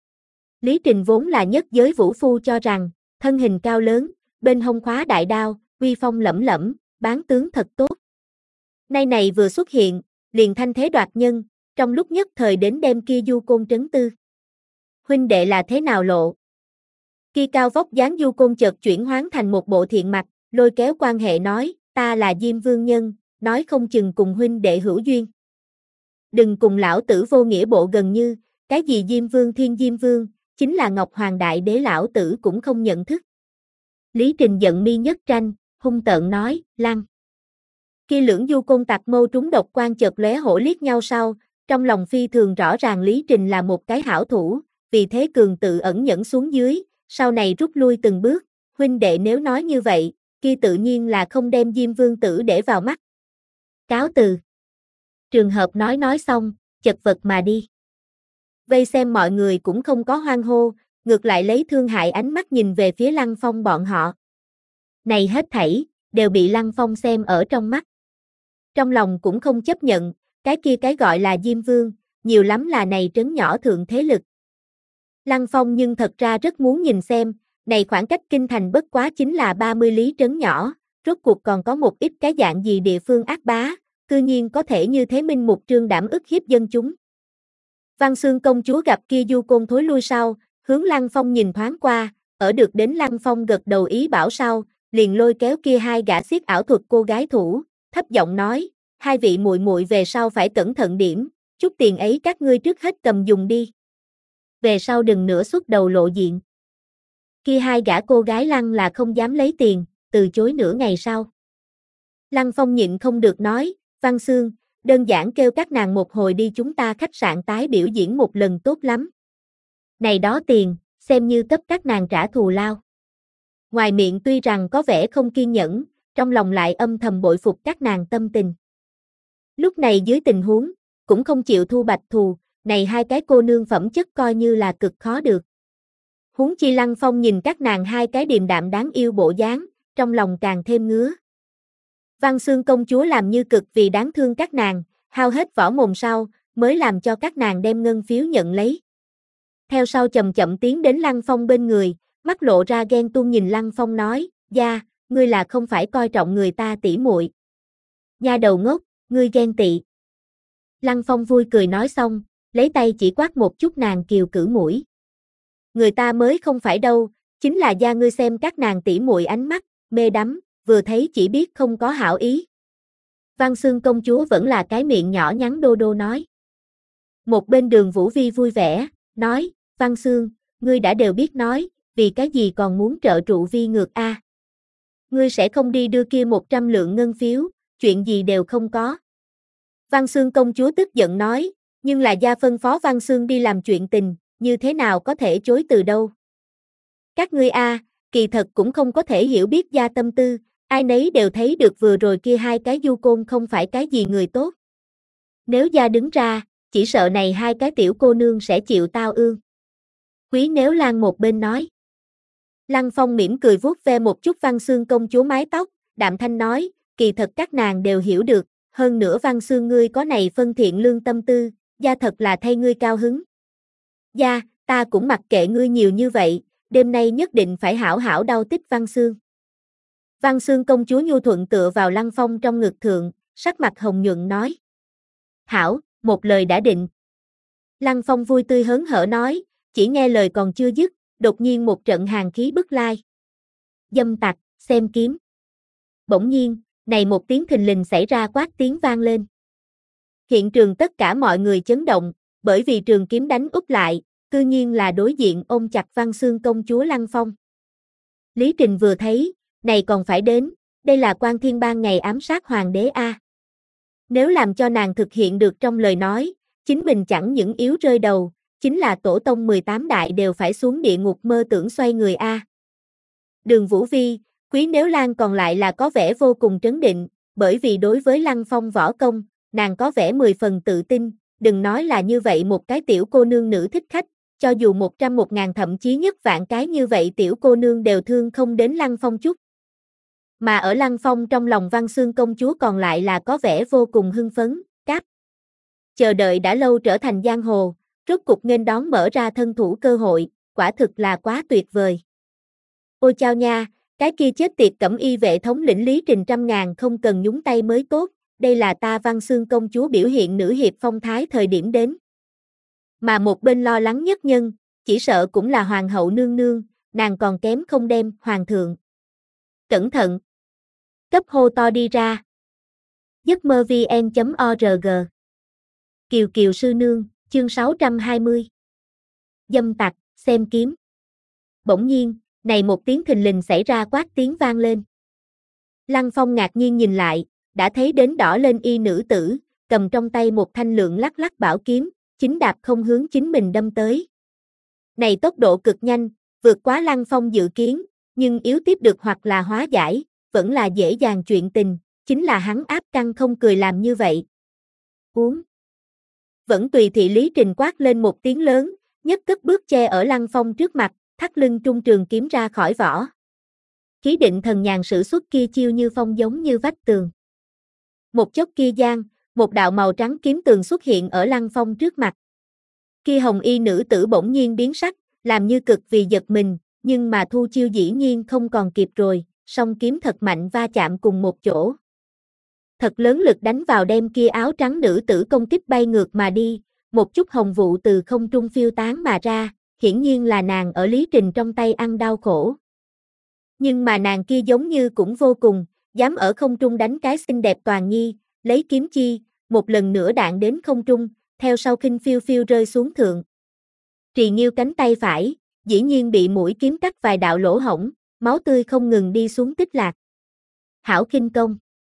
Lý Trình vốn là nhất giới vũ phu cho rằng, thân hình cao lớn, bên hông khóa đại đao, uy phong lẫm lẫm, bán tướng thật tốt. Nay này vừa xuất hiện, liền thanh thế đoạt nhân, trong lúc nhất thời đến đem kia du côn trấn tư. Huynh đệ là thế nào lộ? Kia cao vóc dáng du côn chợt chuyển hoán thành một bộ thiện mặt, lôi kéo quan hệ nói, ta là Diêm Vương nhân, nói không chừng cùng huynh đệ hữu duyên. Đừng cùng lão tử vô nghĩa bộ gần như, cái gì Diêm Vương Thiên Diêm Vương, chính là Ngọc Hoàng Đại Đế lão tử cũng không nhận thức. Lý Trình giận mi nhất tranh, hung tợn nói, lăng. Khi lưỡng du côn tặc mâu trúng độc quan chợt lóe hổ liếc nhau sau, trong lòng phi thường rõ ràng Lý Trình là một cái hảo thủ, vì thế cường tự ẩn nhẫn xuống dưới, sau này rút lui từng bước, huynh đệ nếu nói như vậy, kia tự nhiên là không đem Diêm Vương tử để vào mắt. Cáo từ. Trường hợp nói nói xong, chật vật mà đi. Vây xem mọi người cũng không có hoan hô, ngược lại lấy thương hại ánh mắt nhìn về phía Lăng Phong bọn họ. Này hết thảy, đều bị Lăng Phong xem ở trong mắt. Trong lòng cũng không chấp nhận, cái kia cái gọi là Diêm Vương, nhiều lắm là này trấn nhỏ thượng thế lực. Lăng Phong nhưng thật ra rất muốn nhìn xem, này khoảng cách kinh thành bất quá chính là ba mươi lý trấn nhỏ, rốt cuộc còn có một ít cái dạng gì địa phương ác bá, cư nhiên có thể như thế minh mục trương đảm ức hiếp dân chúng. Văn Xương công chúa gặp kia du côn thối lui sau, hướng Lăng Phong nhìn thoáng qua, ở được đến Lăng Phong gật đầu ý bảo sau, liền lôi kéo kia hai gã xiết ảo thuật cô gái thủ, thấp giọng nói, hai vị muội muội về sau phải cẩn thận điểm, chút tiền ấy các ngươi trước hết cầm dùng đi. Về sau đừng nữa xuất đầu lộ diện. Kia hai gã cô gái lăng là không dám lấy tiền, từ chối nửa ngày sau. Lăng Phong nhịn không được nói, Văn Xương, đơn giản kêu các nàng một hồi đi chúng ta khách sạn tái biểu diễn một lần tốt lắm. Này đó tiền, xem như cấp các nàng trả thù lao. Ngoài miệng tuy rằng có vẻ không kiên nhẫn, trong lòng lại âm thầm bội phục các nàng tâm tình. Lúc này dưới tình huống, cũng không chịu thu bạch thù, này hai cái cô nương phẩm chất coi như là cực khó được. Huống chi Lăng Phong nhìn các nàng hai cái điềm đạm đáng yêu bộ dáng, trong lòng càng thêm ngứa. Văn Xương công chúa làm như cực vì đáng thương các nàng, hao hết võ mồm sau, mới làm cho các nàng đem ngân phiếu nhận lấy. Theo sau chậm chậm tiến đến Lăng Phong bên người, mắt lộ ra ghen tuông nhìn Lăng Phong nói, gia, ngươi là không phải coi trọng người ta tỉ muội. Nha đầu ngốc, ngươi ghen tị. Lăng Phong vui cười nói xong, lấy tay chỉ quát một chút nàng kiều cử mũi. Người ta mới không phải đâu, chính là gia ngươi xem các nàng tỉ muội ánh mắt, mê đắm, vừa thấy chỉ biết không có hảo ý. Văn Xương công chúa vẫn là cái miệng nhỏ nhắn đô đô nói. Một bên Đường Vũ Vi vui vẻ, nói, Văn Xương, ngươi đã đều biết nói, vì cái gì còn muốn trợ trụ Vi ngược a? Ngươi sẽ không đi đưa kia một trăm lượng ngân phiếu, chuyện gì đều không có. Văn Xương công chúa tức giận nói, nhưng là gia phân phó Văn Xương đi làm chuyện tình, như thế nào có thể chối từ đâu. Các ngươi a, kỳ thật cũng không có thể hiểu biết gia tâm tư, ai nấy đều thấy được vừa rồi kia hai cái du côn không phải cái gì người tốt. Nếu gia đứng ra, chỉ sợ này hai cái tiểu cô nương sẽ chịu tao ương. Quý Nếu Lan một bên nói. Lăng Phong mỉm cười vuốt ve một chút Văn Xương công chúa mái tóc, đạm thanh nói, kỳ thật các nàng đều hiểu được, hơn nữa Văn Xương ngươi có này phân thiện lương tâm tư, gia thật là thay ngươi cao hứng. Gia, ta cũng mặc kệ ngươi nhiều như vậy, đêm nay nhất định phải hảo hảo đau tích Văn Xương. Văn Xương công chúa nhu thuận tựa vào Lăng Phong trong ngực thượng, sắc mặt hồng nhuận nói. Hảo, một lời đã định. Lăng Phong vui tươi hớn hở nói, chỉ nghe lời còn chưa dứt, đột nhiên một trận hàn khí bức lai. Dâm tặc, xem kiếm. Bỗng nhiên, này một tiếng thình lình xảy ra quát tiếng vang lên. Hiện trường tất cả mọi người chấn động, bởi vì trường kiếm đánh úp lại, cư nhiên là đối diện ôm chặt Văn Xương công chúa Lăng Phong. Lý Trình vừa thấy, này còn phải đến, đây là Quan Thiên Bang ngày ám sát hoàng đế a. Nếu làm cho nàng thực hiện được trong lời nói, chính mình chẳng những yếu rơi đầu, chính là tổ tông mười tám đại đều phải xuống địa ngục mơ tưởng xoay người a. Đường Vũ Vi, Quý Nếu Lan còn lại là có vẻ vô cùng trấn định, bởi vì đối với Lăng Phong võ công, nàng có vẻ mười phần tự tin, đừng nói là như vậy một cái tiểu cô nương nữ thích khách, cho dù một trăm một ngàn thậm chí nhất vạn cái như vậy tiểu cô nương đều thương không đến Lăng Phong chút. Mà ở Lăng Phong trong lòng Văn Xương công chúa còn lại là có vẻ vô cùng hưng phấn, cáp. Chờ đợi đã lâu trở thành giang hồ, rốt cục nghênh đón mở ra thân thủ cơ hội, quả thực là quá tuyệt vời. Ôi chao nha, cái kia chết tiệt cẩm y vệ thống lĩnh Lý Trình trăm ngàn không cần nhúng tay mới tốt, đây là ta Văn Xương công chúa biểu hiện nữ hiệp phong thái thời điểm đến. Mà một bên lo lắng nhất nhân, chỉ sợ cũng là hoàng hậu nương nương, nàng còn kém không đem hoàng thượng. Cẩn thận! Cấp hô to đi ra. giấc mơ vn chấm org Kiều Kiều sư nương, chương sáu trăm hai mươi. Dâm tặc, xem kiếm. Bỗng nhiên, này một tiếng thình lình xảy ra quát tiếng vang lên. Lăng Phong ngạc nhiên nhìn lại, đã thấy đến đỏ lên y nữ tử, cầm trong tay một thanh lượng lắc lắc bảo kiếm, chính đạp không hướng chính mình đâm tới. Này tốc độ cực nhanh, vượt quá Lăng Phong dự kiến, nhưng yếu tiếp được hoặc là hóa giải, vẫn là dễ dàng chuyện tình, chính là hắn áp căng không cười làm như vậy. Uống. Vẫn tùy thị Lý Trình quát lên một tiếng lớn, nhất cất bước che ở Lăng Phong trước mặt, thắt lưng trung trường kiếm ra khỏi vỏ. Khí định thần nhàn sử xuất kia chiêu như phong giống như vách tường. Một chốc kia gian, một đạo màu trắng kiếm tường xuất hiện ở Lăng Phong trước mặt. Kia hồng y nữ tử bỗng nhiên biến sắc, làm như cực vì giật mình, nhưng mà thu chiêu dĩ nhiên không còn kịp rồi, song kiếm thật mạnh va chạm cùng một chỗ. Thật lớn lực đánh vào đem kia áo trắng nữ tử công kích bay ngược mà đi, một chút hồng vụ từ không trung phiêu tán mà ra, hiển nhiên là nàng ở Lý Trình trong tay ăn đau khổ. Nhưng mà nàng kia giống như cũng vô cùng, dám ở không trung đánh cái xinh đẹp toàn nhi, lấy kiếm chi, một lần nữa đạn đến không trung, theo sau khinh phiêu phiêu rơi xuống thượng. Trì Nghiêu cánh tay phải, dĩ nhiên bị mũi kiếm cắt vài đạo lỗ hổng, máu tươi không ngừng đi xuống tích lạc. Hảo khinh công.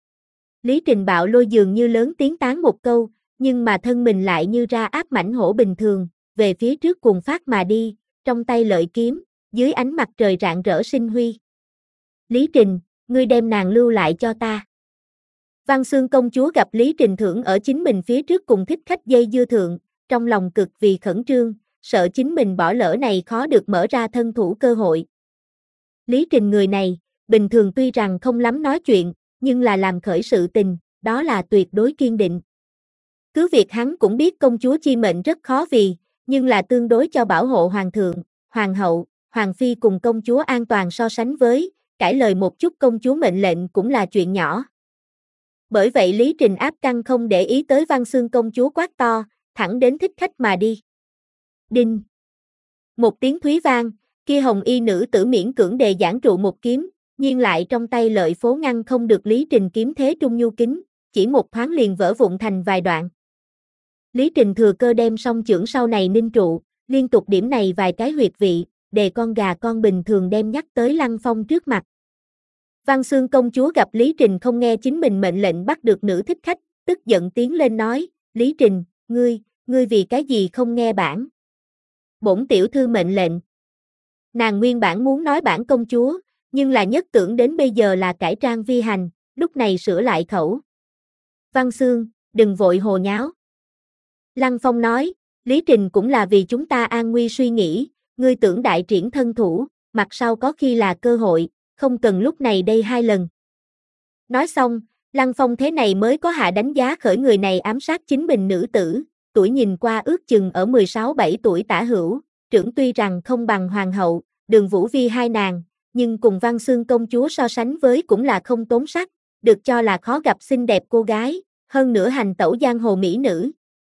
Lý Trình bạo lôi dường như lớn tiếng tán một câu, nhưng mà thân mình lại như ra áp mãnh hổ bình thường, về phía trước cuồng phát mà đi, trong tay lợi kiếm, dưới ánh mặt trời rạng rỡ sinh huy. Lý Trình, ngươi đem nàng lưu lại cho ta. Văn Xương công chúa gặp Lý Trình thưởng ở chính mình phía trước cùng thích khách dây dưa thượng, trong lòng cực vì khẩn trương, sợ chính mình bỏ lỡ này khó được mở ra thân thủ cơ hội. Lý Trình người này, bình thường tuy rằng không lắm nói chuyện, nhưng là làm khởi sự tình, đó là tuyệt đối kiên định. Cứ việc hắn cũng biết công chúa chi mệnh rất khó vì, nhưng là tương đối cho bảo hộ hoàng thượng, hoàng hậu, hoàng phi cùng công chúa an toàn so sánh với, cãi lời một chút công chúa mệnh lệnh cũng là chuyện nhỏ. Bởi vậy Lý Trình áp căng không để ý tới Văn Xương công chúa quát to, thẳng đến thích khách mà đi. Đinh. Một tiếng thúy vang, kia hồng y nữ tử miễn cưỡng đề giảng trụ một kiếm, nhưng lại trong tay lợi phố ngăn không được Lý Trình kiếm thế trung nhu kính, chỉ một thoáng liền vỡ vụn thành vài đoạn. Lý Trình thừa cơ đem song chưởng sau này ninh trụ, liên tục điểm này vài cái huyệt vị, đề con gà con bình thường đem nhắc tới Lăng Phong trước mặt. Văn Xương công chúa gặp Lý Trình không nghe chính mình mệnh lệnh bắt được nữ thích khách, tức giận tiến lên nói, Lý Trình, ngươi, ngươi vì cái gì không nghe bản? Bổn tiểu thư mệnh lệnh. Nàng nguyên bản muốn nói bản công chúa, nhưng là nhất tưởng đến bây giờ là cải trang vi hành, lúc này sửa lại khẩu. Văn Xương, đừng vội hồ nháo. Lăng Phong nói, Lý Trình cũng là vì chúng ta an nguy suy nghĩ, ngươi tưởng đại triển thân thủ, mặt sau có khi là cơ hội, không cần lúc này đây hai lần. Nói xong, Lăng Phong thế này mới có hạ đánh giá khởi người này ám sát chính mình nữ tử, tuổi nhìn qua ước chừng ở mười sáu bảy tuổi tả hữu, trưởng tuy rằng không bằng hoàng hậu, Đường Vũ Vi hai nàng, nhưng cùng Văn Xương công chúa so sánh với cũng là không tốn sắc, được cho là khó gặp xinh đẹp cô gái, hơn nữa hành tẩu giang hồ mỹ nữ.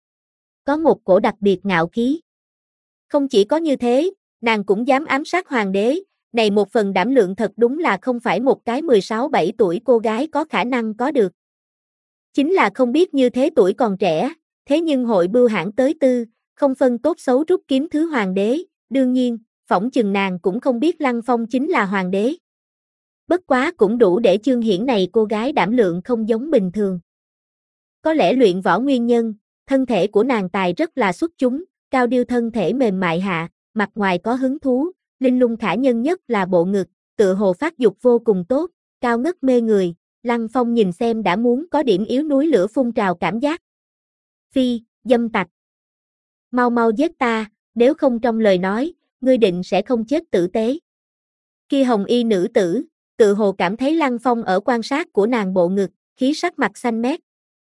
Có một cổ đặc biệt ngạo khí. Không chỉ có như thế, nàng cũng dám ám sát hoàng đế, này một phần đảm lượng thật đúng là không phải một cái mười sáu bảy tuổi cô gái có khả năng có được. Chính là không biết như thế tuổi còn trẻ, thế nhưng hội bưu hãn tới tư, không phân tốt xấu rút kiếm thứ hoàng đế, đương nhiên, phỏng chừng nàng cũng không biết Lăng Phong chính là hoàng đế. Bất quá cũng đủ để chương hiển này cô gái đảm lượng không giống bình thường. Có lẽ luyện võ nguyên nhân, thân thể của nàng tài rất là xuất chúng, cao điêu thân thể mềm mại hạ, mặt ngoài có hứng thú, linh lung khả nhân nhất là bộ ngực, tựa hồ phát dục vô cùng tốt, cao ngất mê người, Lăng Phong nhìn xem đã muốn có điểm yếu núi lửa phun trào cảm giác. Phi, dâm tặc. Mau mau giết ta, nếu không trong lời nói, ngươi định sẽ không chết tử tế. Kia hồng y nữ tử, tự hồ cảm thấy Lăng Phong ở quan sát của nàng bộ ngực, khí sắc mặt xanh mét.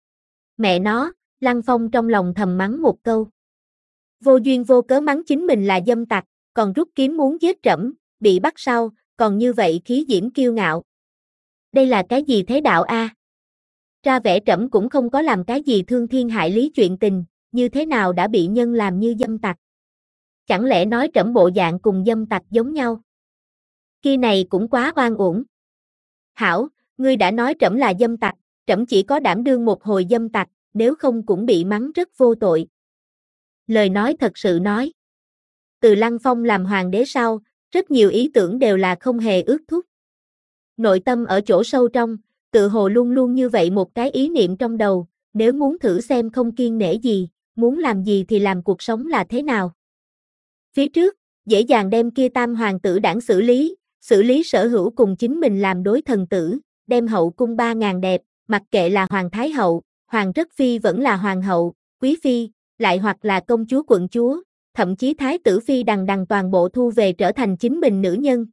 Mẹ nó, Lăng Phong trong lòng thầm mắng một câu. Vô duyên vô cớ mắng chính mình là dâm tặc, còn rút kiếm muốn giết trẫm, bị bắt sau, còn như vậy khí diễm kiêu ngạo. Đây là cái gì thế đạo a? Ra vẻ trẫm cũng không có làm cái gì thương thiên hại lý chuyện tình, như thế nào đã bị nhân làm như dâm tặc? Chẳng lẽ nói trẫm bộ dạng cùng dâm tặc giống nhau? Kia này cũng quá oan uổng. Hảo, ngươi đã nói trẫm là dâm tặc, trẫm chỉ có đảm đương một hồi dâm tặc, nếu không cũng bị mắng rất vô tội. Lời nói thật sự nói. Từ Lăng Phong làm hoàng đế sau, rất nhiều ý tưởng đều là không hề ước thúc. Nội tâm ở chỗ sâu trong, tự hồ luôn luôn như vậy một cái ý niệm trong đầu, nếu muốn thử xem không kiêng nể gì, muốn làm gì thì làm cuộc sống là thế nào. Phía trước, dễ dàng đem kia tam hoàng tử đảng xử lý, xử lý sở hữu cùng chính mình làm đối thần tử, đem hậu cung ba ngàn đẹp, mặc kệ là hoàng thái hậu, hoàng rất phi vẫn là hoàng hậu, quý phi, lại hoặc là công chúa quận chúa, thậm chí thái tử phi đằng đằng toàn bộ thu về trở thành chính mình nữ nhân.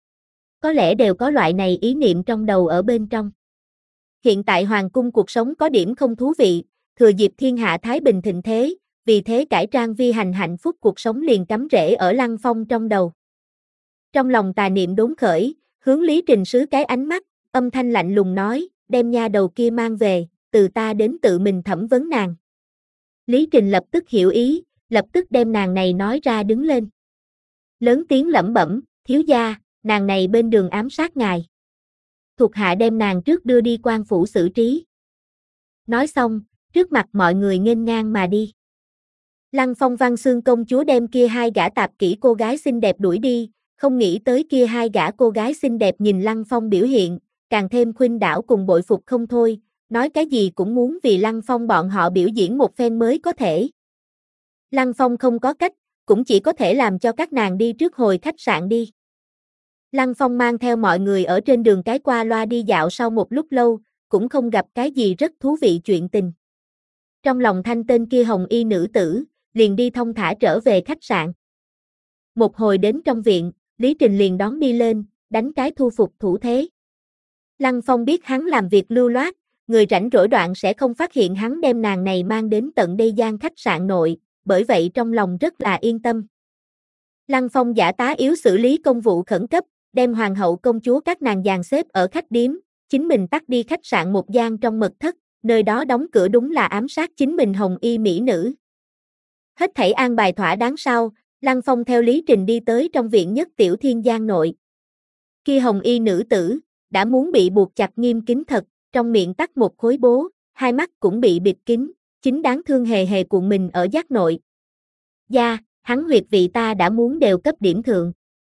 Có lẽ đều có loại này ý niệm trong đầu ở bên trong. Hiện tại hoàng cung cuộc sống có điểm không thú vị, thừa dịp thiên hạ thái bình thịnh thế, vì thế cải trang vi hành hạnh phúc cuộc sống liền cắm rễ ở Lăng Phong trong đầu. Trong lòng tà niệm đốn khởi, hướng Lý Trình sứ cái ánh mắt, âm thanh lạnh lùng nói, đem nha đầu kia mang về, từ ta đến tự mình thẩm vấn nàng. Lý Trình lập tức hiểu ý, lập tức đem nàng này nói ra đứng lên. Lớn tiếng lẩm bẩm, thiếu gia, nàng này bên đường ám sát ngài. Thuộc hạ đem nàng trước đưa đi quan phủ xử trí. Nói xong, trước mặt mọi người nghênh ngang mà đi. Lăng Phong Văn Xương công chúa đem kia hai gã tạp kỹ cô gái xinh đẹp đuổi đi, không nghĩ tới kia hai gã cô gái xinh đẹp nhìn Lăng Phong biểu hiện, càng thêm khuynh đảo cùng bội phục không thôi, nói cái gì cũng muốn vì Lăng Phong bọn họ biểu diễn một phen mới có thể. Lăng Phong không có cách, cũng chỉ có thể làm cho các nàng đi trước hồi khách sạn đi. Lăng Phong mang theo mọi người ở trên đường cái qua loa đi dạo sau một lúc lâu, cũng không gặp cái gì rất thú vị chuyện tình. Trong lòng thanh tên kia hồng y nữ tử, liền đi thông thả trở về khách sạn. Một hồi đến trong viện, Lý Trình liền đón đi lên, đánh cái thu phục thủ thế. Lăng Phong biết hắn làm việc lưu loát, người rảnh rỗi đoạn sẽ không phát hiện hắn đem nàng này mang đến tận đây gian khách sạn nội, bởi vậy trong lòng rất là yên tâm. Lăng Phong giả tá yếu xử lý công vụ khẩn cấp, đem hoàng hậu công chúa các nàng dàn xếp ở khách điếm, chính mình tắt đi khách sạn một gian trong mật thất, nơi đó đóng cửa đúng là ám sát chính mình hồng y mỹ nữ. Hết thảy an bài thỏa đáng sau, Lăng Phong theo Lý Trình đi tới trong viện nhất tiểu thiên giang nội. Kia hồng y nữ tử, đã muốn bị buộc chặt nghiêm kín thật, trong miệng tắt một khối bố, hai mắt cũng bị bịt kín, chính đáng thương hề hề cuộn mình ở giác nội. Gia, hắn huyệt vị ta đã muốn đều cấp điểm thượng.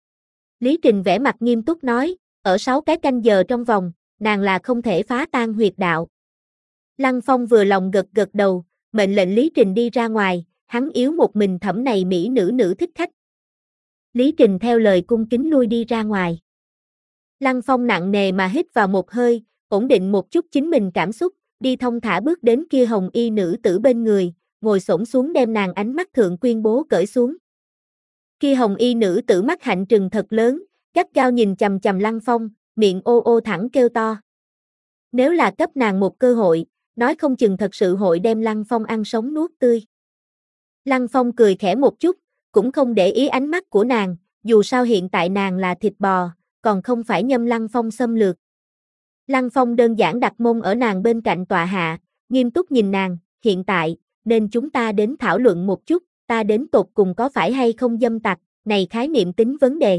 Lý Trình vẻ mặt nghiêm túc nói, ở sáu cái canh giờ trong vòng, nàng là không thể phá tan huyệt đạo. Lăng Phong vừa lòng gật gật đầu, mệnh lệnh Lý Trình đi ra ngoài, hắn yếu một mình thẩm này mỹ nữ nữ thích khách. Lý Trình theo lời cung kính lui đi ra ngoài. Lăng Phong nặng nề mà hít vào một hơi, ổn định một chút chính mình cảm xúc, đi thong thả bước đến kia hồng y nữ tử bên người, ngồi xổm xuống đem nàng ánh mắt thượng quyên bố cởi xuống. Kia hồng y nữ tử mắt hạnh trừng thật lớn, gắt gao nhìn chằm chằm Lăng Phong, miệng ô ô thẳng kêu to. Nếu là cấp nàng một cơ hội, nói không chừng thật sự hội đem Lăng Phong ăn sống nuốt tươi. Lăng Phong cười khẽ một chút, cũng không để ý ánh mắt của nàng, dù sao hiện tại nàng là thịt bò, còn không phải nhâm Lăng Phong xâm lược. Lăng Phong đơn giản đặt mông ở nàng bên cạnh tọa hạ, nghiêm túc nhìn nàng, hiện tại, nên chúng ta đến thảo luận một chút, ta đến tột cùng có phải hay không dâm tặc, này khái niệm tính vấn đề.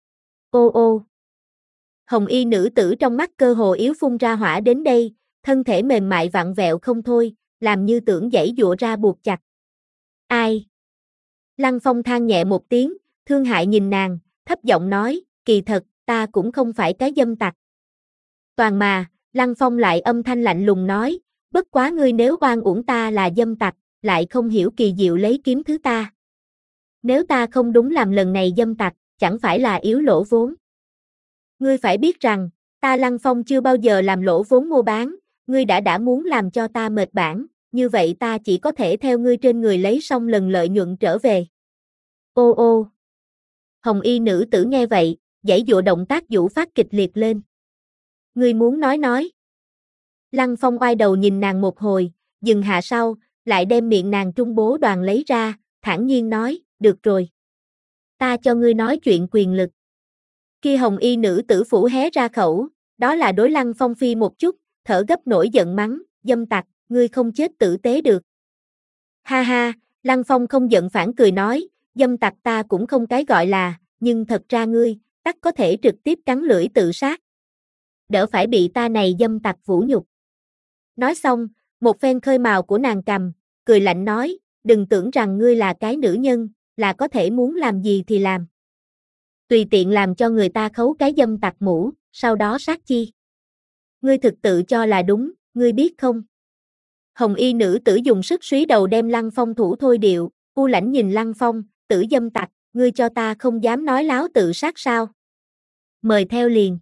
Ô ô. Hồng y nữ tử trong mắt cơ hồ yếu phun ra hỏa đến đây, thân thể mềm mại vặn vẹo không thôi, làm như tưởng giãy giụa ra buộc chặt. Ai? Lăng Phong than nhẹ một tiếng, thương hại nhìn nàng, thấp giọng nói, kỳ thật, ta cũng không phải cái dâm tặc. Toàn mà, Lăng Phong lại âm thanh lạnh lùng nói, bất quá ngươi nếu oan uổng ta là dâm tặc, lại không hiểu kỳ diệu lấy kiếm thứ ta. Nếu ta không đúng làm lần này dâm tặc, chẳng phải là yếu lỗ vốn. Ngươi phải biết rằng, ta Lăng Phong chưa bao giờ làm lỗ vốn mua bán, ngươi đã đã muốn làm cho ta mệt bản, như vậy ta chỉ có thể theo ngươi trên người lấy xong lần lợi nhuận trở về. Ô ô. Hồng y nữ tử nghe vậy, giãy giụa động tác vũ phát kịch liệt lên. Ngươi muốn nói nói. Lăng Phong oai đầu nhìn nàng một hồi, dừng hạ sau, lại đem miệng nàng trung bố đoàn lấy ra, thản nhiên nói, được rồi. Ta cho ngươi nói chuyện quyền lực. Khi hồng y nữ tử phủ hé ra khẩu, đó là đối Lăng Phong phi một chút, thở gấp nổi giận mắng, dâm tặc, ngươi không chết tử tế được. Ha ha, Lăng Phong không giận phản cười nói, dâm tặc ta cũng không cái gọi là, nhưng thật ra ngươi, tắc có thể trực tiếp cắn lưỡi tự sát. Đỡ phải bị ta này dâm tặc vũ nhục. Nói xong, một phen khơi mào của nàng cầm, cười lạnh nói, đừng tưởng rằng ngươi là cái nữ nhân, là có thể muốn làm gì thì làm. Tùy tiện làm cho người ta khấu cái dâm tặc mũ, sau đó sát chi. Ngươi thực tự cho là đúng, ngươi biết không? Hồng y nữ tử dùng sức súy đầu đem Lăng Phong thủ thôi điệu, u lãnh nhìn Lăng Phong, tử dâm tặc, ngươi cho ta không dám nói láo tự sát sao? Mời theo liền.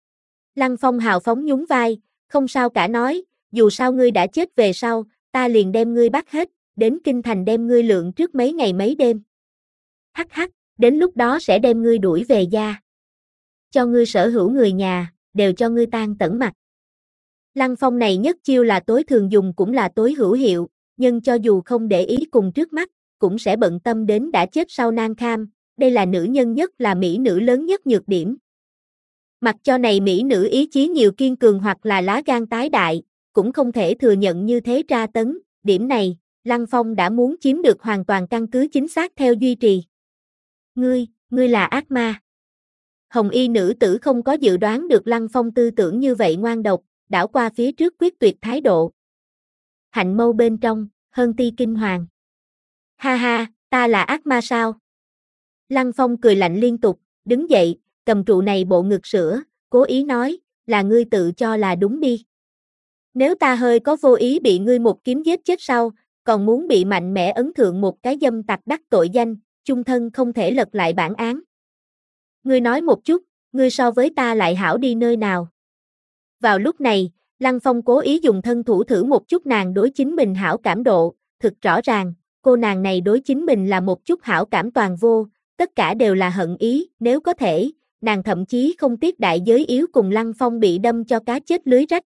Lăng Phong hào phóng nhún vai, không sao cả nói, dù sao ngươi đã chết về sau, ta liền đem ngươi bắt hết, đến kinh thành đem ngươi lượng trước mấy ngày mấy đêm. Hắc hắc, đến lúc đó sẽ đem ngươi đuổi về gia. Cho ngươi sở hữu người nhà, đều cho ngươi tan tẩn mặt. Lăng Phong này nhất chiêu là tối thường dùng cũng là tối hữu hiệu, nhưng cho dù không để ý cùng trước mắt, cũng sẽ bận tâm đến đã chết sau nan kham, đây là nữ nhân nhất là mỹ nữ lớn nhất nhược điểm. Mặc cho này mỹ nữ ý chí nhiều kiên cường hoặc là lá gan tái đại, cũng không thể thừa nhận như thế tra tấn, điểm này, Lăng Phong đã muốn chiếm được hoàn toàn căn cứ chính xác theo duy trì. Ngươi, ngươi là ác ma. Hồng y nữ tử không có dự đoán được Lăng Phong tư tưởng như vậy ngoan độc, đảo qua phía trước quyết tuyệt thái độ. Hạnh mâu bên trong, hơn ti kinh hoàng. Ha ha, ta là ác ma sao? Lăng Phong cười lạnh liên tục, đứng dậy, cầm trụ này bộ ngực sữa, cố ý nói, là ngươi tự cho là đúng đi. Nếu ta hơi có vô ý bị ngươi một kiếm giết chết sau, còn muốn bị mạnh mẽ ấn thượng một cái dâm tặc đắc tội danh, chung thân không thể lật lại bản án. Ngươi nói một chút, ngươi so với ta lại hảo đi nơi nào. Vào lúc này, Lăng Phong cố ý dùng thân thủ thử một chút nàng đối chính mình hảo cảm độ, thực rõ ràng, cô nàng này đối chính mình là một chút hảo cảm toàn vô, tất cả đều là hận ý, nếu có thể, nàng thậm chí không tiếc đại giới yếu cùng Lăng Phong bị đâm cho cá chết lưới rách.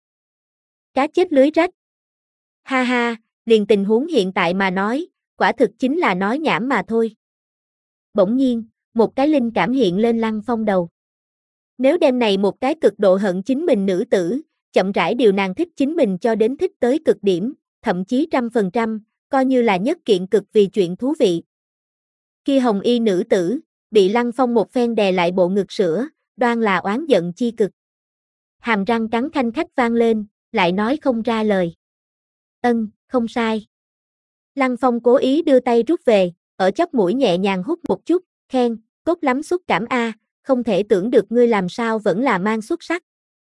Cá chết lưới rách. Ha ha, liền tình huống hiện tại mà nói, quả thực chính là nói nhảm mà thôi. Bỗng nhiên, một cái linh cảm hiện lên Lăng Phong đầu. Nếu đêm này một cái cực độ hận chính mình nữ tử, chậm rãi điều nàng thích chính mình cho đến thích tới cực điểm, thậm chí trăm phần trăm, coi như là nhất kiện cực vì chuyện thú vị. Kia hồng y nữ tử, bị Lăng Phong một phen đè lại bộ ngực sữa, đoan là oán giận chi cực. Hàm răng cắn khanh khách vang lên, lại nói không ra lời. Ân, không sai. Lăng Phong cố ý đưa tay rút về, ở chóp mũi nhẹ nhàng hút một chút, khen, tốt lắm xúc cảm a, không thể tưởng được ngươi làm sao vẫn là mang xuất sắc.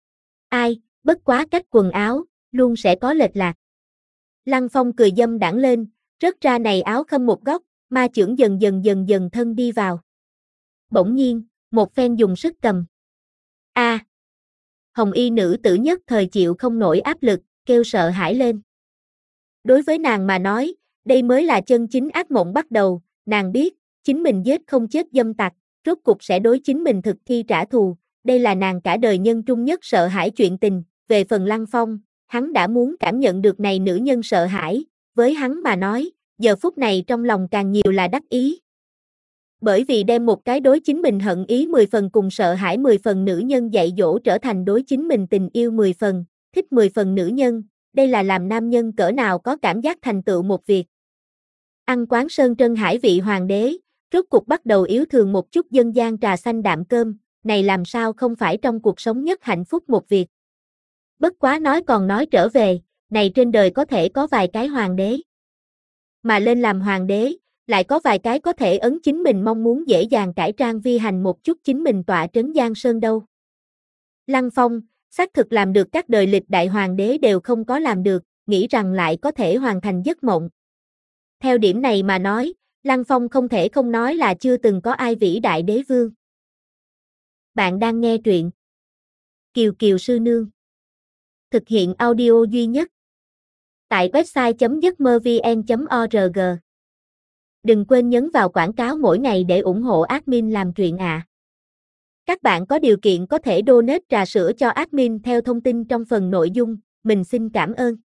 Ai, bất quá cách quần áo, luôn sẽ có lệch lạc. Lăng Phong cười dâm đãng lên, rớt ra này áo khâm một góc, ma chưởng dần dần dần dần thân đi vào. Bỗng nhiên, một phen dùng sức cầm. A. À, hồng y nữ tử nhất thời chịu không nổi áp lực, kêu sợ hãi lên. Đối với nàng mà nói, đây mới là chân chính ác mộng bắt đầu, nàng biết, chính mình giết không chết dâm tặc, rốt cục sẽ đối chính mình thực thi trả thù, đây là nàng cả đời nhân trung nhất sợ hãi chuyện tình, về phần Lăng Phong, hắn đã muốn cảm nhận được này nữ nhân sợ hãi, với hắn mà nói, giờ phút này trong lòng càng nhiều là đắc ý. Bởi vì đem một cái đối chính mình hận ý mười phần cùng sợ hãi mười phần nữ nhân dạy dỗ trở thành đối chính mình tình yêu mười phần, thích mười phần nữ nhân, đây là làm nam nhân cỡ nào có cảm giác thành tựu một việc. Ăn quán sơn trân hải vị hoàng đế, rốt cục bắt đầu yếu thường một chút dân gian trà xanh đạm cơm, này làm sao không phải trong cuộc sống nhất hạnh phúc một việc. Bất quá nói còn nói trở về, này trên đời có thể có vài cái hoàng đế. Mà lên làm hoàng đế, lại có vài cái có thể ấn chính mình mong muốn dễ dàng cải trang vi hành một chút chính mình tọa trấn Giang Sơn đâu. Lăng Phong, xác thực làm được các đời lịch đại hoàng đế đều không có làm được, nghĩ rằng lại có thể hoàn thành giấc mộng. Theo điểm này mà nói, Lăng Phong không thể không nói là chưa từng có ai vĩ đại đế vương. Bạn đang nghe truyện Kiều Kiều Sư Nương. Thực hiện audio duy nhất tại website chấm giấc mơ vn chấm org. Đừng quên nhấn vào quảng cáo mỗi ngày để ủng hộ admin làm truyện ạ. À. Các bạn có điều kiện có thể donate trà sữa cho admin theo thông tin trong phần nội dung, mình xin cảm ơn.